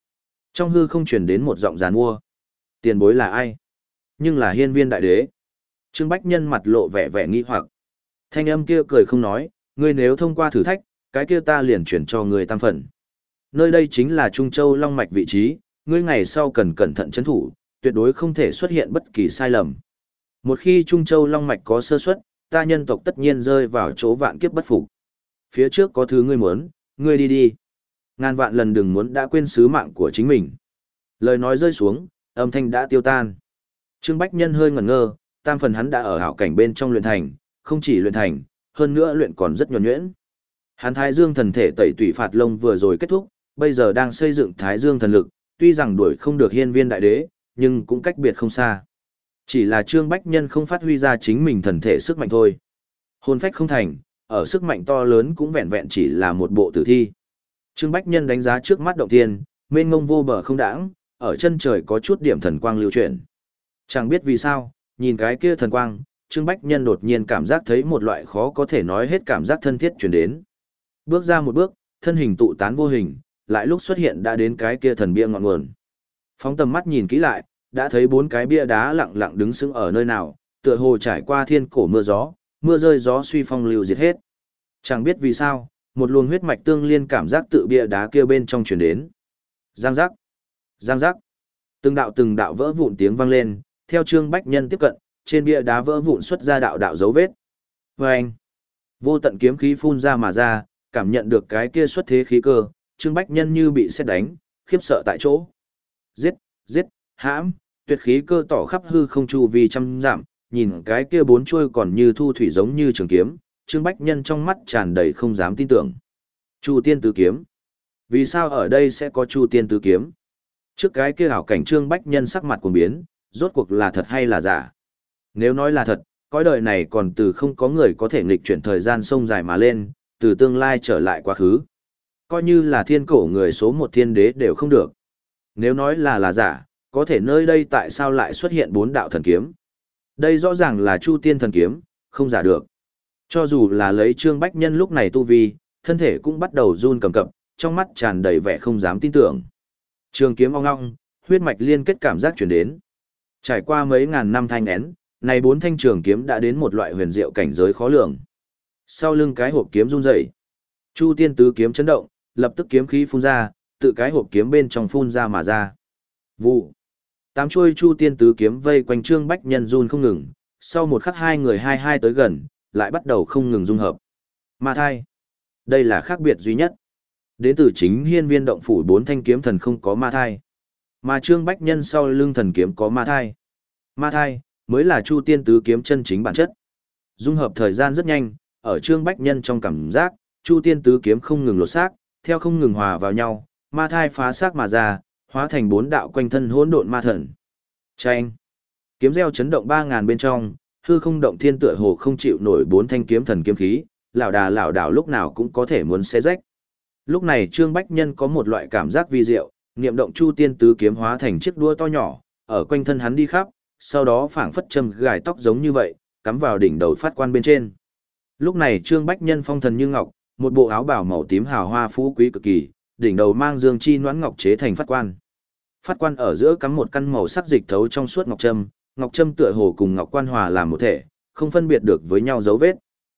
Trong hư không truyền đến một giọng giàn mua. Tiền bối là ai? Nhưng là hiên viên đại đế. Trương Bách Nhân mặt lộ vẻ vẻ nghi hoặc. Thanh âm kia cười không nói, ngươi nếu thông qua thử thách, cái kia ta liền chuyển cho ngươi tam phần. Nơi đây chính là Trung Châu Long Mạch vị trí, ngươi ngày sau cần cẩn thận chấn thủ, tuyệt đối không thể xuất hiện bất kỳ sai lầm. Một khi Trung Châu Long Mạch có sơ suất, ta nhân tộc tất nhiên rơi vào chỗ vạn kiếp bất phục. Phía trước có thứ ngươi muốn, ngươi đi đi. Ngàn vạn lần đừng muốn đã quên sứ mạng của chính mình. Lời nói rơi xuống, âm thanh đã tiêu tan. Trương Bách Nhân hơi ngẩn ngơ, tam phần hắn đã ở hảo cảnh bên trong luyện thành, không chỉ luyện thành, hơn nữa luyện còn rất nhuần nhuyễn. Hắn Thái Dương thần thể tẩy tủy phạt lông vừa rồi kết thúc, bây giờ đang xây dựng Thái Dương thần lực, tuy rằng đuổi không được hiên viên đại đế, nhưng cũng cách biệt không xa. Chỉ là Trương Bách Nhân không phát huy ra chính mình thần thể sức mạnh thôi. Hồn phách không thành, ở sức mạnh to lớn cũng vẹn vẹn chỉ là một bộ tử thi. Trương Bách Nhân đánh giá trước mắt động thiên, mênh mông vô bờ không đãng, ở chân trời có chút điểm thần quang lưu chuyển. Chẳng biết vì sao, nhìn cái kia thần quang, Trương Bách Nhân đột nhiên cảm giác thấy một loại khó có thể nói hết cảm giác thân thiết truyền đến. Bước ra một bước, thân hình tụ tán vô hình, lại lúc xuất hiện đã đến cái kia thần bia ngọn nguồn. Phóng tầm mắt nhìn kỹ lại, đã thấy bốn cái bia đá lặng lặng đứng sững ở nơi nào, tựa hồ trải qua thiên cổ mưa gió, mưa rơi gió suy phong lưu diệt hết. Chẳng biết vì sao, một luồng huyết mạch tương liên cảm giác tự bia đá kia bên trong truyền đến. Giang giác, giang giác. Từng đạo từng đạo vỡ vụn tiếng vang lên, theo Trương Bách Nhân tiếp cận, trên bia đá vỡ vụn xuất ra đạo đạo dấu vết. Vâng! Vô tận kiếm khí phun ra mà ra, cảm nhận được cái kia xuất thế khí cơ, Trương Bách Nhân như bị sét đánh, khiếp sợ tại chỗ. Giết, giết, hãm, tuyệt khí cơ tỏ khắp hư không chu vi trăm dặm, nhìn cái kia bốn chuôi còn như thu thủy giống như trường kiếm, Trương Bách Nhân trong mắt tràn đầy không dám tin tưởng. Chu Tiên Tứ Kiếm. Vì sao ở đây sẽ có Chu Tiên Tứ Kiếm? Trước cái kia ảo cảnh Trương Bách Nhân sắc mặt cuồng biến, rốt cuộc là thật hay là giả? Nếu nói là thật, cõi đời này còn từ không có người có thể nghịch chuyển thời gian sông dài mà lên, từ tương lai trở lại quá khứ. Coi như là thiên cổ người số một thiên đế đều không được. Nếu nói là là giả, có thể nơi đây tại sao lại xuất hiện bốn đạo thần kiếm? Đây rõ ràng là Chu Tiên thần kiếm, không giả được. Cho dù là lấy Trương Bách Nhân lúc này tu vi, thân thể cũng bắt đầu run cầm cập, trong mắt tràn đầy vẻ không dám tin tưởng. Trường kiếm ong ong, huyết mạch liên kết cảm giác chuyển đến. Trải qua mấy ngàn năm thanh én, này bốn thanh trường kiếm đã đến một loại huyền diệu cảnh giới khó lường. Sau lưng cái hộp kiếm run rẩy, Chu Tiên Tứ Kiếm chấn động, lập tức kiếm khí phun ra, tự cái hộp kiếm bên trong phun ra mà ra. Vụ. Tám chuôi Chu Tiên Tứ Kiếm vây quanh Trương Bách Nhân run không ngừng, sau một khắc hai người hai hai tới gần, lại bắt đầu không ngừng dung hợp. Ma thai. Đây là khác biệt duy nhất. Đến từ chính hiên viên động phủ bốn thanh kiếm thần không có ma thai. Mà Trương Bách Nhân sau lưng thần kiếm có ma thai. Ma thai, mới là Chu Tiên Tứ Kiếm chân chính bản chất. Dung hợp thời gian rất nhanh, ở Trương Bách Nhân trong cảm giác, Chu Tiên Tứ Kiếm không ngừng lột xác, theo không ngừng hòa vào nhau, ma thai phá xác mà ra, hóa thành bốn đạo quanh thân hỗn độn ma thần. Chanh! Kiếm reo chấn động ba ngàn bên trong, hư không động thiên tựa hồ không chịu nổi bốn thanh kiếm thần kiếm khí, lão đà lão đảo lúc nào cũng có thể muốn xé rách. Lúc này Trương Bách Nhân có một loại cảm giác vi diệu, niệm động Chu Tiên Tứ Kiếm hóa thành chiếc đũa to nhỏ, ở quanh thân hắn đi khắp, sau đó phảng phất châm gài tóc giống như vậy, cắm vào đỉnh đầu phát quan bên trên. Lúc này Trương Bách Nhân phong thần như ngọc, một bộ áo bào màu tím hào hoa phú quý cực kỳ, đỉnh đầu mang dương chi noãn ngọc chế thành phát quan. Phát quan ở giữa cắm một căn màu sắc dịch thấu trong suốt ngọc trâm, ngọc trâm tựa hồ cùng ngọc quan hòa làm một thể, không phân biệt được với nhau dấu vết.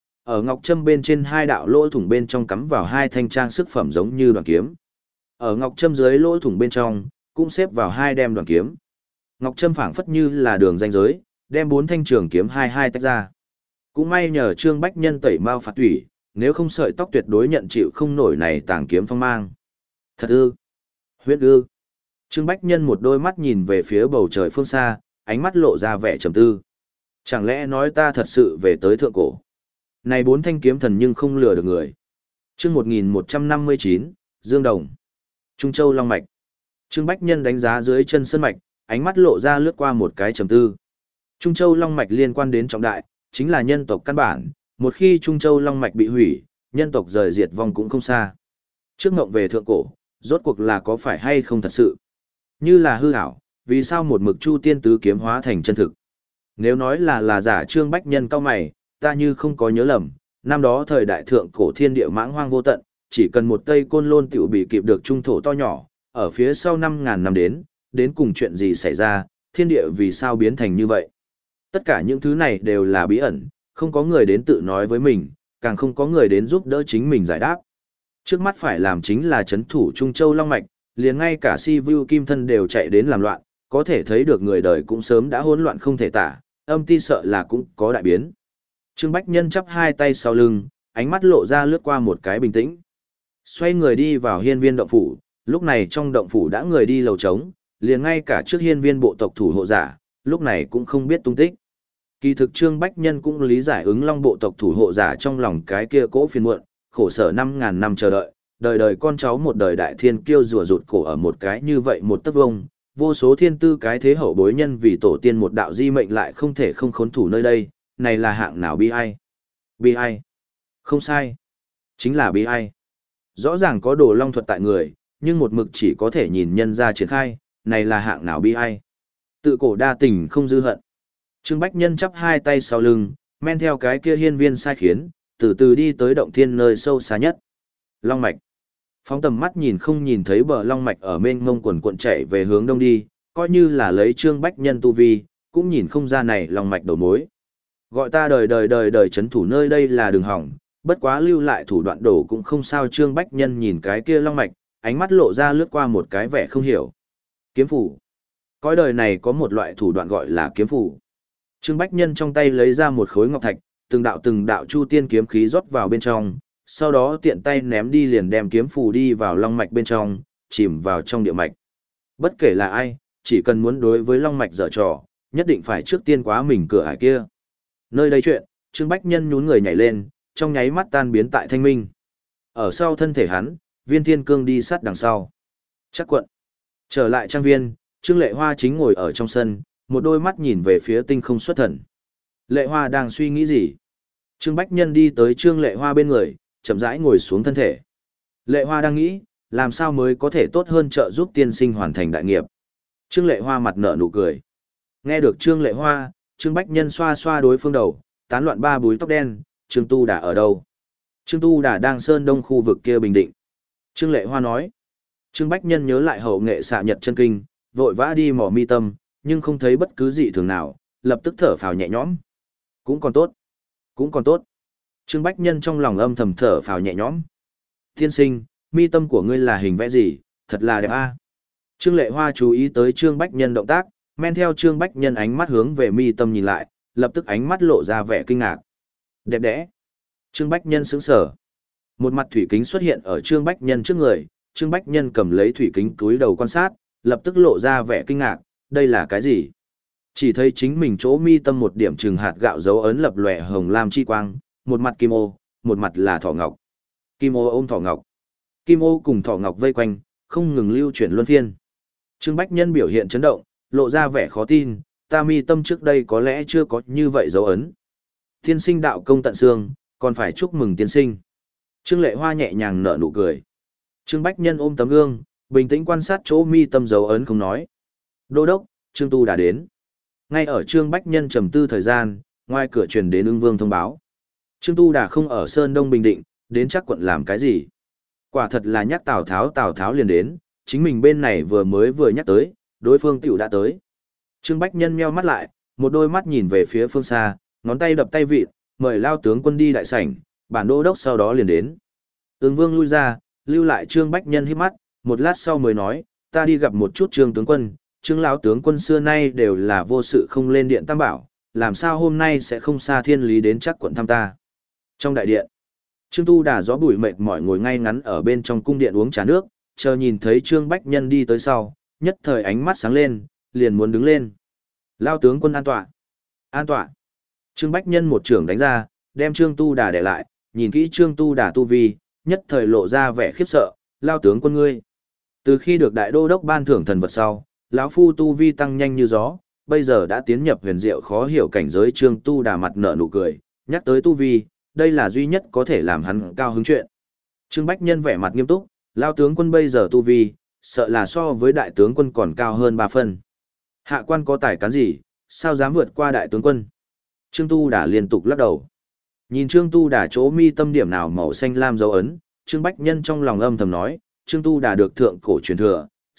Ở ngọc trâm bên trên hai đạo lỗ thủng bên trong cắm vào hai thanh trang sức phẩm giống như đoàn kiếm. Ở ngọc trâm dưới lỗ thủng bên trong cũng xếp vào hai đem đoàn kiếm. Ngọc trâm phảng phất như là đường ranh giới, đem bốn thanh trường kiếm hai hai tách ra. Cũng may nhờ Trương Bách Nhân tẩy mao phạt thủy, nếu không sợi tóc tuyệt đối nhận chịu không nổi này tàng kiếm phong mang. Thật ư? Huyết ư? Trương Bách Nhân một đôi mắt nhìn về phía bầu trời phương xa, ánh mắt lộ ra vẻ trầm tư. Chẳng lẽ nói ta thật sự về tới thượng cổ? Này bốn thanh kiếm thần nhưng không lừa được người. Chương một nghìn một trăm năm mươi chín, Dương Đồng. Trung Châu Long Mạch. Trương Bách Nhân đánh giá dưới chân sơn mạch, ánh mắt lộ ra lướt qua một cái trầm tư. Trung Châu Long Mạch liên quan đến trọng đại, chính là nhân tộc căn bản, một khi Trung Châu Long Mạch bị hủy, nhân tộc rời diệt vong cũng không xa. Trước ngộng về thượng cổ, rốt cuộc là có phải hay không thật sự? Như là hư ảo, vì sao một mực Chu Tiên Tứ Kiếm hóa thành chân thực? Nếu nói là là giả Trương Bách Nhân cao mày, ta như không có nhớ lầm, năm đó thời đại thượng cổ thiên địa mãng hoang vô tận, chỉ cần một tây côn lôn tiểu bị kịp được trung thổ to nhỏ, ở phía sau năm ngàn năm đến, đến cùng chuyện gì xảy ra, thiên địa vì sao biến thành như vậy. Tất cả những thứ này đều là bí ẩn, không có người đến tự nói với mình, càng không có người đến giúp đỡ chính mình giải đáp. Trước mắt phải làm chính là chấn thủ Trung Châu Long Mạch, liền ngay cả Si Vu Kim Thân đều chạy đến làm loạn, có thể thấy được người đời cũng sớm đã hỗn loạn không thể tả, âm ti sợ là cũng có đại biến. Trương Bách Nhân chắp hai tay sau lưng, ánh mắt lộ ra lướt qua một cái bình tĩnh. Xoay người đi vào hiên viên động phủ, lúc này trong động phủ đã người đi lầu trống, liền ngay cả trước hiên viên bộ tộc thủ hộ giả, lúc này cũng không biết tung tích. Kỳ thực Trương Bách Nhân cũng lý giải ứng long bộ tộc thủ hộ giả trong lòng cái kia cỗ phiền muộn, khổ sở năm ngàn năm chờ đợi, đời đời con cháu một đời đại thiên kiêu rùa rụt cổ ở một cái như vậy một tấc vông, vô số thiên tư cái thế hậu bối nhân vì tổ tiên một đạo di mệnh lại không thể không khốn thủ nơi đây, này là hạng nào bi ai? Bi ai? Không sai. Chính là bi ai. Rõ ràng có đồ long thuật tại người, nhưng một mực chỉ có thể nhìn nhân ra triển khai, này là hạng nào bi ai? Tự cổ đa tình không dư hận. Trương Bách Nhân chắp hai tay sau lưng, men theo cái kia hiên viên sai khiến, từ từ đi tới động thiên nơi sâu xa nhất. Long mạch. Phóng tầm mắt nhìn không nhìn thấy bờ long mạch ở mênh mông quần cuộn chạy về hướng đông đi, coi như là lấy Trương Bách Nhân tu vi, cũng nhìn không ra này long mạch đầu mối. Gọi ta đời đời đời đời chấn thủ nơi đây là đường hỏng, bất quá lưu lại thủ đoạn đổ cũng không sao. Trương Bách Nhân nhìn cái kia long mạch, ánh mắt lộ ra lướt qua một cái vẻ không hiểu. Kiếm phủ. Cõi đời này có một loại thủ đoạn gọi là kiếm phủ. Trương Bách Nhân trong tay lấy ra một khối ngọc thạch, từng đạo từng đạo chu tiên kiếm khí rót vào bên trong, sau đó tiện tay ném đi liền đem kiếm phù đi vào long mạch bên trong, chìm vào trong địa mạch. Bất kể là ai, chỉ cần muốn đối với long mạch dở trò, nhất định phải trước tiên quá mình cửa ải kia. Nơi đây chuyện, Trương Bách Nhân nhún người nhảy lên, trong nháy mắt tan biến tại thanh minh. Ở sau thân thể hắn, Viên Thiên Cương đi sát đằng sau. Chắc quận. Trở lại trang viên, Trương Lệ Hoa chính ngồi ở trong sân, một đôi mắt nhìn về phía tinh không xuất thần. Lệ Hoa đang suy nghĩ gì? Trương Bách Nhân đi tới Trương Lệ Hoa bên người, chậm rãi ngồi xuống thân thể. Lệ Hoa đang nghĩ, làm sao mới có thể tốt hơn trợ giúp tiên sinh hoàn thành đại nghiệp. Trương Lệ Hoa mặt nở nụ cười. Nghe được Trương Lệ Hoa, Trương Bách Nhân xoa xoa đối phương đầu, tán loạn ba búi tóc đen, Trương Tu Đà ở đâu? Trương Tu Đà đang sơn đông khu vực kia Bình Định. Trương Lệ Hoa nói. Trương Bách Nhân nhớ lại hậu nghệ xạ nhật chân kinh, vội vã đi mò mi tâm, nhưng không thấy bất cứ gì thường nào, lập tức thở phào nhẹ nhõm. Cũng còn tốt. Cũng còn tốt. Trương Bách Nhân trong lòng âm thầm thở phào nhẹ nhõm. Tiên sinh, mi tâm của ngươi là hình vẽ gì, thật là đẹp a. À. Trương Lệ Hoa chú ý tới Trương Bách Nhân động tác, men theo Trương Bách Nhân ánh mắt hướng về mi tâm nhìn lại, lập tức ánh mắt lộ ra vẻ kinh ngạc. Đẹp đẽ. Trương Bách Nhân sững sờ. Một mặt thủy kính xuất hiện ở Trương Bách Nhân trước người, Trương Bách Nhân cầm lấy thủy kính túi đầu quan sát, lập tức lộ ra vẻ kinh ngạc, đây là cái gì? Chỉ thấy chính mình chỗ mi tâm một điểm trừng hạt gạo dấu ấn lập lòe hồng lam chi quang, một mặt kim ô, một mặt là thỏ ngọc. Kim ô ôm thỏ ngọc. Kim ô cùng thỏ ngọc vây quanh, không ngừng lưu chuyển luân phiên. Trương Bách Nhân biểu hiện chấn động, lộ ra vẻ khó tin, ta mi tâm trước đây có lẽ chưa có như vậy dấu ấn. Tiên sinh đạo công tận xương, còn phải chúc mừng tiên sinh. Trương Lệ Hoa nhẹ nhàng nở nụ cười. Trương Bách Nhân ôm tấm gương, bình tĩnh quan sát chỗ mi tâm dấu ấn không nói. Đô đốc, Trương Tu đã đến. Ngay ở Trương Bách Nhân trầm tư thời gian, ngoài cửa truyền đến Ưng Vương thông báo. Trương Tu đã không ở Sơn Đông Bình Định, đến chắc quận làm cái gì? Quả thật là nhắc Tào Tháo, Tào Tháo liền đến, chính mình bên này vừa mới vừa nhắc tới, đối phương tiểu đã tới. Trương Bách Nhân nheo mắt lại, một đôi mắt nhìn về phía phương xa, ngón tay đập tay vịt, mời lao tướng quân đi đại sảnh, bản đô đốc sau đó liền đến. Ưng Vương lui ra, lưu lại Trương Bách Nhân hít mắt, một lát sau mới nói, ta đi gặp một chút Trương tướng quân, Trương lão tướng quân xưa nay đều là vô sự không lên điện tam bảo, làm sao hôm nay sẽ không xa thiên lý đến chắc quận thăm ta. Trong đại điện, Trương Tu Đà gió bụi mệt mỏi ngồi ngay ngắn ở bên trong cung điện uống trà nước, chờ nhìn thấy Trương Bách Nhân đi tới sau, nhất thời ánh mắt sáng lên, liền muốn đứng lên. Lao tướng quân an tọa. An tọa. Trương Bách Nhân một trưởng đánh ra, đem Trương Tu Đà để lại, nhìn kỹ Trương Tu Đà tu vi, nhất thời lộ ra vẻ khiếp sợ, Lao tướng quân ngươi. Từ khi được đại đô đốc ban thưởng thần vật sau, lão phu tu vi tăng nhanh như gió, bây giờ đã tiến nhập huyền diệu khó hiểu cảnh giới. Trương Tu Đà mặt nở nụ cười, nhắc tới tu vi, đây là duy nhất có thể làm hắn cao hứng chuyện. Trương Bách Nhân vẻ mặt nghiêm túc, Lao tướng quân bây giờ tu vi, sợ là so với đại tướng quân còn cao hơn ba phân. Hạ quan có tài cán gì, sao dám vượt qua đại tướng quân? Trương Tu Đà liên tục lắc đầu. Nhìn Trương Tu Đà chỗ mi tâm điểm nào màu xanh lam dấu ấn, Trương Bách Nhân trong lòng âm thầm nói, Trương Tu Đà được thượng cổ truyền thừa,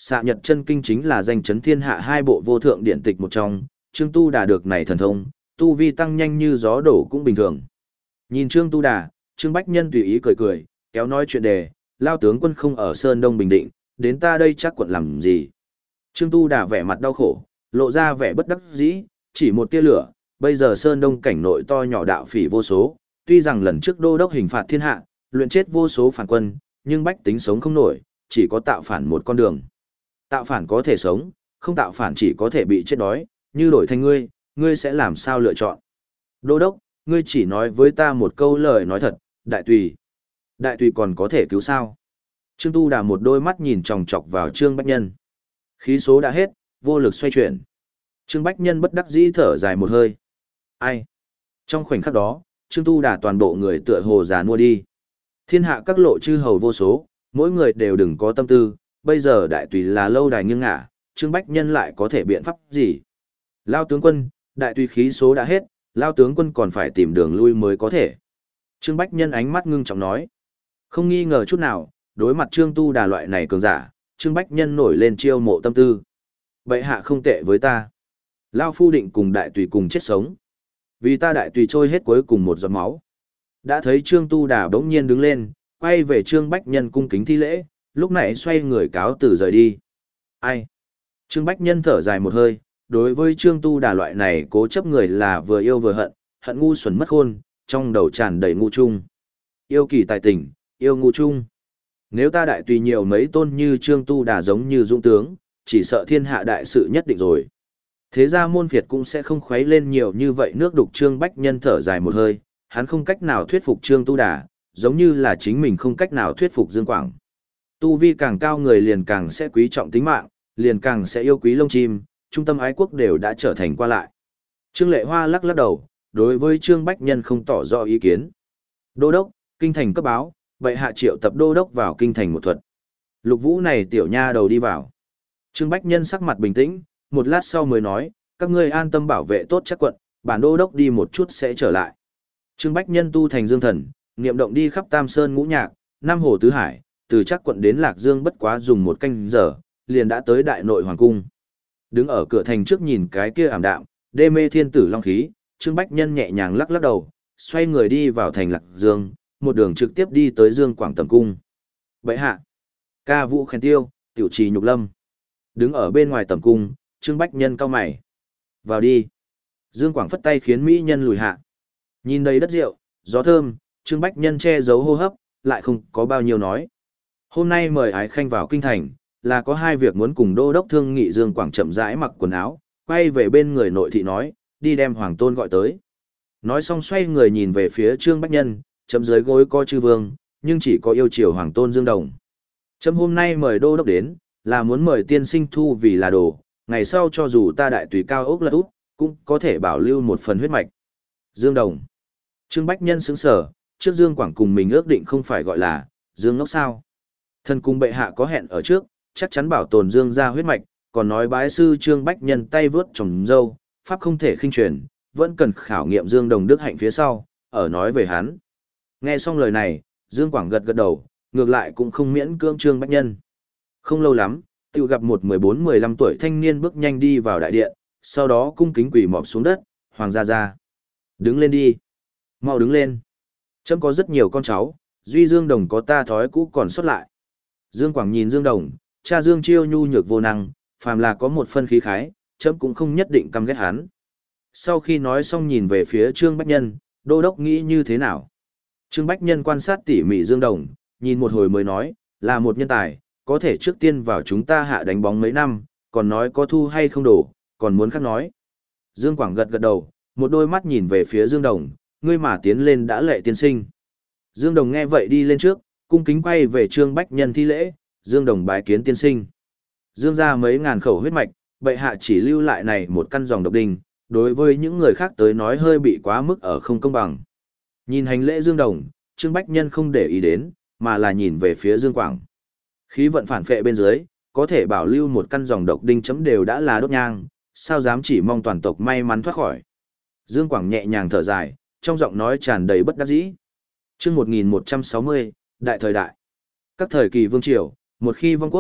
Xạ Nhật Chân Kinh chính là danh chấn thiên hạ hai bộ vô thượng điển tịch một trong, Trương Tu Đà được này thần thông, tu vi tăng nhanh như gió đổ cũng bình thường. Nhìn Trương Tu Đà, Trương Bách Nhân tùy ý cười cười, kéo nói chuyện đề, lao tướng quân không ở Sơn Đông Bình Định, đến ta đây chắc quận làm gì. Trương Tu Đà vẻ mặt đau khổ, lộ ra vẻ bất đắc dĩ, chỉ một tia lửa, bây giờ Sơn Đông cảnh nội to nhỏ đạo phỉ vô số, tuy rằng lần trước đô đốc hình phạt thiên hạ, luyện chết vô số phản quân, nhưng bách tính sống không nổi, chỉ có tạo phản một con đường. Tạo phản có thể sống, không tạo phản chỉ có thể bị chết đói, như đổi thành ngươi, ngươi sẽ làm sao lựa chọn? Đô đốc, ngươi chỉ nói với ta một câu lời nói thật, đại tùy. Đại tùy còn có thể cứu sao? Trương Tu Đà một đôi mắt nhìn chòng chọc vào Trương Bách Nhân. Khí số đã hết, vô lực xoay chuyển. Trương Bách Nhân bất đắc dĩ thở dài một hơi. Ai? Trong khoảnh khắc đó, Trương Tu Đà toàn bộ người tựa hồ già nua đi. Thiên hạ các lộ chư hầu vô số, mỗi người đều đừng có tâm tư, bây giờ đại tùy là lâu đài nghiêng ngả, Trương Bách Nhân lại có thể biện pháp gì? Lao tướng quân, đại tùy khí số đã hết, Lao tướng quân còn phải tìm đường lui mới có thể. Trương Bách Nhân ánh mắt ngưng trọng nói. Không nghi ngờ chút nào, đối mặt Trương Tu Đà loại này cường giả, Trương Bách Nhân nổi lên chiêu mộ tâm tư. Bệ hạ không tệ với ta. Lao phu định cùng đại tùy cùng chết sống. Vì ta đại tùy trôi hết cuối cùng một giọt máu. Đã thấy Trương Tu Đà bỗng nhiên đứng lên, quay về Trương Bách Nhân cung kính thi lễ, lúc này xoay người cáo từ rời đi. Ai? Trương Bách Nhân thở dài một hơi, đối với Trương Tu Đà loại này cố chấp người là vừa yêu vừa hận, hận ngu xuẩn mất khôn, trong đầu tràn đầy ngu chung. Yêu kỳ tài tình, yêu ngu chung. Nếu ta đại tùy nhiều mấy tôn như Trương Tu Đà giống như dũng tướng, chỉ sợ thiên hạ đại sự nhất định rồi. Thế ra môn phiệt cũng sẽ không khuấy lên nhiều như vậy nước đục. Trương Bách Nhân thở dài một hơi, hắn không cách nào thuyết phục Trương Tu Đà, giống như là chính mình không cách nào thuyết phục Dương Quảng. Tu vi càng cao người liền càng sẽ quý trọng tính mạng, liền càng sẽ yêu quý lông chim, trung tâm ái quốc đều đã trở thành qua lại. Trương Lệ Hoa lắc lắc đầu, đối với Trương Bách Nhân không tỏ rõ ý kiến. Đô đốc, kinh thành cấp báo, bệ hạ triệu tập đô đốc vào kinh thành một thuật. Lục Vũ này tiểu nha đầu đi vào. Trương Bách Nhân sắc mặt bình tĩnh, một lát sau mới nói, các ngươi an tâm bảo vệ tốt chắc quận, bản đô đốc đi một chút sẽ trở lại. Trương Bách Nhân tu thành dương thần, niệm động đi khắp Tam Sơn ngũ nhạc, Nam Hồ Tứ Hải, từ chắc quận đến Lạc Dương bất quá dùng một canh giờ, liền đã tới đại nội hoàng cung. Đứng ở cửa thành trước nhìn cái kia ảm đạm, đê mê thiên tử long khí, Trương Bách Nhân nhẹ nhàng lắc lắc đầu, xoay người đi vào thành Lạc Dương, một đường trực tiếp đi tới Dương Quảng tầm cung. Bệ hạ, ca vũ khen tiêu, tiểu trì nhục lâm. Đứng ở bên ngoài tầm cung, Trương Bách Nhân cau mày. Vào đi. Dương Quảng phất tay khiến mỹ nhân lùi hạ. Nhìn đầy đất rượu, gió thơm, Trương Bách Nhân che giấu hô hấp, lại không có bao nhiêu nói. Hôm nay mời ái khanh vào kinh thành, là có hai việc muốn cùng đô đốc thương nghị. Dương Quảng chậm rãi mặc quần áo, quay về bên người nội thị nói, đi đem Hoàng Tôn gọi tới. Nói xong xoay người nhìn về phía Trương Bách Nhân, chấm dưới gối co chư vương, nhưng chỉ có yêu chiều Hoàng Tôn Dương Đồng. Chấm hôm nay mời đô đốc đến, là muốn mời tiên sinh thu vì là đồ, ngày sau cho dù ta đại tùy cao ốc lật úp, cũng có thể bảo lưu một phần huyết mạch. Dương Đồng. Trương Bách Nhân sững sờ, trước Dương Quảng cùng mình ước định không phải gọi là Dương ngốc sao? Thân cung bệ hạ có hẹn ở trước, chắc chắn bảo tồn Dương gia huyết mạch, còn nói bái sư Trương Bách Nhân tay vớt trồng dâu, pháp không thể khinh truyền, vẫn cần khảo nghiệm Dương Đồng đức hạnh phía sau, ở nói về hắn. Nghe xong lời này, Dương Quảng gật gật đầu, ngược lại cũng không miễn cưỡng Trương Bách Nhân. Không lâu lắm, tự gặp một mười bốn mười lăm tuổi thanh niên bước nhanh đi vào đại điện, sau đó cung kính quỳ mọp xuống đất, Hoàng gia gia. Đứng lên đi. Mau đứng lên. Chấm có rất nhiều con cháu, duy Dương Đồng có ta thói cũ còn sót lại. Dương Quảng nhìn Dương Đồng, cha Dương Chiêu nhu nhược vô năng, phàm là có một phân khí khái, chấm cũng không nhất định căm ghét hắn. Sau khi nói xong nhìn về phía Trương Bách Nhân, đô đốc nghĩ như thế nào? Trương Bách Nhân quan sát tỉ mỉ Dương Đồng, nhìn một hồi mới nói, là một nhân tài, có thể trước tiên vào chúng ta hạ đánh bóng mấy năm, còn nói có thu hay không đổ, còn muốn khác nói. Dương Quảng gật gật đầu, một đôi mắt nhìn về phía Dương Đồng, ngươi mà tiến lên đã lệ tiên sinh. Dương Đồng nghe vậy đi lên trước, cung kính quay về Trương Bách Nhân thi lễ, Dương Đồng bái kiến tiên sinh. Dương ra mấy ngàn khẩu huyết mạch, bệ hạ chỉ lưu lại này một căn dòng độc đinh, đối với những người khác tới nói hơi bị quá mức ở không công bằng. Nhìn hành lễ Dương Đồng, Trương Bách Nhân không để ý đến, mà là nhìn về phía Dương Quảng. Khí vận phản phệ bên dưới, có thể bảo lưu một căn dòng độc đinh chấm đều đã là đốt nhang, sao dám chỉ mong toàn tộc may mắn thoát khỏi. Dương Quảng nhẹ nhàng thở dài, trong giọng nói tràn đầy bất đắc dĩ. Chương một nghìn một trăm sáu mươi, Đại thời đại. Các thời kỳ vương triều, một khi vong quốc,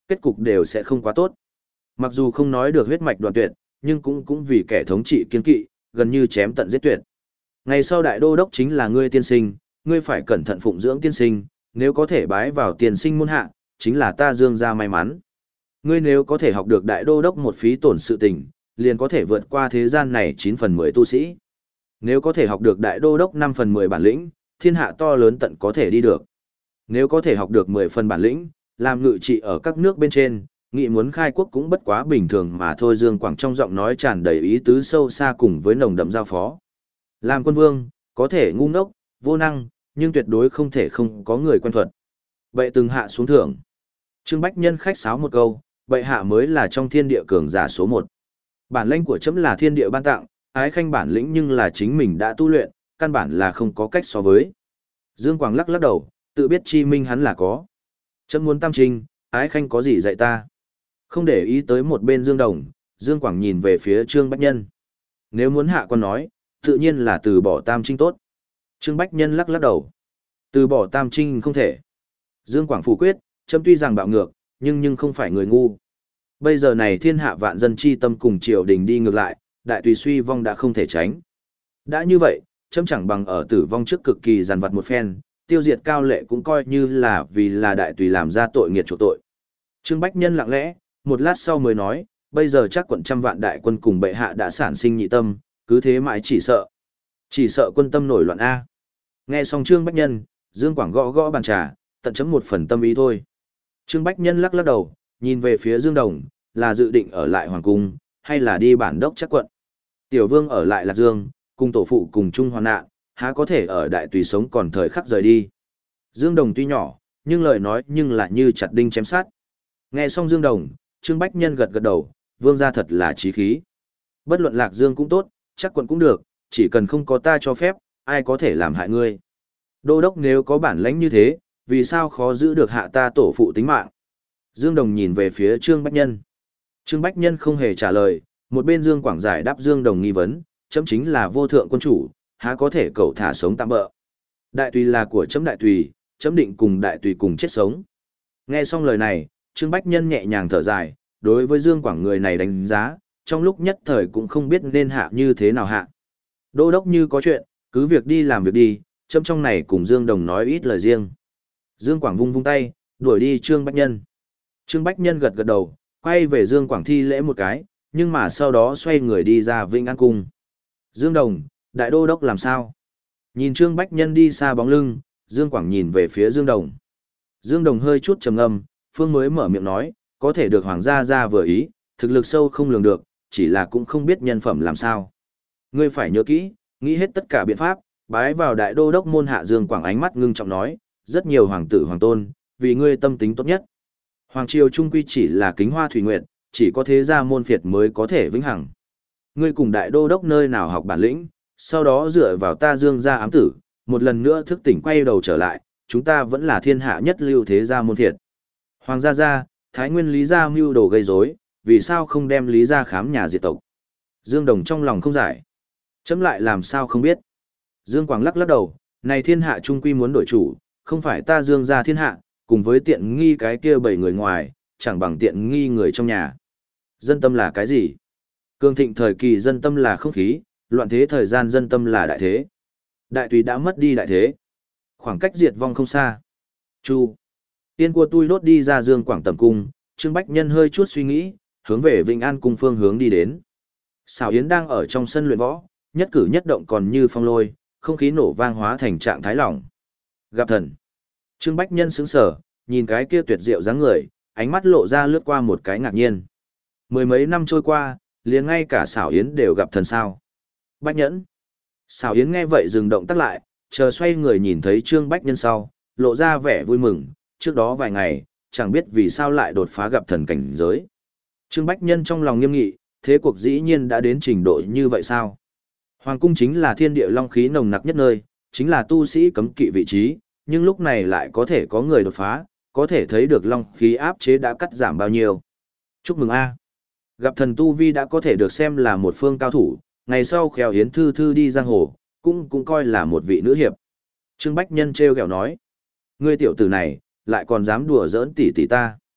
kết cục đều sẽ không quá tốt. Mặc dù không nói được huyết mạch đoạn tuyệt, nhưng cũng cũng vì kẻ thống trị kiên kỵ, gần như chém tận giết tuyệt. Ngày sau đại đô đốc chính là ngươi tiên sinh, ngươi phải cẩn thận phụng dưỡng tiên sinh, nếu có thể bái vào tiên sinh môn hạ, chính là ta Dương gia may mắn. Ngươi nếu có thể học được đại đô đốc một phí tổn sự tình, liền có thể vượt qua thế gian này chín phần mười tu sĩ. Nếu có thể học được đại đô đốc năm phần mười bản lĩnh, thiên hạ to lớn tận có thể đi được. Nếu có thể học được mười phần bản lĩnh, làm ngự trị ở các nước bên trên, nghị muốn khai quốc cũng bất quá bình thường mà thôi. Dương Quảng trong giọng nói tràn đầy ý tứ sâu xa cùng với nồng đậm giao phó. Làm quân vương, có thể ngu ngốc, vô năng, nhưng tuyệt đối không thể không có người quen thuật. Bệ từng hạ xuống thưởng. Trương Bách Nhân khách sáo một câu, bệ hạ mới là trong thiên địa cường giả số một. Bản lĩnh của chấm là thiên địa ban tặng, ái khanh bản lĩnh nhưng là chính mình đã tu luyện, căn bản là không có cách so với. Dương Quảng lắc lắc đầu, tự biết chi minh hắn là có. Chấm muốn tam trinh, ái khanh có gì dạy ta? Không để ý tới một bên Dương Đồng, Dương Quảng nhìn về phía Trương Bách Nhân. Nếu muốn hạ quan nói, tự nhiên là từ bỏ tam trinh tốt. Trương Bách Nhân lắc lắc đầu. Từ bỏ tam trinh không thể. Dương Quảng phủ quyết, chấm tuy rằng bạo ngược, nhưng nhưng không phải người ngu. Bây giờ này thiên hạ vạn dân chi tâm cùng triều đình đi ngược lại, đại tùy suy vong đã không thể tránh. Đã như vậy, chấm chẳng bằng ở tử vong trước cực kỳ giàn vật một phen, tiêu diệt Cao Lệ cũng coi như là vì là đại tùy làm ra tội nghiệt chỗ tội. Trương Bách Nhân lặng lẽ, một lát sau mới nói, bây giờ chắc quận trăm vạn đại quân cùng bệ hạ đã sản sinh nhị tâm, cứ thế mãi chỉ sợ. Chỉ sợ quân tâm nổi loạn A. Nghe xong Trương Bách Nhân, Dương Quảng gõ gõ bàn trà, tận chấm một phần tâm ý thôi. Trương Bách Nhân lắc lắc đầu, nhìn về phía Dương Đồng, là dự định ở lại Hoàng Cung, hay là đi bản đốc chắc quận. Tiểu Vương ở lại Lạc Dương, cùng tổ phụ cùng chung hoàn nạn, há có thể ở đại tùy sống còn thời khắc rời đi. Dương Đồng tuy nhỏ, nhưng lời nói nhưng lại như chặt đinh chém sát. Nghe xong Dương Đồng, Trương Bách Nhân gật gật đầu, Vương gia thật là chí khí. Bất luận Lạc Dương cũng tốt, chắc quận cũng được, chỉ cần không có ta cho phép, ai có thể làm hại ngươi. Đô đốc nếu có bản lãnh như thế, vì sao khó giữ được hạ ta tổ phụ tính mạng? Dương Đồng nhìn về phía Trương Bách Nhân. Trương Bách Nhân không hề trả lời, một bên Dương Quảng giải đáp Dương Đồng nghi vấn, chấm chính là vô thượng quân chủ, há có thể cậu thả sống tạm bỡ. Đại tùy là của chấm đại tùy, chấm định cùng đại tùy cùng chết sống. Nghe xong lời này, Trương Bách Nhân nhẹ nhàng thở dài, đối với Dương Quảng người này đánh giá, trong lúc nhất thời cũng không biết nên hạ như thế nào hạ. Đô đốc như có chuyện, cứ việc đi làm việc đi, chấm trong này cùng Dương Đồng nói ít lời riêng. Dương Quảng vung vung tay, đuổi đi Trương Bách Nhân. Trương Bách Nhân gật gật đầu, quay về Dương Quảng thi lễ một cái, nhưng mà sau đó xoay người đi ra Vĩnh An Cung. Dương Đồng, đại đô đốc làm sao? Nhìn Trương Bách Nhân đi xa bóng lưng, Dương Quảng nhìn về phía Dương Đồng. Dương Đồng hơi chút trầm ngâm, Phương mới mở miệng nói, có thể được hoàng gia ra vừa ý, thực lực sâu không lường được, chỉ là cũng không biết nhân phẩm làm sao. Ngươi phải nhớ kỹ, nghĩ hết tất cả biện pháp, bái vào đại đô đốc môn hạ. Dương Quảng ánh mắt ngưng trọng nói, rất nhiều hoàng tử hoàng tôn, vì ngươi tâm tính tốt nhất. Hoàng triều trung quy chỉ là kính hoa thủy nguyệt, chỉ có thế gia môn phiệt mới có thể vĩnh hằng. Ngươi cùng đại đô đốc nơi nào học bản lĩnh, sau đó dựa vào ta Dương gia ám tử, một lần nữa thức tỉnh quay đầu trở lại, chúng ta vẫn là thiên hạ nhất lưu thế gia môn phiệt. Hoàng gia gia, Thái Nguyên Lý gia mưu đồ gây rối, vì sao không đem Lý gia khám nhà diệt tộc? Dương Đồng trong lòng không giải. Chấm lại làm sao không biết. Dương Quảng lắc lắc đầu, này thiên hạ trung quy muốn đổi chủ, không phải ta Dương gia thiên hạ, cùng với tiện nghi cái kia bảy người ngoài, chẳng bằng tiện nghi người trong nhà. Dân tâm là cái gì? Cường thịnh thời kỳ dân tâm là không khí, loạn thế thời gian dân tâm là đại thế. Đại tùy đã mất đi đại thế. Khoảng cách diệt vong không xa. Chu. Tiên của tôi đốt đi ra Dương Quảng tầm cung, Trương Bách Nhân hơi chút suy nghĩ, hướng về Vĩnh An cung phương hướng đi đến. Xảo Yến đang ở trong sân luyện võ, nhất cử nhất động còn như phong lôi, không khí nổ vang hóa thành trạng thái lỏng. Gặp thần. Trương Bách Nhân sững sờ, nhìn cái kia tuyệt diệu dáng người, ánh mắt lộ ra lướt qua một cái ngạc nhiên. Mười mấy năm trôi qua, liền ngay cả Xảo Yến đều gặp thần sao. Bách Nhẫn. Xảo Yến nghe vậy dừng động tác lại, chờ xoay người nhìn thấy Trương Bách Nhân sau, lộ ra vẻ vui mừng, trước đó vài ngày, chẳng biết vì sao lại đột phá gặp thần cảnh giới. Trương Bách Nhân trong lòng nghiêm nghị, thế cuộc dĩ nhiên đã đến trình độ như vậy sao? Hoàng cung chính là thiên địa long khí nồng nặc nhất nơi, chính là tu sĩ cấm kỵ vị trí, nhưng lúc này lại có thể có người đột phá, có thể thấy được long khí áp chế đã cắt giảm bao nhiêu. Chúc mừng a. Gặp thần tu vi đã có thể được xem là một phương cao thủ, ngày sau khéo Yến thư thư đi giang hồ, cũng cũng coi là một vị nữ hiệp. Trương Bách Nhân trêu ghẹo nói, ngươi tiểu tử này, lại còn dám đùa giỡn tỷ tỷ ta.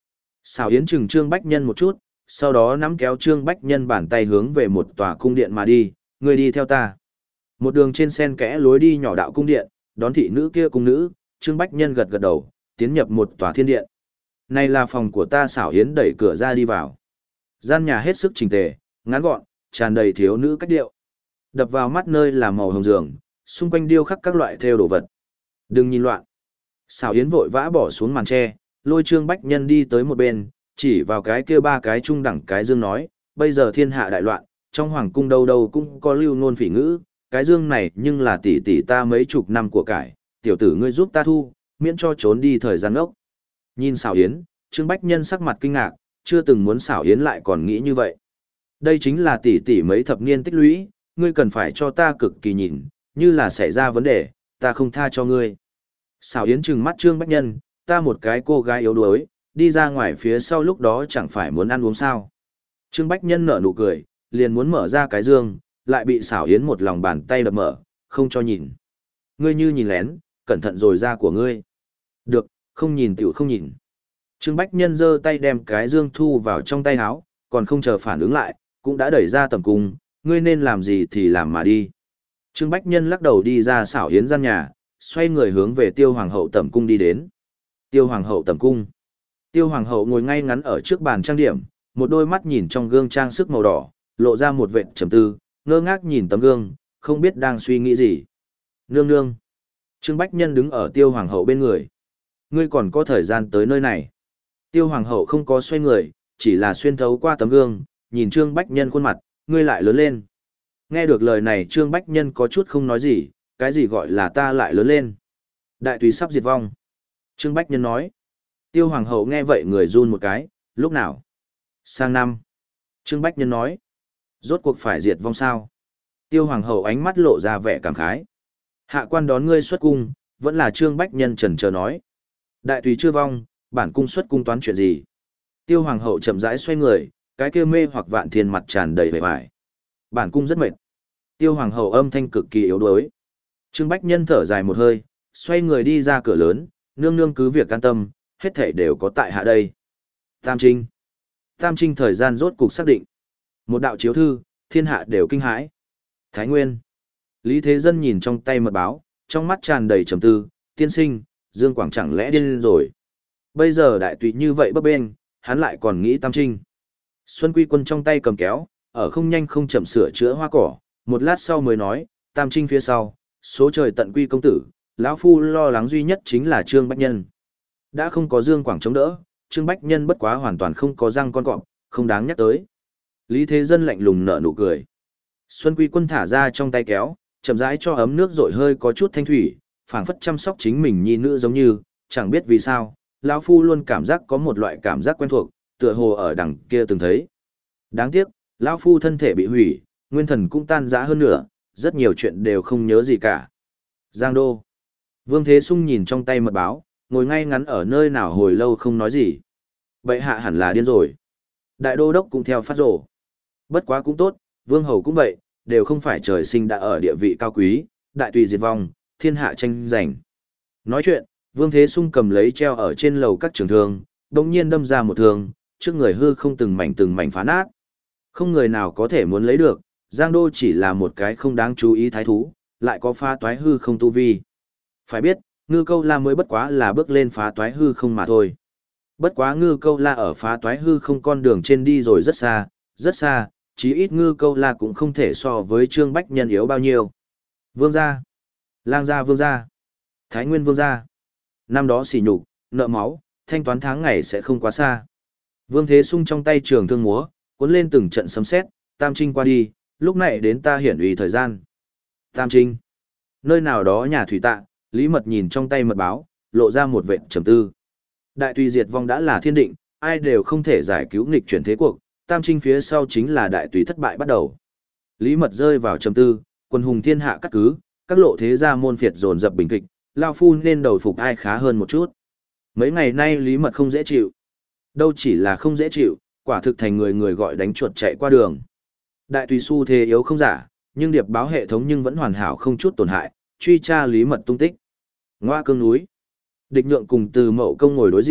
Xảo Yến chừng Trương Bách Nhân một chút, sau đó nắm kéo Trương Bách Nhân bàn tay hướng về một tòa cung điện mà đi, ngươi đi theo ta. Một đường trên sen kẽ lối đi nhỏ đạo cung điện, đón thị nữ kia cung nữ, Trương Bách Nhân gật gật đầu, tiến nhập một tòa thiên điện. Này là phòng của ta. Xảo Yến đẩy cửa ra đi vào. Gian nhà hết sức chỉnh tề, ngắn gọn, tràn đầy thiếu nữ cách điệu. Đập vào mắt nơi là màu hồng giường, xung quanh điêu khắc các loại thêu đồ vật. Đừng nhìn loạn. Xảo Yến vội vã bỏ xuống màn tre, lôi Trương Bách Nhân đi tới một bên, chỉ vào cái kia ba cái trung đẳng cái dương nói, bây giờ thiên hạ đại loạn, trong hoàng cung đâu đâu cũng có lưu ngôn phỉ ngữ, cái dương này nhưng là tỷ tỷ ta mấy chục năm của cải, tiểu tử ngươi giúp ta thu, miễn cho trốn đi thời gian ốc. Nhìn Xảo Yến, Trương Bách Nhân sắc mặt kinh ngạc, chưa từng muốn Xảo Yến lại còn nghĩ như vậy. Đây chính là tỷ tỷ mấy thập niên tích lũy, ngươi cần phải cho ta cực kỳ nhìn, như là xảy ra vấn đề, ta không tha cho ngươi. Xảo Yến trừng mắt Trương Bách Nhân, ta một cái cô gái yếu đuối, đi ra ngoài phía sau lúc đó chẳng phải muốn ăn uống sao. Trương Bách Nhân nở nụ cười, liền muốn mở ra cái dương, lại bị Xảo Yến một lòng bàn tay đập mở, không cho nhìn. Ngươi như nhìn lén, cẩn thận rồi da của ngươi. Được, không nhìn tiểu không nhìn. Trương Bách Nhân giơ tay đem cái dương thu vào trong tay áo, còn không chờ phản ứng lại, cũng đã đẩy ra tầm cung, ngươi nên làm gì thì làm mà đi. Trương Bách Nhân lắc đầu đi ra Xảo Yến gian nhà, xoay người hướng về Tiêu Hoàng hậu tẩm cung đi đến. Tiêu Hoàng hậu tẩm cung. Tiêu Hoàng hậu ngồi ngay ngắn ở trước bàn trang điểm, một đôi mắt nhìn trong gương trang sức màu đỏ, lộ ra một vệt trầm tư, ngơ ngác nhìn tấm gương, không biết đang suy nghĩ gì. Nương nương. Trương Bách Nhân đứng ở Tiêu Hoàng hậu bên người. Ngươi còn có thời gian tới nơi này. Tiêu Hoàng hậu không có xoay người, chỉ là xuyên thấu qua tấm gương, nhìn Trương Bách Nhân khuôn mặt, ngươi lại lớn lên. Nghe được lời này Trương Bách Nhân có chút không nói gì, cái gì gọi là ta lại lớn lên. Đại tùy sắp diệt vong. Trương Bách Nhân nói. Tiêu Hoàng hậu nghe vậy người run một cái, lúc nào? Sang năm. Trương Bách Nhân nói. Rốt cuộc phải diệt vong sao? Tiêu Hoàng hậu ánh mắt lộ ra vẻ cảm khái. Hạ quan đón ngươi xuất cung, vẫn là Trương Bách Nhân chần chờ nói. Đại tùy chưa vong, bản cung xuất cung toán chuyện gì? Tiêu Hoàng hậu chậm rãi xoay người, cái kia mê hoặc vạn thiên mặt tràn đầy vẻ vải. Bản cung rất mệt. Tiêu Hoàng hậu âm thanh cực kỳ yếu đuối. Trương Bách Nhân thở dài một hơi, xoay người đi ra cửa lớn, nương nương cứ việc an tâm, hết thảy đều có tại hạ đây. Tam Trinh. Tam Trinh thời gian rốt cục xác định. Một đạo chiếu thư, thiên hạ đều kinh hãi. Thái Nguyên. Lý Thế Dân nhìn trong tay mật báo, trong mắt tràn đầy trầm tư, tiên sinh, Dương Quảng chẳng lẽ điên rồi. Bây giờ đại tùy như vậy bấp bênh, hắn lại còn nghĩ Tam Trinh. Xuân Quy Quân trong tay cầm kéo, ở không nhanh không chậm sửa chữa hoa cỏ, một lát sau mới nói, Tam Trinh phía sau, số trời tận quy công tử, lão phu lo lắng duy nhất chính là Trương Bách Nhân. Đã không có Dương Quảng chống đỡ, Trương Bách Nhân bất quá hoàn toàn không có răng con cọp, không đáng nhắc tới. Lý Thế Dân lạnh lùng nở nụ cười. Xuân Quy Quân thả ra trong tay kéo, chậm rãi cho ấm nước rội hơi có chút thanh thủy, phảng phất chăm sóc chính mình nhi nữ giống như, chẳng biết vì sao, lão phu luôn cảm giác có một loại cảm giác quen thuộc, tựa hồ ở đằng kia từng thấy. Đáng tiếc, lão phu thân thể bị hủy, nguyên thần cũng tan rã hơn nữa, rất nhiều chuyện đều không nhớ gì cả. Giang Đô. Vương Thế Sung nhìn trong tay mật báo, ngồi ngay ngắn ở nơi nào hồi lâu không nói gì. Bệ hạ hẳn là điên rồi. Đại đô đốc cũng theo phát rồ. Bất quá cũng tốt, vương hầu cũng vậy, đều không phải trời sinh đã ở địa vị cao quý, đại tùy diệt vong, thiên hạ tranh giành. Nói chuyện, Vương Thế Sung cầm lấy treo ở trên lầu các trường thương, đồng nhiên đâm ra một thương, trước người hư không từng mảnh từng mảnh phá nát. Không người nào có thể muốn lấy được, Giang Đô chỉ là một cái không đáng chú ý thái thú, lại có phá toái hư không tu vi. Phải biết, Ngư Câu La mới bất quá là bước lên phá toái hư không mà thôi. Bất quá Ngư Câu La ở phá toái hư không con đường trên đi rồi rất xa, rất xa, chí ít Ngư Câu La cũng không thể so với Trương Bách Nhân yếu bao nhiêu. Vương gia, Lang gia vương gia, Thái Nguyên vương gia. Năm đó sỉ nhục, nợ máu, thanh toán tháng ngày sẽ không quá xa. Vương Thế Sung trong tay trường thương múa, cuốn lên từng trận sấm sét, Tam Trinh qua đi, lúc này đến ta hiển uy thời gian. Tam Trinh. Nơi nào đó nhà thủy tạ, Lý Mật nhìn trong tay mật báo, lộ ra một vệt trầm tư. Đại tùy diệt vong đã là thiên định, ai đều không thể giải cứu nghịch chuyển thế cuộc, Tam Trinh phía sau chính là đại tùy thất bại bắt đầu. Lý Mật rơi vào trầm tư, quân hùng thiên hạ cắt cứ, các lộ thế gia môn phiệt dồn dập bình kịch, lao phu nên đầu phục ai khá hơn một chút. Mấy ngày nay Lý Mật không dễ chịu. Đâu chỉ là không dễ chịu, quả thực thành người người gọi đánh chuột chạy qua đường. Đại tùy xu thế yếu không giả, nhưng điệp báo hệ thống nhưng vẫn hoàn hảo không chút tổn hại, truy tra Lý Mật tung tích. Ngoa cương núi. Địch nhượng cùng Từ Mậu Công ngồi đối diện,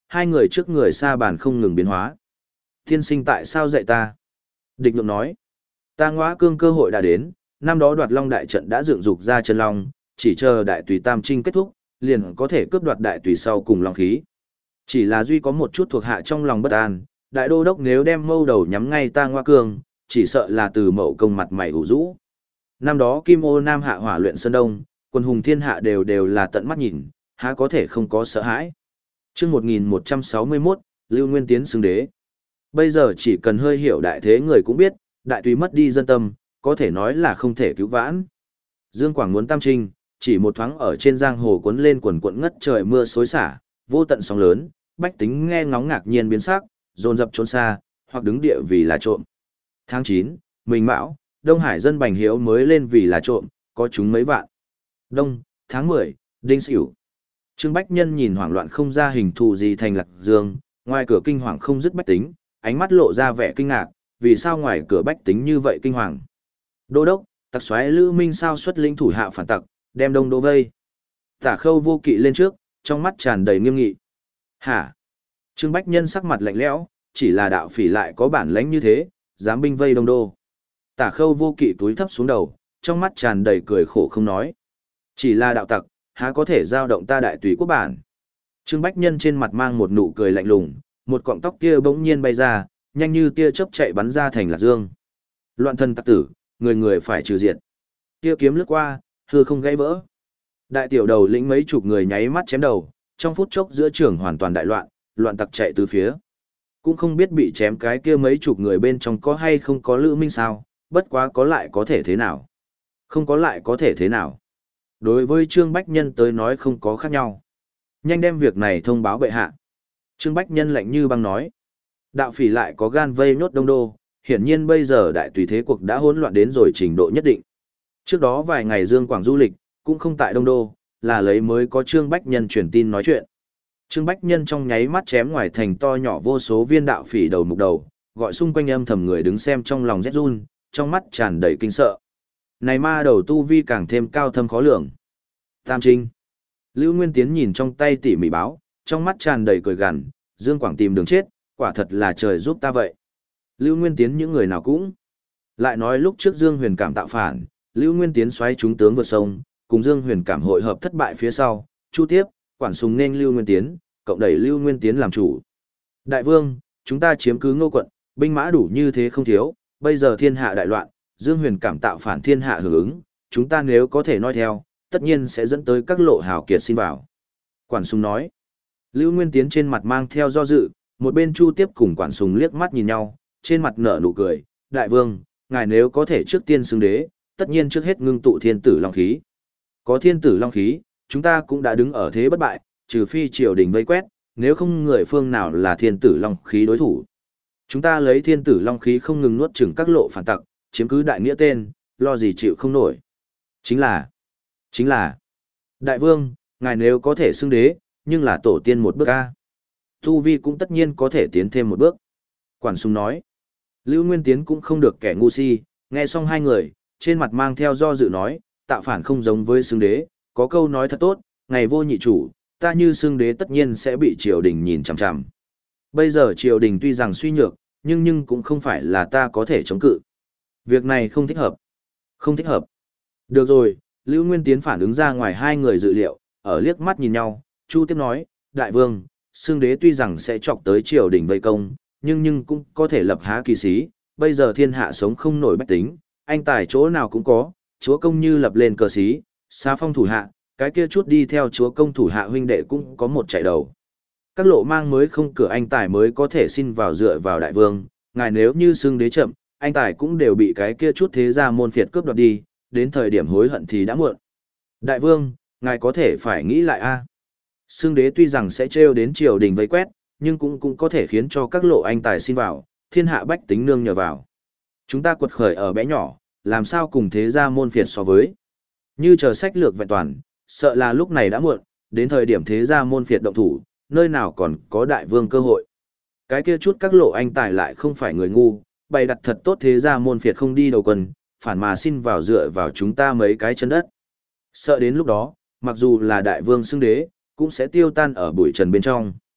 hai người trước người xa bàn không ngừng biến hóa. Tiên sinh tại sao dạy ta? Địch Nhượng nói, ta ngõa cương cơ hội đã đến, năm đó đoạt long đại trận đã dựng dục ra chân long, chỉ chờ đại tùy tam trinh kết thúc, liền có thể cướp đoạt đại tùy sau cùng long khí. Chỉ là duy có một chút thuộc hạ trong lòng bất an, đại đô đốc nếu đem mâu đầu nhắm ngay ta ngõa cương, chỉ sợ là từ mậu công mặt mày ủ rũ. Năm đó Kim Ô Nam hạ hỏa luyện Sơn Đông, quân hùng thiên hạ đều đều là tận mắt nhìn, há có thể không có sợ hãi. Chương một nghìn một trăm sáu mươi mốt, Lưu Nguyên Tiến xưng đế. Bây giờ chỉ cần hơi hiểu đại thế người cũng biết, đại tùy mất đi dân tâm, có thể nói là không thể cứu vãn. Dương Quảng muốn tam trinh, chỉ một thoáng ở trên giang hồ cuốn lên quần quận ngất trời mưa xối xả, vô tận sóng lớn, bách tính nghe ngóng ngạc nhiên biến sắc, dồn dập trốn xa, hoặc đứng địa vì là trộm. Tháng chín, Mình Mão, Đông Hải dân Bành Hiếu mới lên vì là trộm, có chúng mấy vạn. Đông, tháng mười, Đinh Sửu. Trương Bách Nhân nhìn hoảng loạn không ra hình thù gì thành Lạc Dương, ngoài cửa kinh hoàng không dứt bách tính, ánh mắt lộ ra vẻ kinh ngạc, vì sao ngoài cửa bách tính như vậy kinh hoàng. Đô đốc, tặc soái Lữ Minh sao xuất lĩnh thủ hạ phản tặc, đem đông đô vây. Tả Khâu Vô Kỵ lên trước, trong mắt tràn đầy nghiêm nghị. Hả? Trương Bách Nhân sắc mặt lạnh lẽo, chỉ là đạo phỉ lại có bản lãnh như thế, dám binh vây đông đô. Tả Khâu Vô Kỵ túi thấp xuống đầu, trong mắt tràn đầy cười khổ không nói. Chỉ là đạo tặc, há có thể giao động ta đại tùy quốc bản. Trương Bách Nhân trên mặt mang một nụ cười lạnh lùng, một cọng tóc tia bỗng nhiên bay ra, nhanh như tia chớp chạy bắn ra thành Lạc Dương. Loạn thân tặc tử, người người phải trừ diệt. Tia kiếm lướt qua, hư không gãy vỡ. Đại tiểu đầu lĩnh mấy chục người nháy mắt chém đầu, trong phút chốc giữa trường hoàn toàn đại loạn, loạn tặc chạy từ phía. Cũng không biết bị chém cái kia mấy chục người bên trong có hay không có Lữ Minh sao, bất quá có lại có thể thế nào. Không có lại có thể thế nào. Đối với Trương Bách Nhân tới nói không có khác nhau. Nhanh đem việc này thông báo bệ hạ. Trương Bách Nhân lạnh như băng nói. Đạo phỉ lại có gan vây nhốt đông đô, hiển nhiên bây giờ đại tùy thế cuộc đã hỗn loạn đến rồi trình độ nhất định. Trước đó vài ngày Dương Quảng du lịch, cũng không tại đông đô, là lấy mới có Trương Bách Nhân truyền tin nói chuyện. Trương Bách Nhân trong nháy mắt chém ngoài thành to nhỏ vô số viên đạo phỉ đầu mục đầu, gọi xung quanh âm thầm người đứng xem trong lòng rét run, trong mắt tràn đầy kinh sợ. Này ma đầu tu vi càng thêm cao thâm khó lường. Tam Trinh. Lưu Nguyên Tiến nhìn trong tay tỉ mỉ báo, trong mắt tràn đầy cười gằn, Dương Quảng tìm đường chết, quả thật là trời giúp ta vậy. Lưu Nguyên Tiến những người nào cũng. Lại nói lúc trước Dương Huyền Cảm tạo phản, Lưu Nguyên Tiến xoáy chúng tướng vượt sông, cùng Dương Huyền Cảm hội hợp thất bại phía sau, Chu tiếp, quản súng nên Lưu Nguyên Tiến, cộng đẩy Lưu Nguyên Tiến làm chủ. Đại vương, chúng ta chiếm cứ Ngô quận, binh mã đủ như thế không thiếu, bây giờ thiên hạ đại loạn, Dương Huyền Cảm tạo phản thiên hạ hưởng ứng, chúng ta nếu có thể nói theo, tất nhiên sẽ dẫn tới các lộ hào kiệt xin vào. Quản súng nói. Lưu Nguyên Tiến trên mặt mang theo do dự, một bên Chu tiếp cùng quản súng liếc mắt nhìn nhau, trên mặt nở nụ cười, đại vương, ngài nếu có thể trước tiên xưng đế, tất nhiên trước hết ngưng tụ thiên tử long khí. Có thiên tử long khí, chúng ta cũng đã đứng ở thế bất bại, trừ phi triều đình vây quét, nếu không người phương nào là thiên tử long khí đối thủ. Chúng ta lấy thiên tử long khí không ngừng nuốt chửng các lộ phản tặc, chiếm cứ đại nghĩa tên, lo gì chịu không nổi. Chính là, chính là, đại vương, ngài nếu có thể xưng đế, nhưng là tổ tiên một bước ca. Tu vi cũng tất nhiên có thể tiến thêm một bước. Quản súng nói, Lưu Nguyên Tiến cũng không được kẻ ngu si, nghe xong hai người, trên mặt mang theo do dự nói, tạo phản không giống với xưng đế, có câu nói thật tốt, ngày vô nhị chủ, ta như xưng đế tất nhiên sẽ bị triều đình nhìn chằm chằm. Bây giờ triều đình tuy rằng suy nhược, nhưng nhưng cũng không phải là ta có thể chống cự. Việc này không thích hợp. Không thích hợp. Được rồi, Lưu Nguyên Tiến phản ứng ra ngoài hai người dự liệu, ở liếc mắt nhìn nhau, Chu tiếp nói, đại vương, xưng đế tuy rằng sẽ chọc tới triều đình vây công, nhưng nhưng cũng có thể lập há kỳ sĩ, bây giờ thiên hạ sống không nổi bách tính, anh tài chỗ nào cũng có, chúa công như lập lên cờ sĩ, xá phong thủ hạ, cái kia chút đi theo chúa công thủ hạ huynh đệ cũng có một chạy đầu. Các lộ mang mới không cửa anh tài mới có thể xin vào dựa vào đại vương, ngài nếu như xưng đế chậm, anh tài cũng đều bị cái kia chút thế gia môn phiệt cướp đoạt đi, đến thời điểm hối hận thì đã muộn. Đại vương, ngài có thể phải nghĩ lại a. Xưng đế tuy rằng sẽ trêu đến triều đình vây quét, nhưng cũng cũng có thể khiến cho các lộ anh tài xin vào, thiên hạ bách tính nương nhờ vào. Chúng ta quật khởi ở bé nhỏ, làm sao cùng thế gia môn phiệt so với. Như chờ sách lược vẹn toàn, sợ là lúc này đã muộn, đến thời điểm thế gia môn phiệt động thủ, nơi nào còn có đại vương cơ hội. Cái kia chút các lộ anh tài lại không phải người ngu, bày đặt thật tốt thế gia môn phiệt không đi đầu quân, phản mà xin vào dựa vào chúng ta mấy cái chân đất. Sợ đến lúc đó, mặc dù là đại vương xưng đế, cũng sẽ tiêu tan ở bụi trần bên trong.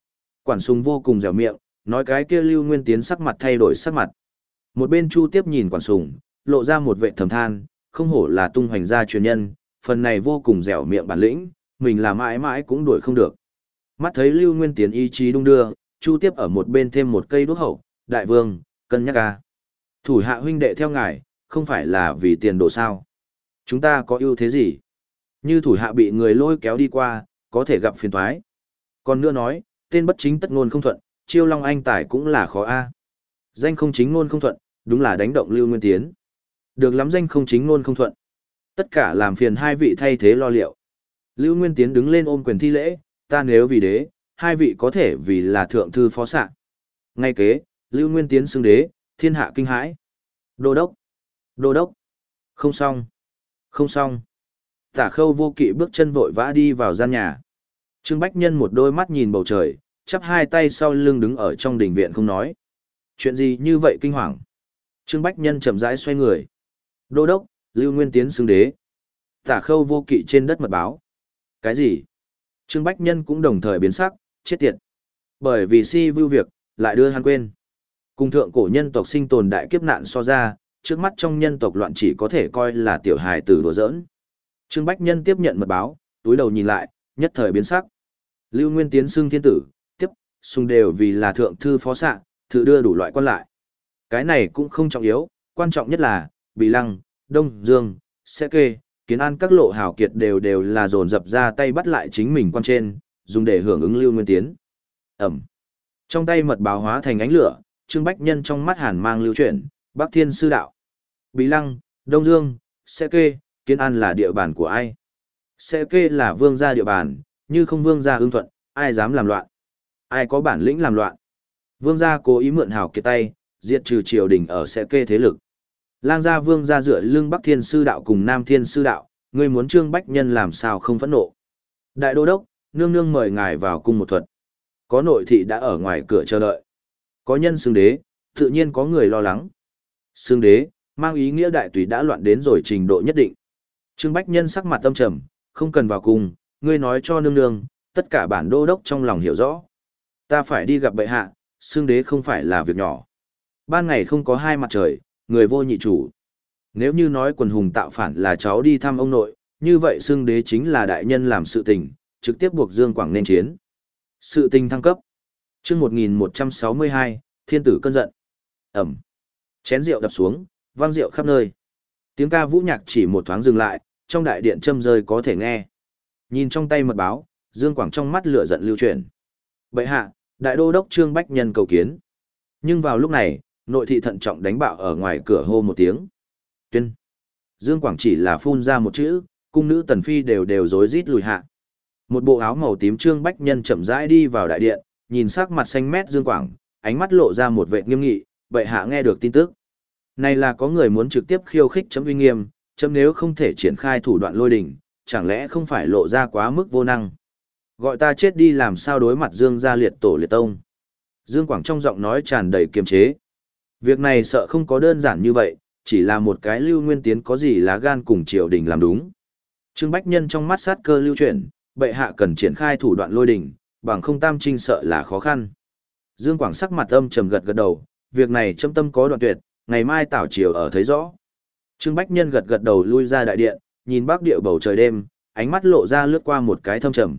Quản Sùng vô cùng dẻo miệng, nói cái kia Lưu Nguyên Tiến sắc mặt thay đổi sắc mặt. Một bên Chu Tiếp nhìn Quản Sùng, lộ ra một vệ thầm than, không hổ là tung hoành gia truyền nhân, phần này vô cùng dẻo miệng bản lĩnh, mình là mãi mãi cũng đuổi không được. Mắt thấy Lưu Nguyên Tiến ý chí đung đưa, Chu Tiếp ở một bên thêm một cây đuốc hậu, đại vương, cân nhắc ca. Thủ hạ huynh đệ theo ngài, không phải là vì tiền đồ sao. Chúng ta có ưu thế gì? Như thủ hạ bị người lôi kéo đi qua, có thể gặp phiền toái. Còn nữa nói, tên bất chính tất ngôn không thuận, chiêu long anh tài cũng là khó a. Danh không chính ngôn không thuận, đúng là đánh động Lưu Nguyên Tiến. Được lắm, danh không chính ngôn không thuận. Tất cả làm phiền hai vị thay thế lo liệu. Lưu Nguyên Tiến đứng lên ôm quyền thi lễ, ta nếu vì đế, hai vị có thể vì là thượng thư phó sạ. Ngay kế, Lưu Nguyên Tiến xưng đế, thiên hạ kinh hãi. Đô đốc, đô đốc, không xong, không xong. Tả Khâu Vô Kỵ bước chân vội vã đi vào gian nhà. Trương Bách Nhân một đôi mắt nhìn bầu trời, chắp hai tay sau lưng đứng ở trong đình viện không nói. Chuyện gì như vậy kinh hoàng? Trương Bách Nhân chậm rãi xoay người. Đô đốc, Lưu Nguyên Tiến xưng đế. Tả Khâu Vô Kỵ trên đất mật báo. Cái gì? Trương Bách Nhân cũng đồng thời biến sắc, chết tiệt. Bởi vì si vưu việc, lại đưa hắn quên. Cùng thượng cổ nhân tộc sinh tồn đại kiếp nạn so ra, trước mắt trong nhân tộc loạn chỉ có thể coi là tiểu hài tử đùa giỡn. Trương Bách Nhân tiếp nhận mật báo, túi đầu nhìn lại, nhất thời biến sắc. Lưu Nguyên Tiến xưng thiên tử, tiếp, xung đều vì là thượng thư phó sạ, thử đưa đủ loại quan lại. Cái này cũng không trọng yếu, quan trọng nhất là, Bị Lăng, Đông Dương, Sẽ Kê, Kiến An các lộ hào kiệt đều đều là dồn dập ra tay bắt lại chính mình quan trên, dùng để hưởng ứng Lưu Nguyên Tiến. Ẩm. Trong tay mật báo hóa thành ánh lửa, Trương Bách Nhân trong mắt hàn mang lưu chuyển, Bắc Thiên Sư Đạo. Bí Lăng, Đông Dương, Sẽ Kê, Kiến An là địa bàn của ai? Sẽ Kê là vương gia địa bàn, như không vương gia ưng thuận, ai dám làm loạn? Ai có bản lĩnh làm loạn? Vương gia cố ý mượn hào kiệt tay, diệt trừ triều đình ở Sẽ Kê thế lực. Lang gia vương gia dựa lưng Bắc Thiên Sư Đạo cùng Nam Thiên Sư Đạo, người muốn Trương Bách Nhân làm sao không phẫn nộ? Đại đô đốc, nương nương mời ngài vào cung một thuật. Có nội thị đã ở ngoài cửa chờ đợi. Có nhân xưng đế, tự nhiên có người lo lắng. Xưng đế, mang ý nghĩa đại tùy đã loạn đến rồi trình độ nhất định. Trương Bách Nhân sắc mặt tâm trầm, không cần vào cung, ngươi nói cho nương nương, tất cả bản đô đốc trong lòng hiểu rõ. Ta phải đi gặp bệ hạ, xưng đế không phải là việc nhỏ. Ban ngày không có hai mặt trời, người vô nhị chủ. Nếu như nói quần hùng tạo phản là cháu đi thăm ông nội, như vậy xưng đế chính là đại nhân làm sự tình, trực tiếp buộc Dương Quảng nên chiến. Sự tình thăng cấp. Chương một nghìn một trăm sáu mươi hai, Thiên tử cơn giận. Ẩm. Chén rượu đập xuống, vang rượu khắp nơi. Tiếng ca vũ nhạc chỉ một thoáng dừng lại, trong đại điện châm rơi có thể nghe. Nhìn trong tay mật báo, Dương Quảng trong mắt lửa giận lưu chuyển. Bệ hạ, đại đô đốc Trương Bách Nhân cầu kiến. Nhưng vào lúc này, nội thị thận trọng đánh bạo ở ngoài cửa hô một tiếng. Tuyên. Dương Quảng chỉ là phun ra một chữ, cung nữ tần phi đều đều rối rít lùi hạ. Một bộ áo màu tím Trương Bách Nhân chậm rãi đi vào đại điện, nhìn sắc mặt xanh mét Dương Quảng, ánh mắt lộ ra một vẻ nghiêm nghị, bệ hạ nghe được tin tức. Này là có người muốn trực tiếp khiêu khích chấm uy nghiêm, chấm nếu không thể triển khai thủ đoạn lôi đình, chẳng lẽ không phải lộ ra quá mức vô năng. Gọi ta chết đi làm sao đối mặt Dương gia liệt tổ liệt tông. Dương Quảng trong giọng nói tràn đầy kiềm chế. Việc này sợ không có đơn giản như vậy, chỉ là một cái Lưu Nguyên Tiến có gì lá gan cùng triều đình làm đúng. Trương Bách Nhân trong mắt sát cơ lưu chuyển, bệ hạ cần triển khai thủ đoạn lôi đình, bằng không tam trinh sợ là khó khăn. Dương Quảng sắc mặt âm trầm gật gật đầu, việc này châm tâm có đoạn tuyệt, ngày mai tảo triều ở thấy rõ. Trương Bách Nhân gật gật đầu lui ra đại điện, nhìn bắc địa bầu trời đêm, ánh mắt lộ ra lướt qua một cái thâm trầm.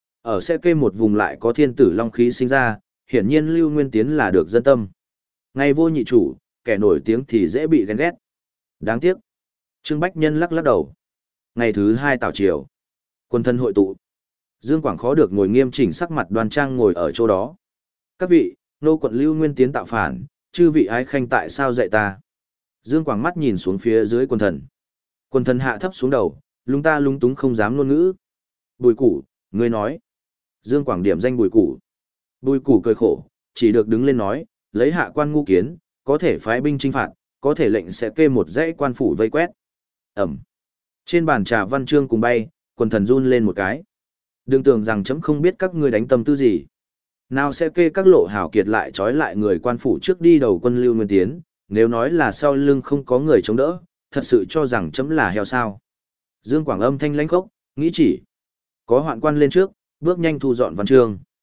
Ở Sẽ Kê một vùng lại có thiên tử long khí sinh ra, hiển nhiên Lưu Nguyên Tiến là được dân tâm. Ngày vô nhị chủ, kẻ nổi tiếng thì dễ bị ghen ghét. Đáng tiếc. Trương Bách Nhân lắc lắc đầu. Ngày thứ hai tảo triều, quân thân hội tụ. Dương Quảng khó được ngồi nghiêm chỉnh sắc mặt đoan trang ngồi ở chỗ đó. Các vị, nô quận Lưu Nguyên Tiến tạo phản, chư vị ái khanh tại sao dạy ta? Dương Quảng mắt nhìn xuống phía dưới quân thần. Quân thần hạ thấp xuống đầu, lúng ta lúng túng không dám ngôn ngữ. Bùi Củ, ngươi nói. Dương Quảng điểm danh Bùi Củ. Bùi Củ cười khổ, chỉ được đứng lên nói, lấy hạ quan ngu kiến, có thể phái binh chinh phạt, có thể lệnh Sẽ Kê một dãy quan phủ vây quét. Ẩm. Trên bàn trà văn chương cùng bay, quân thần run lên một cái. Đừng tưởng rằng chấm không biết các ngươi đánh tâm tư gì. Nào Sẽ Kê các lộ hảo kiệt lại trói lại người quan phủ trước đi đầu quân Lưu Nguyên Tiến, nếu nói là sau lưng không có người chống đỡ, thật sự cho rằng chấm là heo sao. Dương Quảng âm thanh lãnh khốc, nghĩ chỉ. Có hoạn quan lên trước, bước nhanh thu dọn văn chương.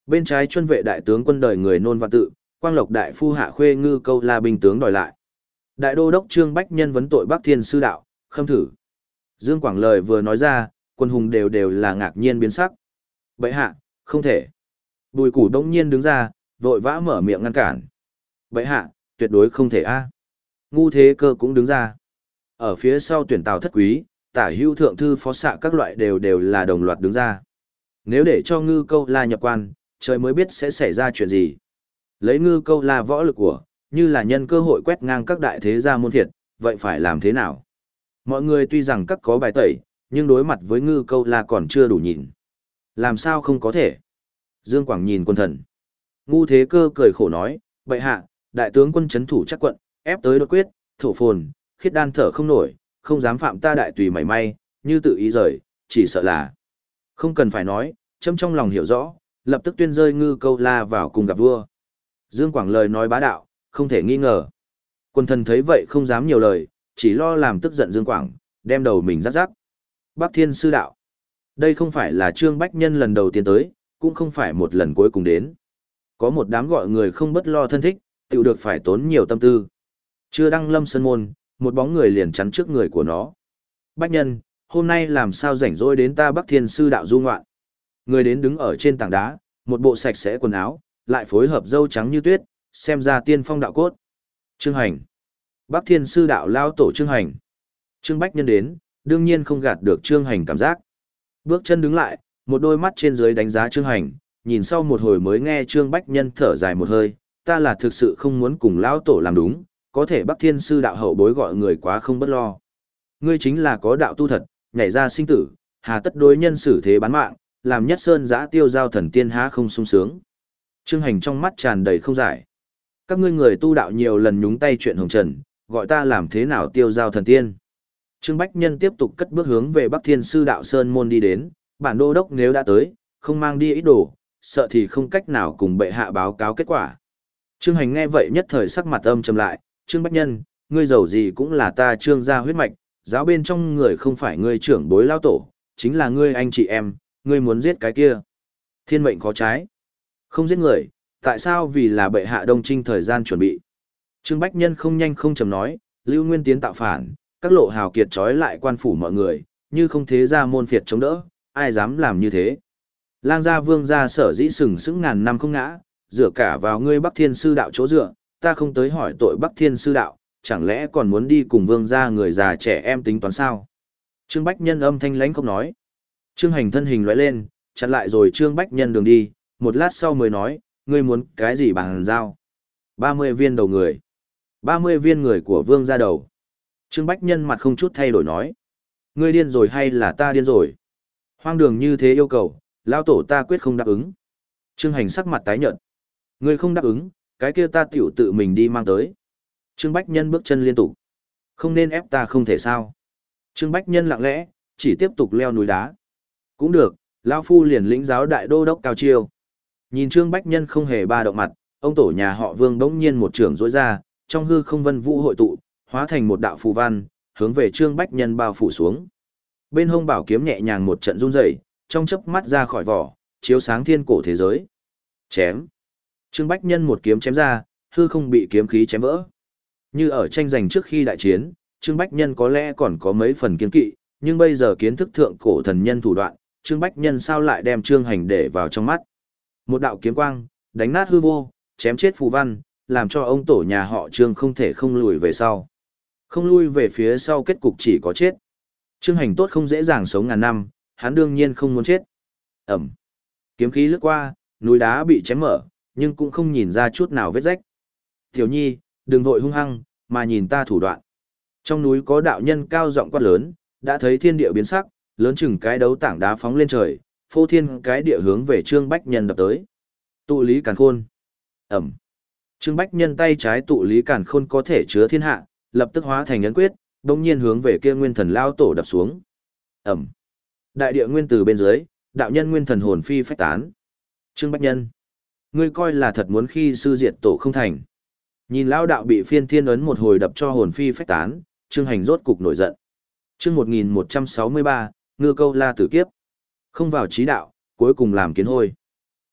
Bên trái chuân vệ đại tướng quân đời người nôn vạn tự, Quang Lộc đại phu hạ khuê ngư câu la binh tướng đòi lại. Đại đô đốc Trương Bách Nhân vấn tội Bắc Thiên sư đạo, khâm thử. Dương Quảng lời vừa nói ra, quân hùng đều đều là ngạc nhiên biến sắc. Bệ hạ, không thể. Bùi củ đông nhiên đứng ra, vội vã mở miệng ngăn cản. Bệ hạ, tuyệt đối không thể a. Ngu Thế Cơ cũng đứng ra. Ở phía sau tuyển tào thất quý, tả hưu thượng thư phó xạ các loại đều đều là đồng loạt đứng ra. Nếu để cho ngư câu la nhập quan, trời mới biết sẽ xảy ra chuyện gì. Lấy ngư câu la võ lực của, như là nhân cơ hội quét ngang các đại thế gia môn thiệt, vậy phải làm thế nào? Mọi người tuy rằng các có bài tẩy, nhưng đối mặt với ngư câu la còn chưa đủ nhìn. Làm sao không có thể? Dương Quảng nhìn quân thần. Ngu Thế Cơ cười khổ nói, bệ hạ, đại tướng quân chấn thủ chắc quận, ép tới đột quyết, thổ phồn, khiết đan thở không nổi, không dám phạm ta đại tùy mảy may, như tự ý rời, chỉ sợ là. Không cần phải nói, châm trong lòng hiểu rõ, lập tức tuyên rơi ngư câu la vào cùng gặp vua. Dương Quảng lời nói bá đạo, không thể nghi ngờ. Quân thần thấy vậy không dám nhiều lời, chỉ lo làm tức giận Dương Quảng, đem đầu mình rắc rắc. Bắc Thiên sư đạo. Đây không phải là Trương Bách Nhân lần đầu tiên tới, cũng không phải một lần cuối cùng đến. Có một đám gọi người không bất lo thân thích, tự được phải tốn nhiều tâm tư. Chưa đăng lâm sân môn, một bóng người liền chắn trước người của nó. Bách Nhân, hôm nay làm sao rảnh rỗi đến ta Bắc Thiên sư đạo du ngoạn. Người đến đứng ở trên tảng đá, một bộ sạch sẽ quần áo, lại phối hợp râu trắng như tuyết, xem ra tiên phong đạo cốt. Trương Hành. Bắc Thiên sư đạo lao tổ Trương Hành. Trương Bách Nhân đến, đương nhiên không gạt được Trương Hành cảm giác. Bước chân đứng lại, một đôi mắt trên dưới đánh giá Trương Hành, nhìn sau một hồi mới nghe Trương Bách Nhân thở dài một hơi, ta là thực sự không muốn cùng lão tổ làm đúng, có thể Bắc Thiên sư đạo hậu bối gọi người quá không bất lo. Ngươi chính là có đạo tu thật, nhảy ra sinh tử, hà tất đối nhân xử thế bán mạng, làm nhất sơn giã tiêu giao thần tiên há không sung sướng. Trương Hành trong mắt tràn đầy không giải. Các ngươi người tu đạo nhiều lần nhúng tay chuyện hồng trần, gọi ta làm thế nào tiêu giao thần tiên. Trương Bách Nhân tiếp tục cất bước hướng về Bắc Thiên sư đạo sơn môn đi đến, bản đô đốc nếu đã tới, không mang đi ít đồ, sợ thì không cách nào cùng bệ hạ báo cáo kết quả. Trương Hành nghe vậy nhất thời sắc mặt âm trầm lại, Trương Bách Nhân, ngươi giàu gì cũng là ta Trương gia huyết mạch, giáo bên trong người không phải ngươi trưởng bối lao tổ, chính là ngươi anh chị em, ngươi muốn giết cái kia. Thiên mệnh khó trái. Không giết người, tại sao vì là bệ hạ đông trinh thời gian chuẩn bị. Trương Bách Nhân không nhanh không chậm nói, Lưu Nguyên tiến tạo phản, các lộ hào kiệt trói lại quan phủ mọi người, như không thế ra môn phiệt chống đỡ, ai dám làm như thế. Lang gia vương gia sở dĩ sừng sững ngàn năm không ngã, dựa cả vào ngươi Bắc Thiên sư đạo chỗ dựa, ta không tới hỏi tội Bắc Thiên sư đạo, chẳng lẽ còn muốn đi cùng vương gia người già trẻ em tính toán sao? Trương Bách Nhân âm thanh lãnh không nói. Trương Hành thân hình lóe lên, chặn lại rồi Trương Bách Nhân đường đi, một lát sau mới nói, ngươi muốn cái gì bằng giao? ba mươi viên đầu người. ba mươi viên người của vương gia đầu. Trương Bách Nhân mặt không chút thay đổi nói, ngươi điên rồi hay là ta điên rồi? Hoang đường như thế yêu cầu, lão tổ ta quyết không đáp ứng. Trương Hành sắc mặt tái nhợt. Ngươi không đáp ứng, cái kia ta tiểu tự mình đi mang tới. Trương Bách Nhân bước chân liên tục. Không nên ép ta không thể sao. Trương Bách Nhân lặng lẽ, chỉ tiếp tục leo núi đá. Cũng được, lão phu liền lĩnh giáo đại đô đốc cao chiêu. Nhìn Trương Bách Nhân không hề ba động mặt, ông tổ nhà họ Vương bỗng nhiên một trường rỗi ra, trong hư không vân vũ hội tụ, hóa thành một đạo phù văn, hướng về Trương Bách Nhân bao phủ xuống. Bên hông bảo kiếm nhẹ nhàng một trận run rẩy, trong chớp mắt ra khỏi vỏ, chiếu sáng thiên cổ thế giới. Chém. Trương Bách Nhân một kiếm chém ra, hư không bị kiếm khí chém vỡ. Như ở tranh giành trước khi đại chiến, Trương Bách Nhân có lẽ còn có mấy phần kiên kỵ, nhưng bây giờ kiến thức thượng cổ thần nhân thủ đoạn, Trương Bách Nhân sao lại đem Trương Hành để vào trong mắt. Một đạo kiếm quang, đánh nát hư vô, chém chết phù văn, làm cho ông tổ nhà họ Trương không thể không lùi về sau. Không lui về phía sau kết cục chỉ có chết. Trương Hành tốt không dễ dàng sống ngàn năm, hắn đương nhiên không muốn chết. Ẩm. Kiếm khí lướt qua, núi đá bị chém mở, nhưng cũng không nhìn ra chút nào vết rách. Tiểu nhi, đừng vội hung hăng, mà nhìn ta thủ đoạn. Trong núi có đạo nhân cao giọng quát lớn, đã thấy thiên địa biến sắc, lớn chừng cái đấu tảng đá phóng lên trời, phô thiên cái địa hướng về Trương Bách Nhân đập tới. Tụ lý càn khôn. Ẩm. Trương Bách Nhân tay trái tụ lý càn khôn có thể chứa thiên hạ, lập tức hóa thành ấn quyết, đồng nhiên hướng về kia nguyên thần lao tổ đập xuống. Ẩm. Đại địa nguyên từ bên dưới, đạo nhân nguyên thần hồn phi phách tán. Trương Bách Nhân, ngươi coi là thật muốn khi sư diệt tổ không thành. Nhìn lao đạo bị phiên thiên ấn một hồi đập cho hồn phi phách tán, Trương Hành rốt cục nổi giận. Chương một nghìn một trăm sáu mươi ba, ngư câu la tử kiếp. Không vào trí đạo, cuối cùng làm kiến hôi.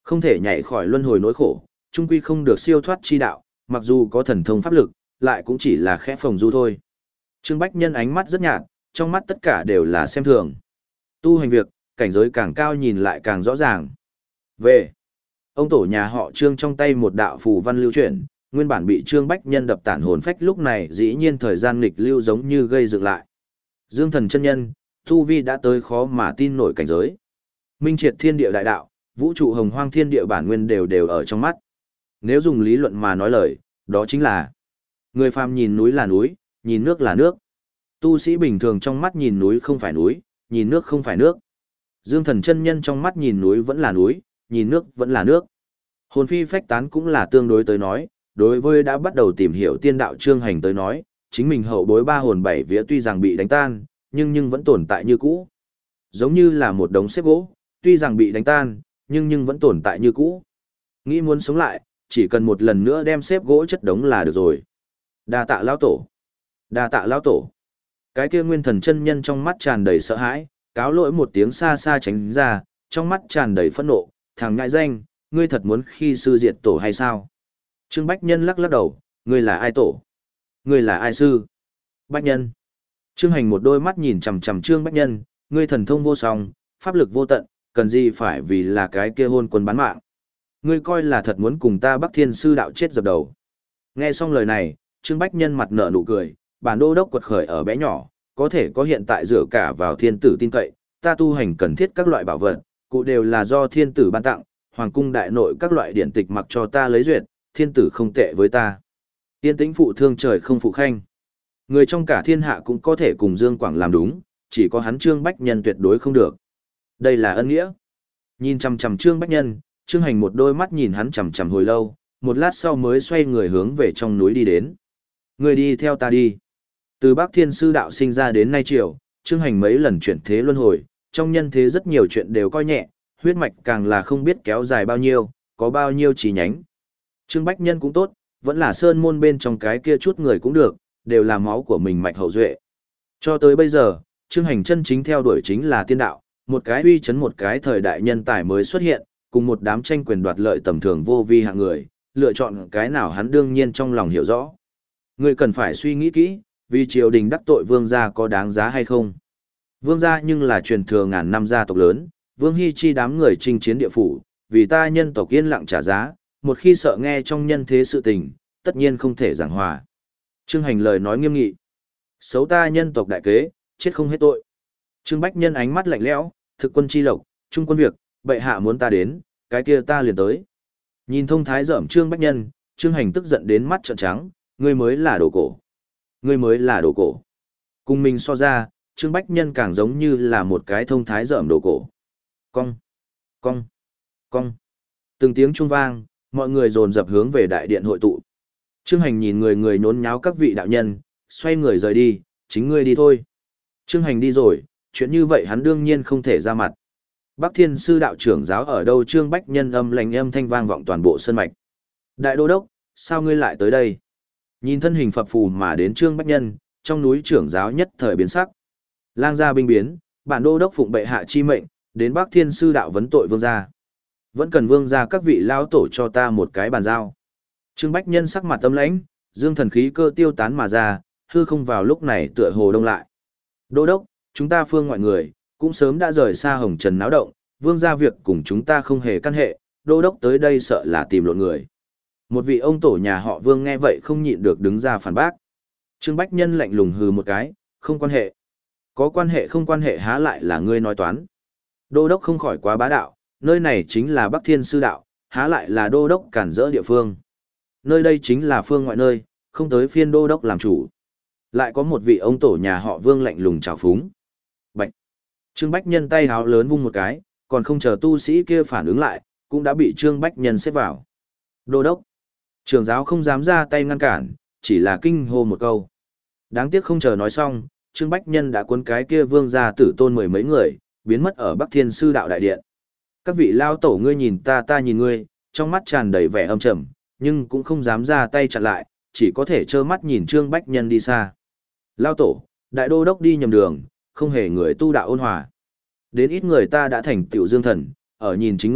Không thể nhảy khỏi luân hồi nỗi khổ, chung quy không được siêu thoát chi đạo, mặc dù có thần thông pháp lực, lại cũng chỉ là khẽ phòng du thôi. Trương Bách Nhân ánh mắt rất nhạt, trong mắt tất cả đều là xem thường. Tu hành việc, cảnh giới càng cao nhìn lại càng rõ ràng. Về, ông tổ nhà họ Trương trong tay một đạo phù văn lưu chuyển, nguyên bản bị Trương Bách Nhân đập tản hồn phách lúc này dĩ nhiên thời gian nghịch lưu giống như gây dựng lại. Dương Thần chân nhân, tu vi đã tới khó mà tin nổi cảnh giới. Minh triệt thiên địa đại đạo, vũ trụ hồng hoang thiên địa bản nguyên đều đều ở trong mắt. Nếu dùng lý luận mà nói lời, đó chính là người phàm nhìn núi là núi, nhìn nước là nước. Tu sĩ bình thường trong mắt nhìn núi không phải núi, nhìn nước không phải nước. Dương Thần chân nhân trong mắt nhìn núi vẫn là núi, nhìn nước vẫn là nước. Hồn phi phách tán cũng là tương đối tới nói, đối với đã bắt đầu tìm hiểu tiên đạo Trương Hành tới nói, chính mình hậu bối ba hồn bảy vía tuy rằng bị đánh tan, nhưng nhưng vẫn tồn tại như cũ. Giống như là một đống xếp gỗ, tuy rằng bị đánh tan, nhưng nhưng vẫn tồn tại như cũ. Nghĩ muốn sống lại, chỉ cần một lần nữa đem xếp gỗ chất đống là được rồi. Đa tạ lão tổ. Đa tạ lão tổ. Cái kia nguyên thần chân nhân trong mắt tràn đầy sợ hãi, cáo lỗi một tiếng xa xa tránh ra, trong mắt tràn đầy phẫn nộ, thằng ngại danh, ngươi thật muốn khi sư diệt tổ hay sao? Trương Bách Nhân lắc lắc đầu, ngươi là ai tổ? Ngươi là ai sư? Bách Nhân. Trương Hành một đôi mắt nhìn chằm chằm Trương Bách Nhân, ngươi thần thông vô song, pháp lực vô tận, cần gì phải vì là cái kia hôn quân bán mạng? Ngươi coi là thật muốn cùng ta Bắc Thiên sư đạo chết dập đầu. Nghe xong lời này, Trương Bách Nhân mặt nở nụ cười, bản đô đốc quật khởi ở bé nhỏ, có thể có hiện tại dựa cả vào thiên tử tin cậy, ta tu hành cần thiết các loại bảo vật, cụ đều là do thiên tử ban tặng, hoàng cung đại nội các loại điển tịch mặc cho ta lấy duyệt, thiên tử không tệ với ta. Tiên tĩnh phụ thương trời không phụ khanh. Người trong cả thiên hạ cũng có thể cùng Dương Quảng làm đúng, chỉ có hắn Trương Bách Nhân tuyệt đối không được. Đây là ân nghĩa. Nhìn chằm chằm Trương Bách Nhân, Trương Hành một đôi mắt nhìn hắn chằm chằm hồi lâu, một lát sau mới xoay người hướng về trong núi đi đến. Người đi theo ta đi. Từ Bắc Thiên sư đạo sinh ra đến nay triều, Trương Hành mấy lần chuyển thế luân hồi, trong nhân thế rất nhiều chuyện đều coi nhẹ, huyết mạch càng là không biết kéo dài bao nhiêu, có bao nhiêu chi nhánh. Trương Bách Nhân cũng tốt, vẫn là sơn môn bên trong cái kia chút người cũng được, đều là máu của mình mạch hậu duệ. Cho tới bây giờ, Trương Hành chân chính theo đuổi chính là tiên đạo, một cái uy chấn một cái thời đại nhân tài mới xuất hiện, cùng một đám tranh quyền đoạt lợi tầm thường vô vi hạng người, lựa chọn cái nào hắn đương nhiên trong lòng hiểu rõ. Người cần phải suy nghĩ kỹ, vì triều đình đắc tội vương gia có đáng giá hay không. Vương gia nhưng là truyền thừa ngàn năm gia tộc lớn, Vương Hy chi đám người chinh chiến địa phủ, vì ta nhân tộc yên lặng trả giá, một khi sợ nghe trong nhân thế sự tình, tất nhiên không thể giảng hòa. Trương Hành lời nói nghiêm nghị. Xấu ta nhân tộc đại kế, chết không hết tội. Trương Bách Nhân ánh mắt lạnh lẽo, thực quân chi lộc, trung quân việc, bệ hạ muốn ta đến, cái kia ta liền tới. Nhìn thông thái dởm Trương Bách Nhân, Trương Hành tức giận đến mắt trợn trắng, ngươi mới là đồ cổ. Ngươi mới là đồ cổ. Cùng mình so ra, Trương Bách Nhân càng giống như là một cái thông thái dởm đồ cổ. Cong, cong, cong. Từng tiếng chuông vang, mọi người dồn dập hướng về đại điện hội tụ. Trương Hành nhìn người người nhốn nháo các vị đạo nhân, xoay người rời đi, chính ngươi đi thôi. Trương Hành đi rồi, chuyện như vậy hắn đương nhiên không thể ra mặt. Bắc Thiên sư đạo trưởng giáo ở đâu? Trương Bách Nhân âm lạnh âm thanh vang vọng toàn bộ sơn mạch. Đại đô đốc, sao ngươi lại tới đây? Nhìn thân hình phập phù mà đến Trương Bách Nhân, trong núi trưởng giáo nhất thời biến sắc. Lang gia binh biến, bản đô đốc phụng bệ hạ chi mệnh, đến Bắc Thiên sư đạo vấn tội vương gia. Vẫn cần vương gia các vị lão tổ cho ta một cái bàn giao. Trương Bách Nhân sắc mặt âm lãnh, dương thần khí cơ tiêu tán mà ra, hư không vào lúc này tựa hồ đông lại. Đô đốc, chúng ta phương ngoại người, cũng sớm đã rời xa hồng trần náo động, vương gia việc cùng chúng ta không hề căn hệ, đô đốc tới đây sợ là tìm lộn người. Một vị ông tổ nhà họ Vương nghe vậy không nhịn được đứng ra phản bác. Trương Bách Nhân lạnh lùng hừ một cái, không quan hệ. Có quan hệ không quan hệ há lại là ngươi nói toán. Đô đốc không khỏi quá bá đạo, nơi này chính là Bắc Thiên sư đạo, há lại là đô đốc cản rỡ địa phương. Nơi đây chính là phương ngoại nơi, không tới phiên đô đốc làm chủ. Lại có một vị ông tổ nhà họ Vương lạnh lùng chào phúng. Bạch. Trương Bách Nhân tay háo lớn vung một cái, còn không chờ tu sĩ kia phản ứng lại, cũng đã bị Trương Bách Nhân xếp vào. Đô đốc. Trưởng giáo không dám ra tay ngăn cản, chỉ là kinh hô một câu. Đáng tiếc không chờ nói xong, Trương Bách Nhân đã cuốn cái kia vương gia tử tôn mười mấy người, biến mất ở Bắc Thiên sư đạo đại điện. Các vị lao tổ ngươi nhìn ta ta nhìn ngươi, trong mắt tràn đầy vẻ âm trầm, nhưng cũng không dám ra tay chặn lại, chỉ có thể trơ mắt nhìn Trương Bách Nhân đi xa. Lao tổ, đại đô đốc đi nhầm đường, không hề người tu đạo ôn hòa. Đến ít người ta đã thành tiểu dương thần, ở nhìn chính ngươi,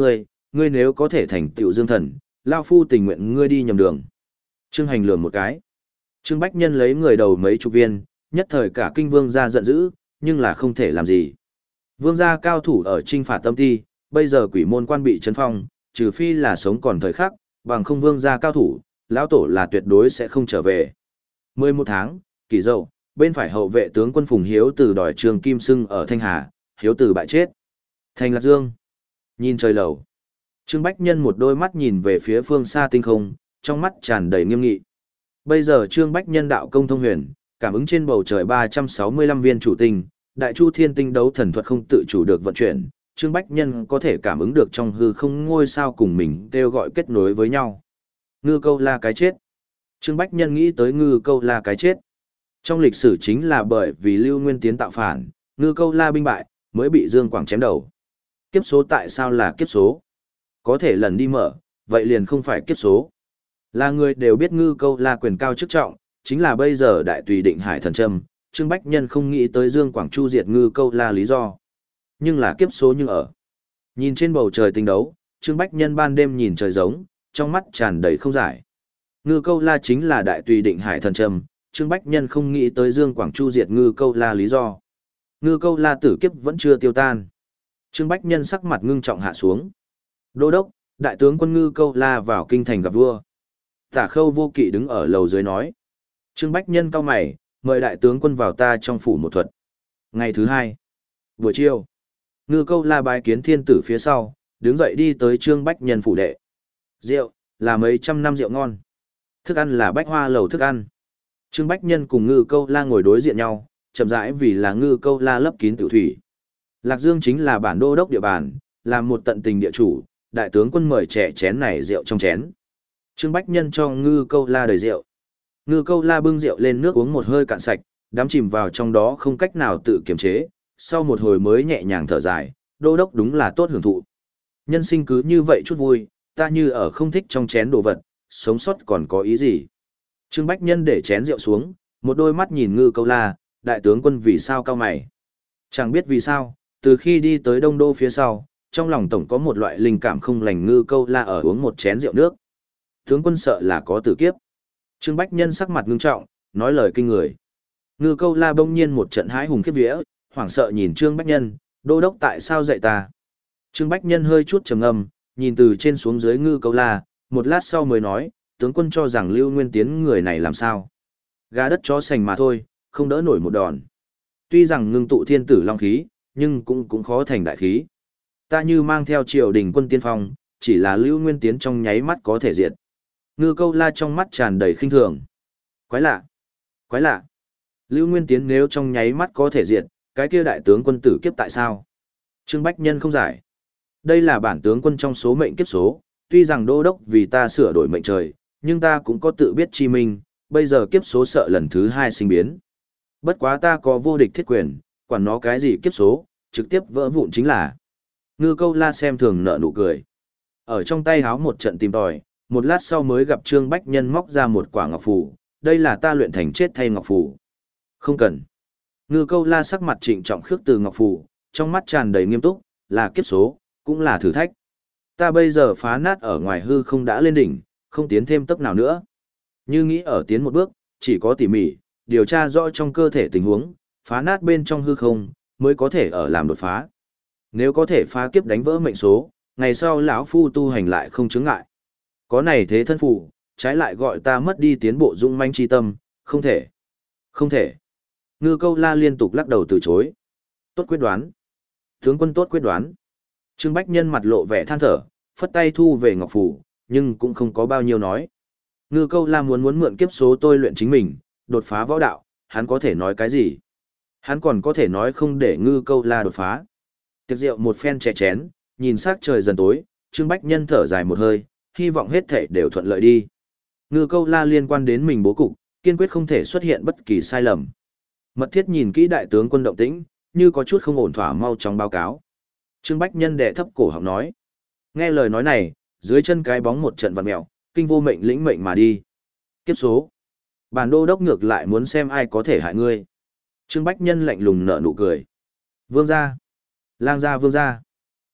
ngươi nếu có thể thành tựu dương thần, lao phu tình nguyện ngươi đi nhầm đường. Trương Hành lườm một cái. Trương Bách Nhân lấy người đầu mấy chục viên, nhất thời cả kinh vương gia giận dữ, nhưng là không thể làm gì. Vương gia cao thủ ở trinh phạt tâm ti, bây giờ quỷ môn quan bị trấn phong, trừ phi là sống còn thời khắc, bằng không vương gia cao thủ, lão tổ là tuyệt đối sẽ không trở về. mười một tháng, Kỷ Dậu, bên phải hậu vệ tướng quân Phùng Hiếu từ đòi Trường Kim Sưng ở Thanh Hà, Hiếu từ bại chết. Thành Lạc Dương. Nhìn trời lầu. Trương Bách Nhân một đôi mắt nhìn về phía phương xa tinh không, trong mắt tràn đầy nghiêm nghị. Bây giờ Trương Bách Nhân đạo công thông huyền, cảm ứng trên bầu trời ba trăm sáu mươi lăm viên chủ tinh, Đại Chu Thiên Tinh đấu thần thuật không tự chủ được vận chuyển, Trương Bách Nhân có thể cảm ứng được trong hư không ngôi sao cùng mình kêu gọi kết nối với nhau. Ngư Câu La cái chết. Trương Bách Nhân nghĩ tới Ngư Câu La cái chết. Trong lịch sử chính là bởi vì Lưu Nguyên Tiến tạo phản, Ngư Câu La binh bại, mới bị Dương Quảng chém đầu. Kiếp số tại sao là kiếp số? Có thể lần đi mở, vậy liền không phải kiếp số. Là người đều biết Ngư Câu La quyền cao chức trọng, chính là bây giờ đại tùy định hải thần châm, Trương Bách Nhân không nghĩ tới Dương Quảng chu diệt Ngư Câu La lý do. Nhưng là kiếp số như ở. Nhìn trên bầu trời tinh đấu, Trương Bách Nhân ban đêm nhìn trời giống, trong mắt tràn đầy không giải. Ngư Câu La chính là đại tùy định hải thần châm, Trương Bách Nhân không nghĩ tới Dương Quảng chu diệt Ngư Câu La lý do. Ngư Câu La tử kiếp vẫn chưa tiêu tan. Trương Bách Nhân sắc mặt ngưng trọng hạ xuống. Đô đốc, đại tướng quân Ngư Câu La vào kinh thành gặp vua. Tả Khâu Vô Kỵ đứng ở lầu dưới nói. Trương Bách Nhân cau mày, mời đại tướng quân vào ta trong phủ một thuật. Ngày thứ hai, buổi chiều, Ngư Câu La bái kiến thiên tử phía sau, đứng dậy đi tới Trương Bách Nhân phủ đệ. Rượu, là mấy trăm năm rượu ngon. Thức ăn là bách hoa lầu thức ăn. Trương Bách Nhân cùng Ngư Câu La ngồi đối diện nhau, chậm rãi vì là Ngư Câu La lấp kín tiểu thủy. Lạc Dương chính là bản đô đốc địa bàn, là một tận tình địa chủ, đại tướng quân mời trẻ chén này rượu trong chén. Trương Bách Nhân cho Ngư Câu La đầy rượu. Ngư Câu La bưng rượu lên nước uống một hơi cạn sạch, đắm chìm vào trong đó không cách nào tự kiềm chế, sau một hồi mới nhẹ nhàng thở dài, đô đốc đúng là tốt hưởng thụ. Nhân sinh cứ như vậy chút vui, ta như ở không thích trong chén đồ vật, sống sót còn có ý gì. Trương Bách Nhân để chén rượu xuống, một đôi mắt nhìn Ngư Câu La, đại tướng quân vì sao cao mày. Chẳng biết vì sao, từ khi đi tới Đông Đô phía sau, trong lòng tổng có một loại linh cảm không lành. Ngư Câu La ở uống một chén rượu nước. Tướng quân sợ là có tử kiếp. Trương Bách Nhân sắc mặt ngưng trọng, nói lời kinh người. Ngư Câu La bỗng nhiên một trận hãi hùng khiếp vía, hoảng sợ nhìn Trương Bách Nhân, đô đốc tại sao dạy ta. Trương Bách Nhân hơi chút trầm ngâm, nhìn từ trên xuống dưới Ngư Câu La, một lát sau mới nói, tướng quân cho rằng Lưu Nguyên Tiến người này làm sao. Gà đất chó sành mà thôi, không đỡ nổi một đòn. Tuy rằng ngưng tụ thiên tử long khí, nhưng cũng cũng khó thành đại khí. Ta như mang theo triều đình quân tiên phong, chỉ là Lưu Nguyên Tiến trong nháy mắt có thể diệt. Ngư Câu La trong mắt tràn đầy khinh thường. Quái lạ, quái lạ. Lưu Nguyên Tiến nếu trong nháy mắt có thể diệt, cái kia đại tướng quân tử kiếp tại sao? Trương Bách Nhân không giải. Đây là bản tướng quân trong số mệnh kiếp số, tuy rằng đô đốc vì ta sửa đổi mệnh trời, nhưng ta cũng có tự biết chi minh, bây giờ kiếp số sợ lần thứ hai sinh biến. Bất quá ta có vô địch thiết quyền, quản nó cái gì kiếp số, trực tiếp vỡ vụn chính là. Ngư Câu La xem thường nở nụ cười. Ở trong tay háo một trận tìm tòi, một lát sau mới gặp Trương Bách Nhân móc ra một quả ngọc phù, đây là ta luyện thành chết thay ngọc phù. Không cần. Ngư Câu La sắc mặt trịnh trọng khước từ ngọc phù, trong mắt tràn đầy nghiêm túc, là kiếp số, cũng là thử thách. Ta bây giờ phá nát ở ngoài hư không đã lên đỉnh, không tiến thêm tốc nào nữa. Như nghĩ ở tiến một bước, chỉ có tỉ mỉ, điều tra rõ trong cơ thể tình huống, phá nát bên trong hư không, mới có thể ở làm đột phá. Nếu có thể phá kiếp đánh vỡ mệnh số, ngày sau lão phu tu hành lại không chướng ngại. Có này thế thân phụ, trái lại gọi ta mất đi tiến bộ dũng manh chi tâm, không thể. Không thể. Ngư Câu La liên tục lắc đầu từ chối. Tốt quyết đoán. Tướng quân tốt quyết đoán. Trương Bách Nhân mặt lộ vẻ than thở, phất tay thu về ngọc phủ, nhưng cũng không có bao nhiêu nói. Ngư Câu La muốn muốn mượn kiếp số tôi luyện chính mình, đột phá võ đạo, hắn có thể nói cái gì? Hắn còn có thể nói không để Ngư Câu La đột phá. Tiệc rượu một phen chè chén, nhìn sắc trời dần tối, Trương Bách Nhân thở dài một hơi, hy vọng hết thảy đều thuận lợi đi. Ngư Câu La liên quan đến mình bố cục, kiên quyết không thể xuất hiện bất kỳ sai lầm. Mật thiết nhìn kỹ đại tướng quân động tĩnh, như có chút không ổn thỏa mau chóng báo cáo. Trương Bách Nhân đệ thấp cổ họng nói. Nghe lời nói này, dưới chân cái bóng một trận vặn mèo, kinh vô mệnh lĩnh mệnh mà đi. Kiếp số. Bản đô đốc ngược lại muốn xem ai có thể hại ngươi. Trương Bách Nhân lạnh lùng nở nụ cười. Vương gia. Lang gia vương gia.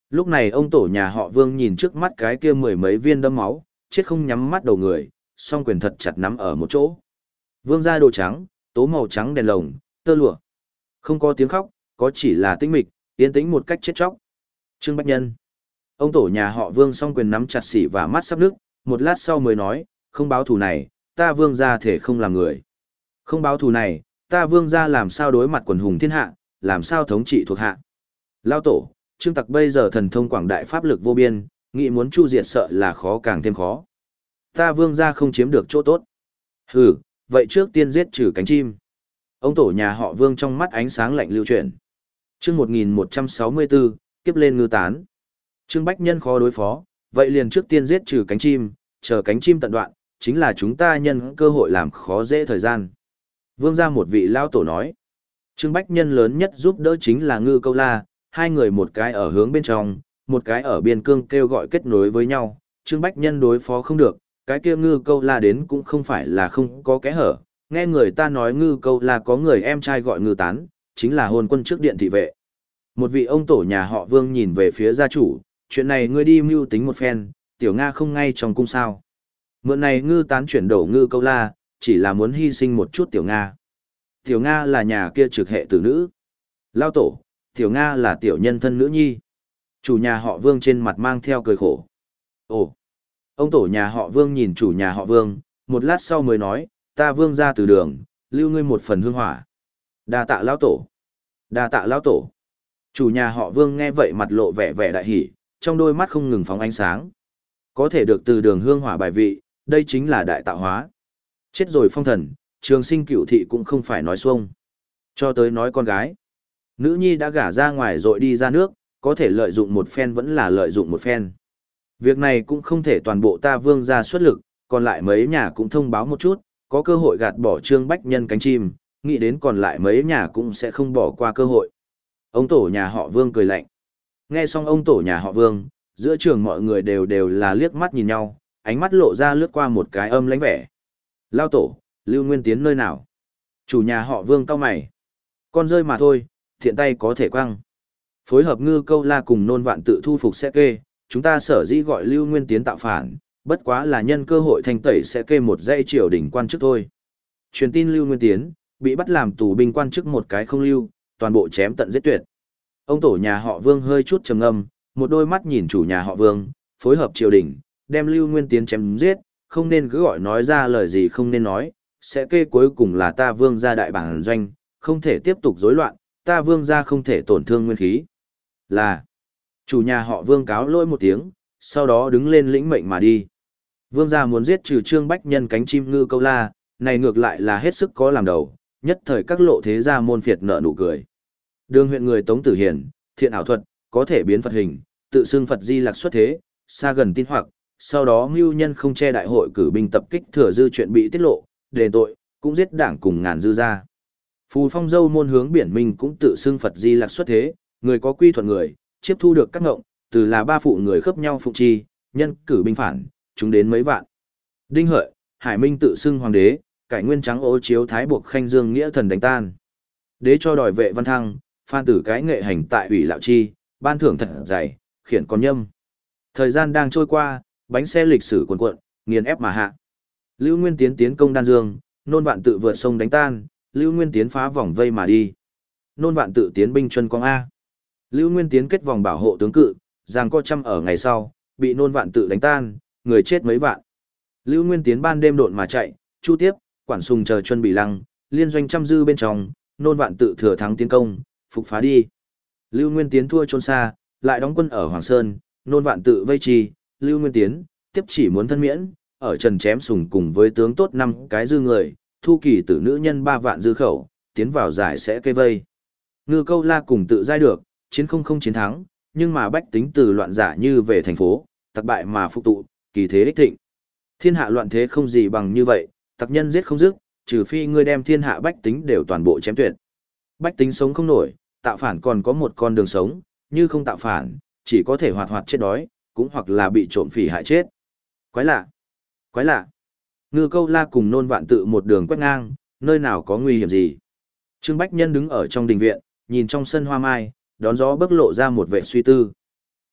Lúc này ông tổ nhà họ Vương nhìn trước mắt cái kia mười mấy viên đấm máu, chết không nhắm mắt đầu người, song quyền thật chặt nắm ở một chỗ. Vương da đồ trắng, tố màu trắng đèn lồng, tơ lụa. Không có tiếng khóc, có chỉ là tĩnh mịch, yên tĩnh một cách chết chóc. Trương Bách Nhân. Ông tổ nhà họ Vương song quyền nắm chặt xỉ và mắt sắp nước, một lát sau mới nói, không báo thù này, ta Vương gia thể không làm người. Không báo thù này, ta Vương gia làm sao đối mặt quần hùng thiên hạ, làm sao thống trị thuộc hạ. Lao tổ, Trương Tặc bây giờ thần thông quảng đại pháp lực vô biên, nghĩ muốn chu diệt sợ là khó càng thêm khó. Ta Vương gia không chiếm được chỗ tốt. Hừ, vậy trước tiên giết trừ cánh chim. Ông tổ nhà họ Vương trong mắt ánh sáng lạnh lưu chuyển. Chương một nghìn một trăm sáu mươi bốn, kiếp lên ngư tán. Trương Bách Nhân khó đối phó, vậy liền trước tiên giết trừ cánh chim, chờ cánh chim tận đoạn, chính là chúng ta nhân cơ hội làm khó dễ thời gian. Vương gia một vị lao tổ nói. Trương Bách Nhân lớn nhất giúp đỡ chính là Ngư Câu La, hai người một cái ở hướng bên trong, một cái ở biên cương kêu gọi kết nối với nhau. Trương Bách Nhân đối phó không được, cái kia Ngư Câu La đến cũng không phải là không có kẽ hở. Nghe người ta nói Ngư Câu La có người em trai gọi Ngư Tán, chính là hôn quân trước điện thị vệ. Một vị ông tổ nhà họ Vương nhìn về phía gia chủ, chuyện này ngươi đi mưu tính một phen, tiểu Nga không ngay trong cung sao. Mượn này Ngư Tán chuyển đổ Ngư Câu La, chỉ là muốn hy sinh một chút tiểu Nga. Tiểu Nga là nhà kia trực hệ tử nữ. Lao tổ, tiểu Nga là tiểu nhân thân nữ nhi. Chủ nhà họ Vương trên mặt mang theo cười khổ. Ồ, ông tổ nhà họ Vương nhìn chủ nhà họ Vương, một lát sau mới nói, ta Vương ra từ đường, lưu ngươi một phần hương hỏa. Đa tạ lão tổ. Đa tạ lão tổ. Chủ nhà họ Vương nghe vậy mặt lộ vẻ vẻ đại hỉ, trong đôi mắt không ngừng phóng ánh sáng. Có thể được từ đường hương hỏa bài vị, đây chính là đại tạo hóa. Chết rồi phong thần, trường sinh cửu thị cũng không phải nói xuông. Cho tới nói con gái. Nữ nhi đã gả ra ngoài rồi đi ra nước, có thể lợi dụng một phen vẫn là lợi dụng một phen. Việc này cũng không thể toàn bộ ta Vương ra xuất lực, còn lại mấy nhà cũng thông báo một chút, có cơ hội gạt bỏ Trương Bách Nhân cánh chim, nghĩ đến còn lại mấy nhà cũng sẽ không bỏ qua cơ hội. Ông tổ nhà họ Vương cười lạnh. Nghe xong ông tổ nhà họ Vương, giữa trường mọi người đều đều là liếc mắt nhìn nhau, ánh mắt lộ ra lướt qua một cái âm lãnh vẻ. Lao tổ, Lưu Nguyên Tiến nơi nào? Chủ nhà họ Vương cau mày. Con rơi mà thôi, thiện tay có thể quăng. Phối hợp Ngư Câu La cùng Nôn Vạn Tự thu phục sẽ kê, chúng ta sở dĩ gọi Lưu Nguyên Tiến tạo phản, bất quá là nhân cơ hội thanh tẩy sẽ kê một dãy triều đỉnh quan chức thôi. Truyền tin Lưu Nguyên Tiến, bị bắt làm tù binh quan chức một cái không lưu, toàn bộ chém tận giết tuyệt. Ông tổ nhà họ Vương hơi chút trầm ngâm, một đôi mắt nhìn chủ nhà họ Vương, phối hợp triều đình, đem Lưu Nguyên Tiến chém giết, không nên cứ gọi nói ra lời gì không nên nói, sẽ kê cuối cùng là ta Vương gia đại bản doanh, không thể tiếp tục rối loạn, ta Vương gia không thể tổn thương nguyên khí. Là, chủ nhà họ Vương cáo lỗi một tiếng, sau đó đứng lên lĩnh mệnh mà đi. Vương gia muốn giết trừ Trương Bách Nhân cánh chim Ngư Câu La, này ngược lại là hết sức có làm đầu, nhất thời các lộ thế gia môn phiệt nợ nụ cười. Đường huyện người Tống Tử Hiền, thiện ảo thuật, có thể biến Phật hình, tự xưng Phật Di Lặc xuất thế, xa gần tin hoặc, sau đó mưu nhân không che đại hội cử binh tập kích thừa dư chuyện bị tiết lộ, đền tội, cũng giết đảng cùng ngàn dư gia. Phù Phong Dâu môn hướng biển Minh cũng tự xưng Phật Di Lặc xuất thế, người có quy thuận người, chiếp thu được các ngộng, từ là ba phụ người khớp nhau phụ chi, nhân cử binh phản, chúng đến mấy vạn. Đinh Hợi, Hải Minh tự xưng hoàng đế, cải nguyên trắng ô chiếu thái buộc khanh dương nghĩa thần đánh tan. Đế cho đòi vệ văn thăng, phan tử cái nghệ hành tại ủy lạo chi, ban thưởng thật dày, khiển con nhâm. Thời gian đang trôi qua, bánh xe lịch sử cuồn cuộn, nghiền ép mà hạ. Lưu Nguyên Tiến tiến công Đan Dương, Nôn Vạn Tự vượt sông đánh tan, Lưu Nguyên Tiến phá vòng vây mà đi. Nôn Vạn Tự tiến binh chuân quang A. Lưu Nguyên Tiến kết vòng bảo hộ tướng cự, giằng co trăm ở ngày sau, bị Nôn Vạn Tự đánh tan, người chết mấy vạn. Lưu Nguyên Tiến ban đêm độn mà chạy, chu tiếp, quản sùng chờ chuân bị lăng, liên doanh trăm dư bên trong, Nôn Vạn Tự thừa thắng tiến công, phục phá đi. Lưu Nguyên Tiến thua trốn xa, lại đóng quân ở Hoàng Sơn, Nôn Vạn Tự vây trì, Lưu Nguyên Tiến tiếp chỉ muốn thân miễn, ở trần chém sùng cùng với tướng tốt năm cái dư người, thu kỳ tử nữ nhân ba vạn dư khẩu, tiến vào giải sẽ cây vây. Ngư Câu La cùng tự giai được, chiến không không chiến thắng, nhưng mà bách tính từ loạn giả như về thành phố, tặc bại mà phục tụ, kỳ thế ích thịnh. Thiên hạ loạn thế không gì bằng như vậy, tặc nhân giết không dứt, trừ phi ngươi đem thiên hạ bách tính đều toàn bộ chém tuyệt. Bách tính sống không nổi, tạo phản còn có một con đường sống, như không tạo phản, chỉ có thể hoạt hoạt chết đói, cũng hoặc là bị trộm phỉ hại chết. Quái lạ, quái lạ. Ngư Câu La cùng Nôn Vạn Tự một đường quét ngang, nơi nào có nguy hiểm gì. Trương Bách Nhân đứng ở trong đình viện, nhìn trong sân hoa mai, đón gió bấc lộ ra một vẻ suy tư.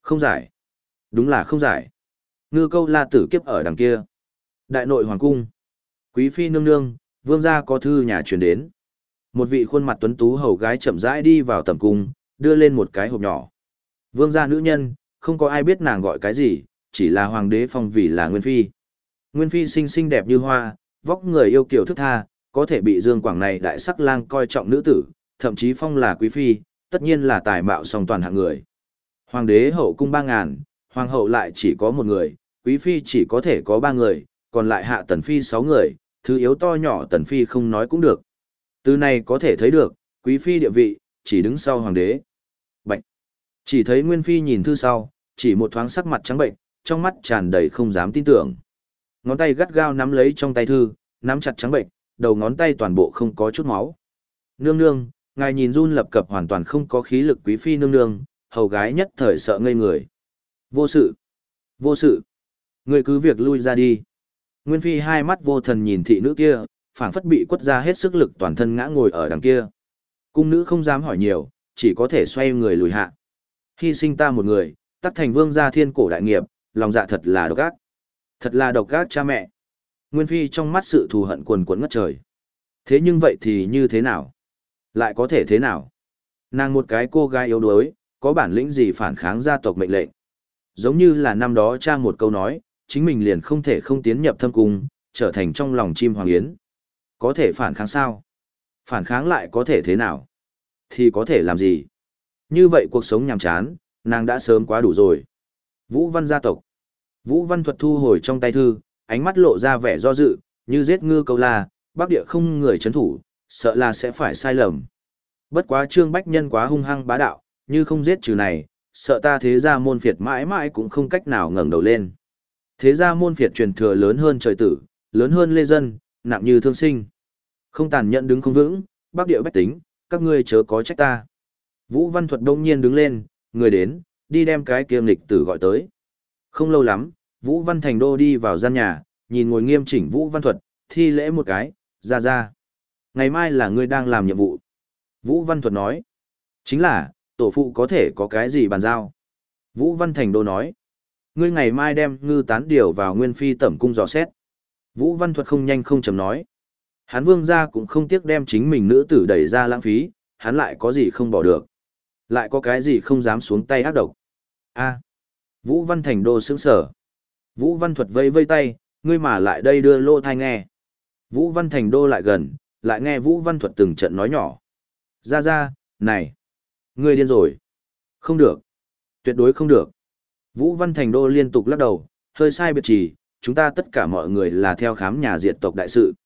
Không giải. Đúng là không giải. Ngư câu la tử kiếp ở đằng kia. Đại nội hoàng cung. Quý phi nương nương, vương gia có thư nhà truyền đến. Một vị khuôn mặt tuấn tú hầu gái chậm rãi đi vào tầm cung, đưa lên một cái hộp nhỏ. Vương gia nữ nhân, không có ai biết nàng gọi cái gì, chỉ là hoàng đế phong vì là Nguyên Phi. Nguyên Phi xinh xinh đẹp như hoa, vóc người yêu kiều thức tha, có thể bị Dương Quảng này đại sắc lang coi trọng nữ tử, thậm chí phong là quý phi, tất nhiên là tài mạo song toàn hạng người. Hoàng đế hậu cung ba ngàn, hoàng hậu lại chỉ có một người, quý phi chỉ có thể có ba người, còn lại hạ tần phi sáu người, thứ yếu to nhỏ tần phi không nói cũng được. Từ này có thể thấy được, quý phi địa vị, chỉ đứng sau hoàng đế. Bạch! Chỉ thấy Nguyên Phi nhìn thư sau, chỉ một thoáng sắc mặt trắng bệnh, trong mắt tràn đầy không dám tin tưởng. Ngón tay gắt gao nắm lấy trong tay thư, nắm chặt trắng bệnh, đầu ngón tay toàn bộ không có chút máu. Nương nương, ngài nhìn run lập cập hoàn toàn không có khí lực quý phi nương nương, hầu gái nhất thời sợ ngây người. Vô sự! Vô sự! Người cứ việc lui ra đi. Nguyên Phi hai mắt vô thần nhìn thị nữ kia, phảng phất bị quất ra hết sức lực toàn thân ngã ngồi ở đằng kia. Cung nữ không dám hỏi nhiều, chỉ có thể xoay người lùi hạ. Hy sinh ta một người, tắc thành vương gia thiên cổ đại nghiệp, lòng dạ thật là độc ác. Thật là độc ác cha mẹ. Nguyên Phi trong mắt sự thù hận quần quẫn ngất trời. Thế nhưng vậy thì như thế nào? Lại có thể thế nào? Nàng một cái cô gái yếu đuối, có bản lĩnh gì phản kháng gia tộc mệnh lệnh? Giống như là năm đó cha một câu nói, chính mình liền không thể không tiến nhập thâm cung, trở thành trong lòng chim hoàng yến. Có thể phản kháng sao? Phản kháng lại có thể thế nào? Thì có thể làm gì? Như vậy cuộc sống nhàm chán, nàng đã sớm quá đủ rồi. Vũ Văn gia tộc. Vũ Văn Thuật thu hồi trong tay thư, ánh mắt lộ ra vẻ do dự, như giết ngư câu la, bắc địa không người chấn thủ, sợ là sẽ phải sai lầm. Bất quá Trương Bách Nhân quá hung hăng bá đạo, như không giết trừ này, sợ ta thế gia môn phiệt mãi mãi cũng không cách nào ngẩng đầu lên. Thế gia môn phiệt truyền thừa lớn hơn trời tử, lớn hơn lê dân, nặng như thương sinh. Không tàn nhẫn đứng không vững, bắc địa bách tính, các ngươi chớ có trách ta. Vũ Văn Thuật đông nhiên đứng lên, người đến, đi đem cái kia nghịch tử gọi tới. Không lâu lắm, Vũ Văn Thành Đô đi vào gian nhà, nhìn ngồi nghiêm chỉnh Vũ Văn Thuật, thi lễ một cái, ra ra. Ngày mai là ngươi đang làm nhiệm vụ. Vũ Văn Thuật nói, chính là, tổ phụ có thể có cái gì bàn giao. Vũ Văn Thành Đô nói, ngươi ngày mai đem ngư tán điều vào Nguyên Phi tẩm cung dò xét. Vũ Văn Thuật không nhanh không chậm nói, hắn vương gia cũng không tiếc đem chính mình nữ tử đẩy ra lãng phí, hắn lại có gì không bỏ được. Lại có cái gì không dám xuống tay ác độc. A. Vũ Văn Thành Đô sững sở. Vũ Văn Thuật vây vây tay, ngươi mà lại đây đưa lô thai nghe. Vũ Văn Thành Đô lại gần, lại nghe Vũ Văn Thuật từng trận nói nhỏ. Ra ra, này. Ngươi điên rồi. Không được. Tuyệt đối không được. Vũ Văn Thành Đô liên tục lắc đầu, hơi sai biệt chỉ, chúng ta tất cả mọi người là theo khám nhà diệt tộc đại sự,